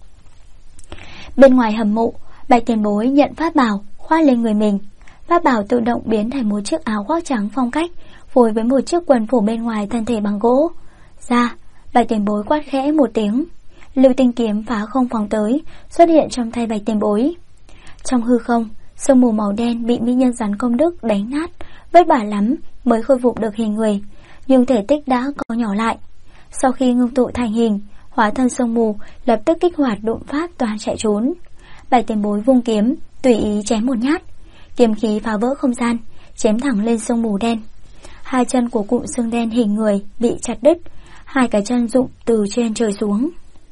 Bên ngoài hầm mộ, Bạch tiền bối nhận pháp bảo khoác lên người mình. Pháp bảo tự động biến thành một chiếc áo khoác trắng phong cách, phối với một chiếc quần phủ bên ngoài thân thể bằng gỗ. Ra, Bạch tiền bối quát khẽ một tiếng. Lưu tinh kiếm phá không phóng tới, xuất hiện trong tay Bạch tiền bối. Trong hư không, sương mù màu đen bị mỹ nhân rắn công đức đánh nát, vất vả lắm mới khôi phục được hình người, nhưng thể tích đã co nhỏ lại. Sau khi ngưng tụ thành hình, hóa thân sương mù lập tức kích hoạt độn pháp toàn chạy trốn. Bạch tiền bối vung kiếm, tùy ý chém một nhát, kiếm khí phá vỡ không gian, chém thẳng lên sương mù đen. Hai chân của cụm xương đen hình người bị chặt đứt, hai cái chân rụng từ trên trời xuống.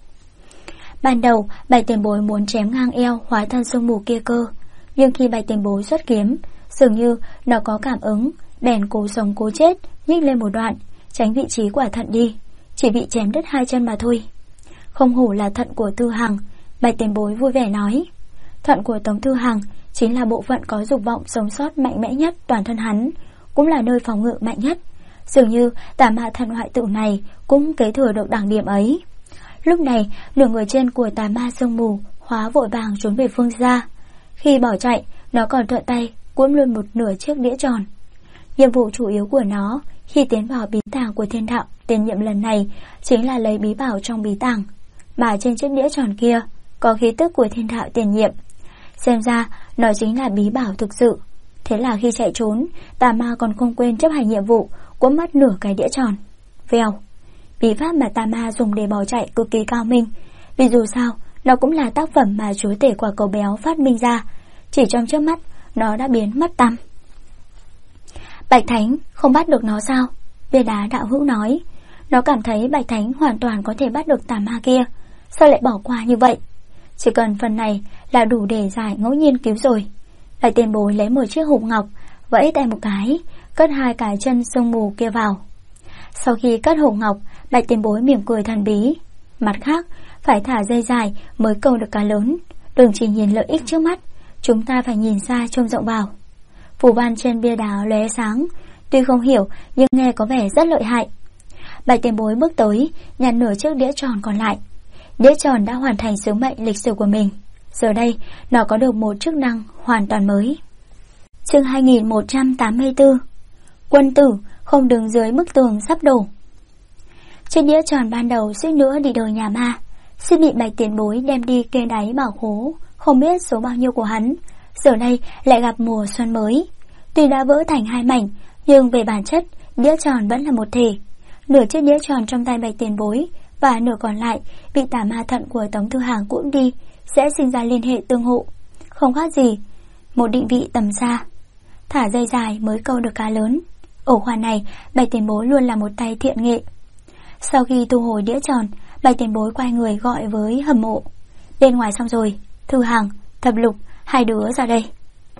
Ban đầu Bạch tiền bối muốn chém ngang eo hóa thân sương mù kia cơ, nhưng khi Bạch tiền bối xuất kiếm, dường như nó có cảm ứng, bèn cố sống cố chết nhích lên một đoạn, tránh vị trí quả thận đi, chỉ bị chém đứt hai chân mà thôi. Không hổ là thận của Thư Hàng, Bạch tiền bối vui vẻ nói. Thận của Tống Thư Hàng chính là bộ phận có dục vọng sống sót mạnh mẽ nhất toàn thân hắn, cũng là nơi phòng ngự mạnh nhất. Dường như tà ma thần hoại tử này cũng kế thừa được đẳng điểm ấy. Lúc này, nửa người trên của tà ma sương mù hóa vội vàng trốn về phương xa. Khi bỏ chạy, nó còn thuận tay cuốn luôn một nửa chiếc đĩa tròn. Nhiệm vụ chủ yếu của nó khi tiến vào bí tàng của thiên đạo tiền nhiệm lần này chính là lấy bí bảo trong bí tàng, mà trên chiếc đĩa tròn kia có khí tức của thiên đạo tiền nhiệm. Xem ra nó chính là bí bảo thực sự. Thế là khi chạy trốn, tà ma còn không quên chấp hành nhiệm vụ, cuốn mất nửa cái đĩa tròn. Vèo, bí pháp mà tà ma dùng để bỏ chạy cực kỳ cao minh, vì dù sao nó cũng là tác phẩm mà chúa tể quả cầu béo phát minh ra. Chỉ trong chớp mắt nó đã biến mất tăm. Bạch Thánh không bắt được nó sao? Bia đá đạo hữu nói. Nó cảm thấy Bạch Thánh hoàn toàn có thể bắt được tà ma kia, sao lại bỏ qua như vậy? Chỉ cần phần này là đủ để giải ngẫu nhiên cứu rồi. Bạch tiền bối lấy một chiếc hộp ngọc, vẫy tay một cái, cất 2 cái chân sương mù kia vào. Sau khi cất hộp ngọc, Bạch tiền bối mỉm cười thần bí. Mặt khác, phải thả dây dài mới câu được cá lớn. Đừng chỉ nhìn lợi ích trước mắt, chúng ta phải nhìn xa trông rộng vào. Phù văn trên bia đá lóe sáng, tuy không hiểu nhưng nghe có vẻ rất lợi hại. Bạch tiền bối bước tới, nhặt nửa chiếc đĩa tròn còn lại. Đĩa tròn đã hoàn thành sứ mệnh lịch sử của mình. Giờ đây, nó có được một chức năng hoàn toàn mới. Chương 2184. Quân tử không đứng dưới bức tường sắp đổ. Chiếc đĩa tròn ban đầu suýt nữa đi đời nhà ma, suýt bị Bạch tiền bối đem đi kê đáy bảo khố, không biết số bao nhiêu của hắn. Giờ đây lại gặp mùa xuân mới. Tuy đã vỡ thành 2 mảnh, nhưng về bản chất, đĩa tròn vẫn là một thể. Nửa chiếc đĩa tròn trong tay Bạch tiền bối và nửa còn lại bị tà ma thận của Tống Thư Hàng cũng đi, sẽ sinh ra liên hệ tương hộ, không khác gì một định vị tầm xa. Thả dây dài mới câu được cá lớn. Ổ khoản này Bạch tiền bối luôn là một tay thiện nghệ. Sau khi thu hồi đĩa tròn, Bạch tiền bối quay người gọi với Hầm Mộ. Bên ngoài xong rồi, Thư Hàng, Thập Lục, 2 đứa ra đây.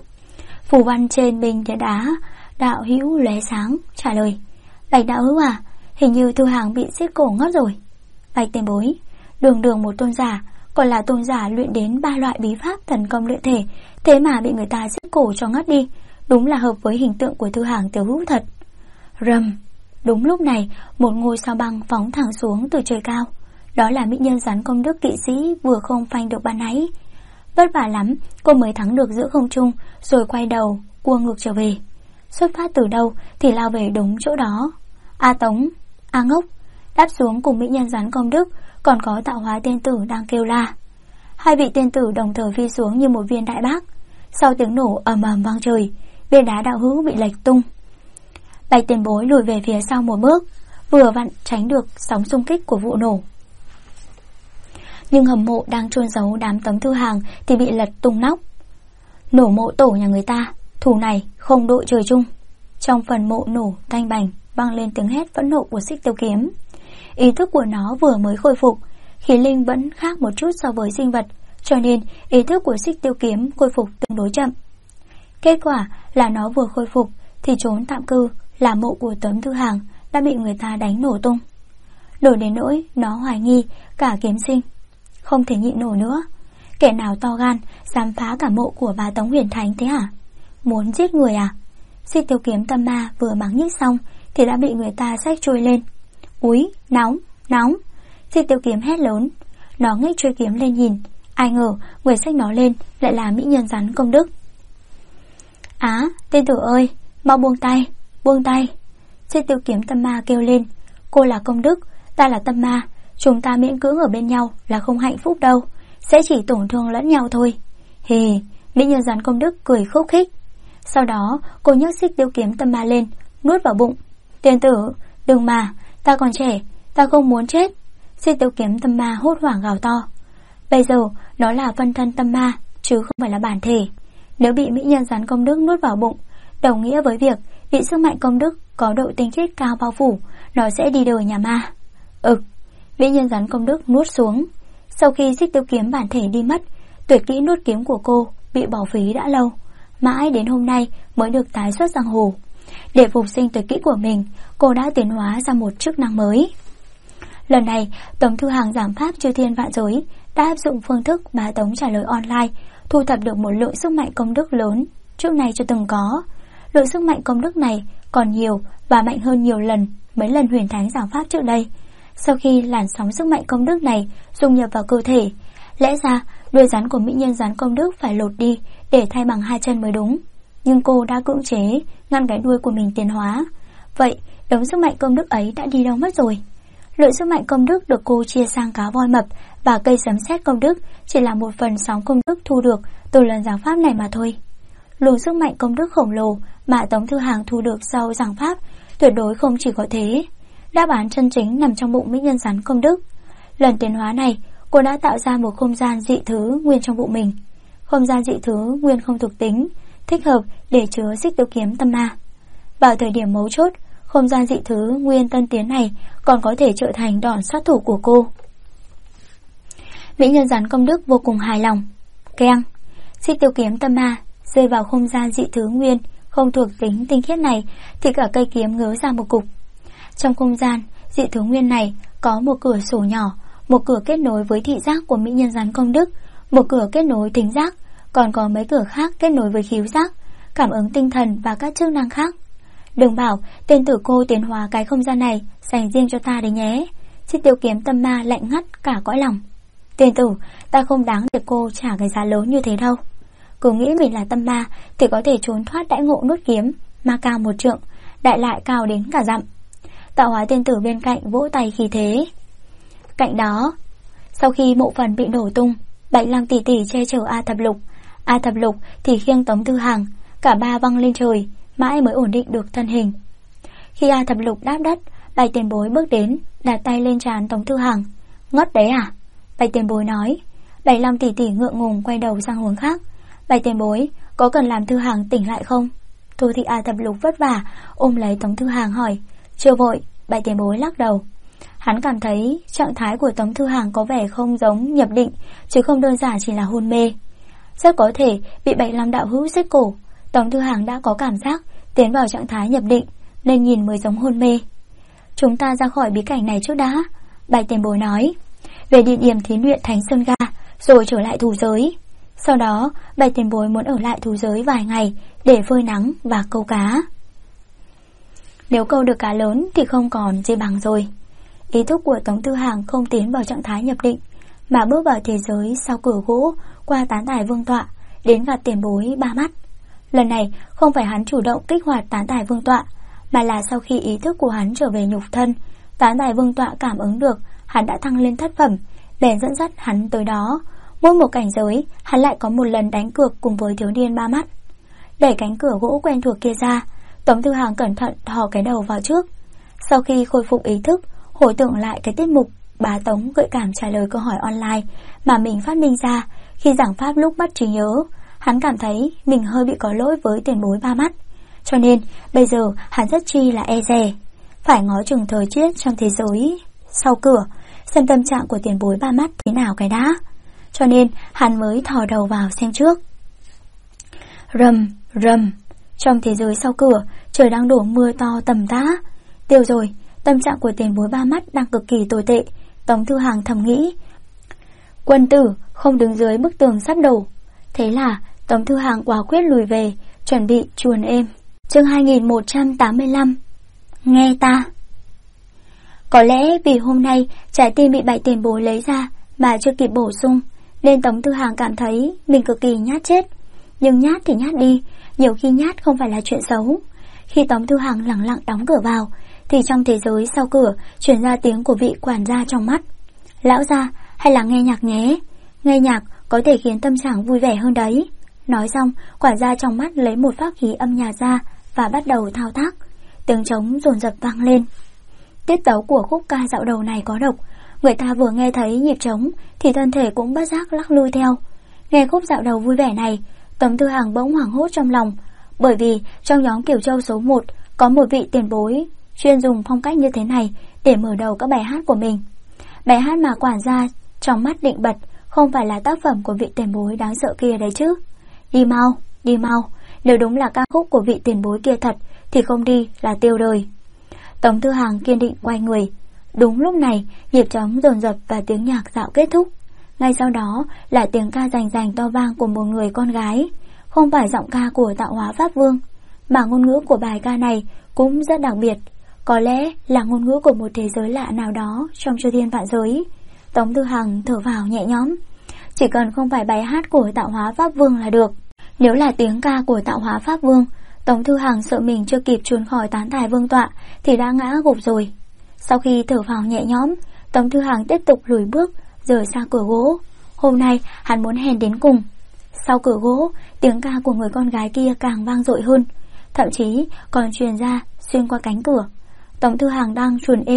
Phù văn trên bình đĩa đá đạo hữu lóe sáng trả lời. Bạch đạo hữu à, hình như Thư Hàng bị xiết cổ ngất rồi. Bạch tiền bối, đường một tôn giả, còn là tôn giả luyện đến 3 loại bí pháp thần công luyện thể, thế mà bị người ta xiết cổ cho ngất đi, đúng là hợp với hình tượng của Thư Hàng tiểu hữu thật. Rầm. Đúng lúc này, một ngôi sao băng phóng thẳng xuống từ trời cao. Đó là mỹ nhân rắn công đức kỵ sĩ vừa không phanh được ban nãy. Vất vả lắm cô mới thắng được giữa không trung, rồi quay đầu cua ngược trở về. Xuất phát từ đâu thì lao về đúng chỗ đó. A Tống, A Ngốc đáp xuống cùng mỹ nhân rắn công đức, còn có tạo hóa tiên tử đang kêu la. 2 vị tiên tử đồng thời phi xuống như một viên đại bác. Sau tiếng nổ ầm ầm vang trời, bia đá đạo hữu bị lệch tung. Bạch tiền bối lùi về phía sau một bước, vừa vặn tránh được sóng xung kích của vụ nổ. Nhưng Hầm Mộ đang chôn giấu đám Tống Thư Hàng thì bị lật tung nóc. Nổ mộ tổ nhà người ta, thù này không đội trời chung. Trong phần mộ nổ tanh bành, vang lên tiếng hét phẫn nộ của Xích Tiêu Kiếm. Ý thức của nó vừa mới khôi phục, khí linh vẫn khác một chút so với sinh vật, cho nên ý thức của Xích Tiêu Kiếm khôi phục tương đối chậm. Kết quả là nó vừa khôi phục thì trốn tạm cư là mộ của Tống Thư Hàng đã bị người ta đánh nổ tung. Nổi đến nỗi nó hoài nghi cả kiếm sinh. Không thể nhịn nổi nữa. Kẻ nào to gan dám phá cả mộ của bà Tống Huyền Thánh thế hả? Muốn giết người à? Xích Tiêu Kiếm tâm ma vừa mắng nhích xong thì đã bị người ta xách trôi lên. Úi, nóng, nóng! Xích Tiêu Kiếm hét lớn. Nó nghếch trôi kiếm lên nhìn. Ai ngờ người xách nó lên lại là mỹ nhân rắn công đức. Á, tiên tử ơi, mau buông tay, buông tay! Xích Tiêu Kiếm tâm ma kêu lên. Cô là công đức, ta là tâm ma, chúng ta miễn cưỡng ở bên nhau là không hạnh phúc đâu, sẽ chỉ tổn thương lẫn nhau thôi. Hì, mỹ nhân rắn công đức cười khúc khích. Sau đó cô nhấc Xích Tiêu Kiếm tâm ma lên, nuốt vào bụng. Tiên tử, đừng mà, ta còn trẻ, ta không muốn chết. Xích Tiêu Kiếm tâm ma hốt hoảng gào to. Bây giờ nó là phân thân tâm ma, chứ không phải là bản thể. Nếu bị mỹ nhân rắn công đức nuốt vào bụng, đồng nghĩa với việc bị sức mạnh công đức có độ tinh khiết cao bao phủ, nó sẽ đi đời nhà ma. Mỹ nhân rắn công đức nuốt xuống. Sau khi Xích Tiêu Kiếm bản thể đi mất, tuyệt kỹ nuốt kiếm của cô bị bỏ phí đã lâu, mãi đến hôm nay mới được tái xuất giang hồ. Để phục sinh tuyệt kỹ của mình, cô đã tiến hóa ra một chức năng mới. Lần này, Tống Thư Hàng giảng pháp chư thiên vạn giới đã áp dụng phương thức bá tống trả lời online, thu thập được một lượng sức mạnh công đức lớn trước nay chưa từng có. Lượng sức mạnh công đức này còn nhiều và mạnh hơn nhiều lần mấy lần Huyền Thánh giảng pháp trước đây. Sau khi làn sóng sức mạnh công đức này dung nhập vào cơ thể, lẽ ra đuôi rắn của mỹ nhân rắn công đức phải lột đi để thay bằng 2 chân mới đúng. Nhưng cô đã cưỡng chế ngăn cái đuôi của mình tiến hóa. Vậy đống sức mạnh công đức ấy đã đi đâu mất rồi? Lượng sức mạnh công đức được cô chia sang cá voi mập và cây sấm sét công đức chỉ là 1/6 công đức thu được từ lần giảng pháp này mà thôi. Luồng sức mạnh công đức khổng lồ mà Tống Thư Hàng thu được sau giảng pháp tuyệt đối không chỉ có thế. Đáp án chân chính nằm trong bụng mỹ nhân rắn công đức. Lần tiến hóa này cô đã tạo ra một không gian dị thứ nguyên trong bụng mình. Không gian dị thứ nguyên không thuộc tính, thích hợp để chứa xích tiêu kiếm tâm ma. Vào thời điểm mấu chốt, không gian dị thứ nguyên tân tiến này còn có thể trở thành đòn sát thủ của cô. Mỹ nhân rắn công đức vô cùng hài lòng. Keng, xích tiêu kiếm tâm ma rơi vào không gian dị thứ nguyên không thuộc tính tinh khiết này thì cả cây kiếm ngớ ra một cục. Trong không gian dị thứ nguyên này có một cửa sổ nhỏ, một cửa kết nối với thị giác của mỹ nhân rắn công đức, một cửa kết nối thính giác, còn có mấy cửa khác kết nối với khứu giác, cảm ứng tinh thần và các chức năng khác. Đừng bảo tên tử cô tiến hóa cái không gian này dành riêng cho ta đấy nhé. Xích tiêu kiếm tâm ma lạnh ngắt cả cõi lòng. Tên tử, ta không đáng để cô trả cái giá lớn như thế đâu. Cứ nghĩ mình là tâm ma thì có thể trốn thoát đãi ngộ nuốt kiếm, ma cao 1 trượng, đại lại cao đến cả dặm. Tạo hóa tiên tử bên cạnh vỗ tay khí thế. Cạnh đó, sau khi mộ phần bị nổ tung, Bạch Lăng tỷ tỷ che chở A Thập Lục thì khiêng Tống Thư Hàng, cả ba văng lên trời, mãi mới ổn định được thân hình. Khi A Thập Lục đáp đất, Bạch tiền bối bước đến, đặt tay lên trán Tống Thư Hàng. Ngất đấy à? Bạch tiền bối nói. Bạch Lăng tỷ tỷ ngượng ngùng quay đầu sang hướng khác. Bạch tiền bối, có cần làm Thư Hàng tỉnh lại không? Thôi thì A Thập Lục vất vả ôm lấy Tống Thư Hàng hỏi. Chưa vội. Bạch tiền bối lắc đầu. Hắn cảm thấy trạng thái của Tống Thư Hàng có vẻ không giống nhập định, chứ không đơn giản chỉ là hôn mê. Rất có thể bị Bạch Lăng đạo hữu xích cổ. Tống Thư Hàng đã có cảm giác tiến vào trạng thái nhập định, nên nhìn mới giống hôn mê. Chúng ta ra khỏi bí cảnh này trước đã. Bạch tiền bối nói. Về địa điểm thí luyện Thánh Sơn Ga, rồi trở lại thú giới. Sau đó Bạch tiền bối muốn ở lại thú giới vài ngày để phơi nắng và câu cá. Nếu câu được cá lớn thì không còn gì bằng rồi. Ý thức của Tống Thư Hàng không tiến vào trạng thái nhập định, mà bước vào thế giới sau cửa gỗ, qua tán tài vương tọa, đến gặp tiền bối ba mắt. Lần này không phải hắn chủ động kích hoạt tán tài vương tọa, mà là sau khi ý thức của hắn trở về nhục thân, tán tài vương tọa cảm ứng được hắn đã thăng lên thất phẩm, bèn dẫn dắt hắn tới đó. Mỗi một cảnh giới, hắn lại có một lần đánh cược cùng với thiếu niên ba mắt. Đẩy cánh cửa gỗ quen thuộc kia ra, Tống Thư Hàng cẩn thận thò cái đầu vào trước. Sau khi khôi phục ý thức, hồi tưởng lại cái tiết mục bá Tống gợi cảm trả lời câu hỏi online mà mình phát minh ra khi giảng pháp lúc mất trí nhớ, hắn cảm thấy mình hơi bị có lỗi với tiền bối ba mắt. Cho nên bây giờ hắn rất chi là e dè, phải ngó chừng thời tiết trong thế giới sau cửa, xem tâm trạng của tiền bối ba mắt thế nào cái đã. Cho nên hắn mới thò đầu vào xem trước. Rầm rầm, trong thế giới sau cửa, trời đang đổ mưa to tầm tã. Tiêu rồi, tâm trạng của tiền bối ba mắt đang cực kỳ tồi tệ. Tống Thư Hàng thầm nghĩ, quân tử không đứng dưới bức tường sắp đổ. Thế là Tống Thư Hàng quả quyết lùi về, chuẩn bị chuồn êm. Chương 2185. Nghe ta. Có lẽ vì hôm nay trái tim bị Bạch tiền bối lấy ra mà chưa kịp bổ sung, nên Tống Thư Hàng cảm thấy mình cực kỳ nhát chết. Nhưng nhát thì nhát đi, nhiều khi nhát không phải là chuyện xấu. Khi Tống Thư Hàng lặng lặng đóng cửa vào, thì trong thế giới sau cửa truyền ra tiếng của vị quản gia trong mắt. Lão gia, hay là nghe nhạc nhé. Nghe nhạc có thể khiến tâm trạng vui vẻ hơn đấy. Nói xong, quản gia trong mắt lấy một pháp khí âm nhạc ra và bắt đầu thao tác. Tiếng trống dồn dập vang lên. Tiết tấu của khúc ca dạo đầu này có độc. Người ta vừa nghe thấy nhịp trống thì thân thể cũng bất giác lắc lui theo. Nghe khúc dạo đầu vui vẻ này, Tống Thư Hàng bỗng hoảng hốt trong lòng, bởi vì trong nhóm Kiều Châu số 1 có một vị tiền bối chuyên dùng phong cách như thế này để mở đầu các bài hát của mình. Bài hát mà quản gia trong mắt định bật không phải là tác phẩm của vị tiền bối đáng sợ kia đấy chứ. Đi mau, đi mau, nếu đúng là ca khúc của vị tiền bối kia thật thì không đi là tiêu đời. Tống Thư Hàng kiên định quay người. Đúng lúc này, nhịp trống dồn dập và tiếng nhạc dạo kết thúc. Ngay sau đó là tiếng ca rành rành to vang của một người con gái, không phải giọng ca của Tạo Hóa Pháp Vương, mà ngôn ngữ của bài ca này cũng rất đặc biệt, có lẽ là ngôn ngữ của một thế giới lạ nào đó trong chư thiên vạn giới. Tống Thư Hàng thở vào nhẹ nhõm, chỉ cần không phải bài hát của Tạo Hóa Pháp Vương là được. Nếu là tiếng ca của Tạo Hóa Pháp Vương, Tống Thư Hàng sợ mình chưa kịp trốn khỏi tán tài vương tọa thì đã ngã gục rồi. Sau khi thở vào nhẹ nhõm, Tống Thư Hàng tiếp tục lùi bước rời xa cửa gỗ. Hôm nay hắn muốn hèn đến cùng. Sau cửa gỗ, tiếng ca của người con gái kia càng vang dội hơn, thậm chí còn truyền ra xuyên qua cánh cửa. Tống Thư Hàng đang chuồn êm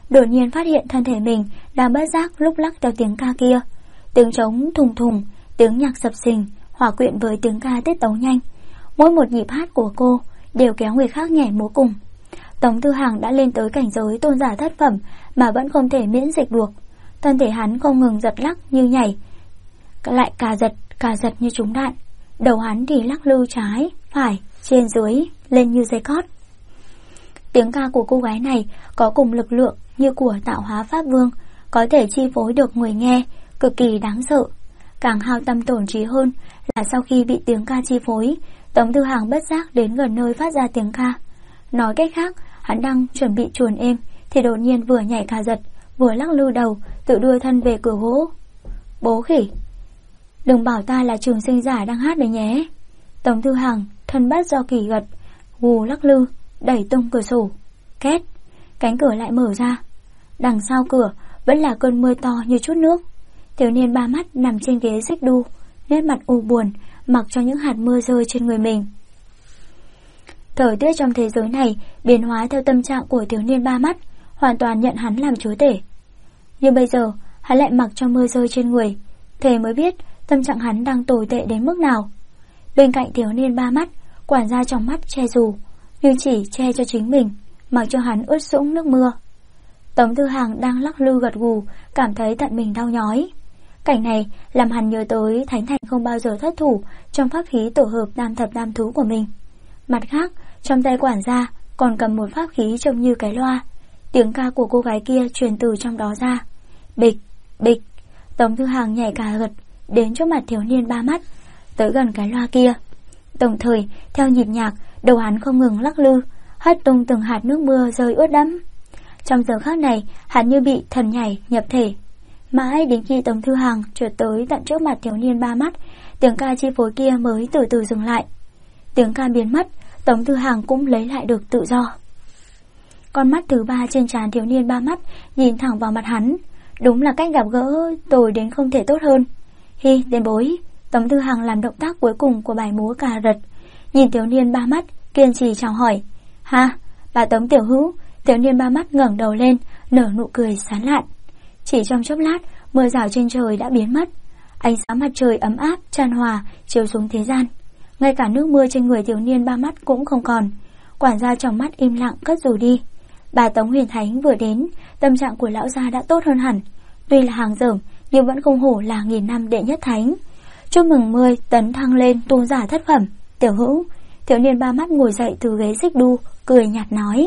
đột nhiên phát hiện thân thể mình đang bất giác lúc lắc theo tiếng ca kia. Tiếng trống thùng thùng, tiếng nhạc sập sình hòa quyện với tiếng ca tiết tấu nhanh. Mỗi một nhịp hát của cô đều kéo người khác nhảy múa cùng. Tống Thư Hàng đã lên tới cảnh giới tôn giả thất phẩm mà vẫn không thể miễn dịch được. Thân thể hắn không ngừng giật lắc như nhảy, lại cà giật như trúng đạn. Đầu hắn thì lắc lư trái, phải, trên dưới, lên như dây cót. Tiếng ca của cô gái này có cùng lực lượng như của tạo hóa pháp vương, có thể chi phối được người nghe, cực kỳ đáng sợ. Càng hao tâm tổn trí hơn là sau khi bị tiếng ca chi phối, Tống Thư Hàng bất giác đến gần nơi phát ra tiếng ca. Nói cách khác, hắn đang chuẩn bị chuồn êm thì đột nhiên vừa nhảy cà giật, vừa lắc lư đầu, tự đưa thân về cửa gỗ. Bố khỉ, đừng bảo ta là trường sinh giả đang hát đấy nhé. Tống Thư Hàng thân bắt do kỳ gật, gù lắc lư, đẩy tung cửa sổ. Két, cánh cửa lại mở ra. Đằng sau cửa vẫn là cơn mưa to như chút nước. Thiếu niên ba mắt nằm trên ghế xích đu, nét mặt u buồn, mặc cho những hạt mưa rơi trên người mình. Thời tiết trong thế giới này biến hóa theo tâm trạng của thiếu niên ba mắt, hoàn toàn nhận hắn làm chúa tể. Nhưng bây giờ hắn lại mặc cho mưa rơi trên người, thế mới biết tâm trạng hắn đang tồi tệ đến mức nào. Bên cạnh thiếu niên ba mắt, quản gia trong mắt che dù, nhưng chỉ che cho chính mình, mặc cho hắn ướt sũng nước mưa. Tống Thư Hàng đang lắc lư gật gù, cảm thấy tận mình đau nhói. Cảnh này làm hắn nhớ tới Thánh Thành không bao giờ thất thủ trong pháp khí tổ hợp tam thập tam thú của mình. Mặt khác, trong tay quản gia còn cầm một pháp khí trông như cái loa. Tiếng ca của cô gái kia truyền từ trong đó ra. Bịch, bịch. Tống Thư Hàng nhảy cả gật đến trước mặt thiếu niên ba mắt, tới gần cái loa kia. Đồng thời, theo nhịp nhạc, đầu hắn không ngừng lắc lư, hất tung từng hạt nước mưa rơi ướt đẫm. Trong giờ khắc này, hắn như bị thần nhảy nhập thể. Mãi đến khi Tống Thư Hàng trượt tới tận trước mặt thiếu niên ba mắt, tiếng ca chi phối kia mới từ từ dừng lại. Tiếng ca biến mất, Tống Thư Hàng cũng lấy lại được tự do. Con mắt thứ ba trên trán thiếu niên ba mắt nhìn thẳng vào mặt hắn. Đúng là cách gặp gỡ tồi đến không thể tốt hơn. Hi, tiền bối. Tống Thư Hàng làm động tác cuối cùng của bài múa cà rật, nhìn thiếu niên ba mắt, kiên trì chào hỏi. Ha, bà Tống tiểu hữu. Thiếu niên ba mắt ngẩng đầu lên, nở nụ cười sán lạn. Chỉ trong chốc lát, mưa rào trên trời đã biến mất. Ánh sáng mặt trời ấm áp, chan hòa chiếu xuống thế gian. Ngay cả nước mưa trên người thiếu niên ba mắt cũng không còn. Quản gia trong mắt im lặng cất dù đi. Bà Tống Huyền Thánh vừa đến, tâm trạng của lão gia đã tốt hơn hẳn. Tuy là hàng dởm, nhưng vẫn không hổ là 1000 năm đệ nhất thánh. Chúc mừng 10 tấn thăng lên tôn giả thất phẩm. Tiểu hữu. Thiếu niên ba mắt ngồi dậy từ ghế xích đu, cười nhạt nói.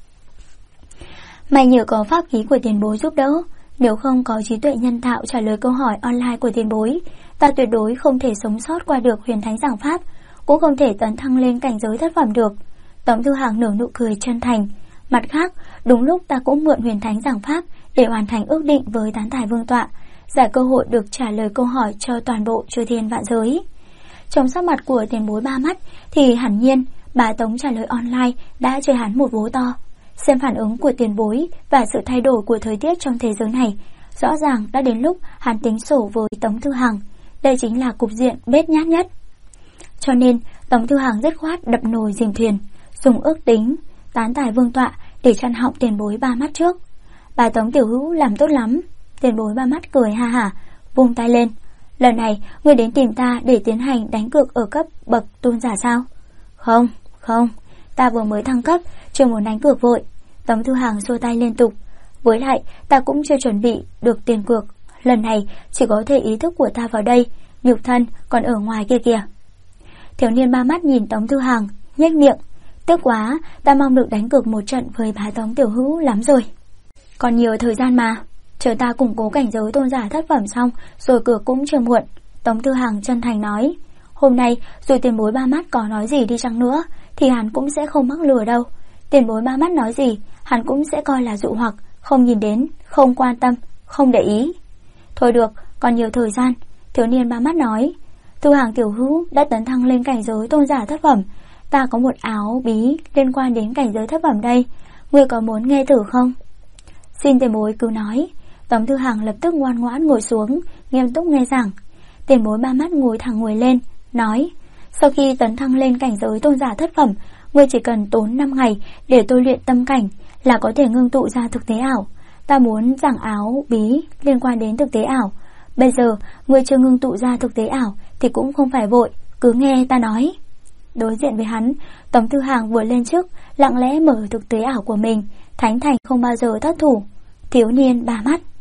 May nhờ có pháp khí của tiền bối giúp đỡ. Nếu không có trí tuệ nhân tạo trả lời câu hỏi online của tiền bối, ta tuyệt đối không thể sống sót qua được huyền thánh giảng pháp, cũng không thể tấn thăng lên cảnh giới thất phẩm được. Tống Thư Hàng nở nụ cười chân thành. Mặt khác, đúng lúc ta cũng mượn huyền thánh giảng pháp để hoàn thành ước định với tán tài vương tọa, giải cơ hội được trả lời câu hỏi cho toàn bộ chư thiên vạn giới. Trong sắc mặt của tiền bối ba mắt thì hẳn nhiên bà Tống trả lời online đã chơi hắn một vố to. Xem phản ứng của tiền bối và sự thay đổi của thời tiết trong thế giới này, rõ ràng đã đến lúc hắn tính sổ với Tống Thư Hàng. Đây chính là cục diện bết nhát nhất. Cho nên Tống Thư Hàng dứt khoát đập nồi dìm thuyền, dùng ước tính tán tài vương tọa để chặn họng tiền bối ba mắt trước. Bà Tống tiểu hữu làm tốt lắm. Tiền bối ba mắt cười ha hả, vung tay lên. Lần này ngươi đến tìm ta để tiến hành đánh cược ở cấp bậc tôn giả sao? Không, ta vừa mới thăng cấp, chưa muốn đánh cược vội. Tống Thư Hàng xua tay liên tục. Với lại ta cũng chưa chuẩn bị được tiền cược. Lần này chỉ có thể ý thức của ta vào đây, nhục thân còn ở ngoài kia kìa. Thiếu niên ba mắt nhìn Tống Thư Hàng, nhếch miệng. Tiếc quá, ta mong được đánh cược một trận với bà Tống tiểu hữu lắm rồi. Còn nhiều thời gian mà, chờ ta củng cố cảnh giới tôn giả thất phẩm xong rồi cược cũng chưa muộn. Tống Thư Hàng chân thành nói. Hôm nay dù tiền bối ba mắt có nói gì đi chăng nữa thì hắn cũng sẽ không mắc lừa đâu. Tiền bối ba mắt nói gì hắn cũng sẽ coi là dụ hoặc, không nhìn đến, không quan tâm, không để ý. Thôi được, còn nhiều thời gian. Thiếu niên ba mắt nói. Thư Hàng tiểu hữu đã tấn thăng lên cảnh giới tôn giả thất phẩm. Ta có một áo bí liên quan đến cảnh giới thất phẩm đây, ngươi có muốn nghe thử không? Xin tiền bối cứ nói. Tống Thư Hàng lập tức ngoan ngoãn ngồi xuống, nghiêm túc nghe giảng. Tiền bối ba mắt ngồi thẳng người lên, nói. Sau khi tấn thăng lên cảnh giới tôn giả thất phẩm, ngươi chỉ cần tốn 5 ngày để tôi luyện tâm cảnh là có thể ngưng tụ ra thực tế ảo. Ta muốn giảng áo bí liên quan đến thực tế ảo. Bây giờ ngươi chưa ngưng tụ ra thực tế ảo thì cũng không phải vội, cứ nghe ta nói. Đối diện với hắn, Tống Tư Hàng vừa lên trước, lặng lẽ mở thực tế ảo của mình. Thánh Thành không bao giờ thất thủ. Thiếu niên ba mắt.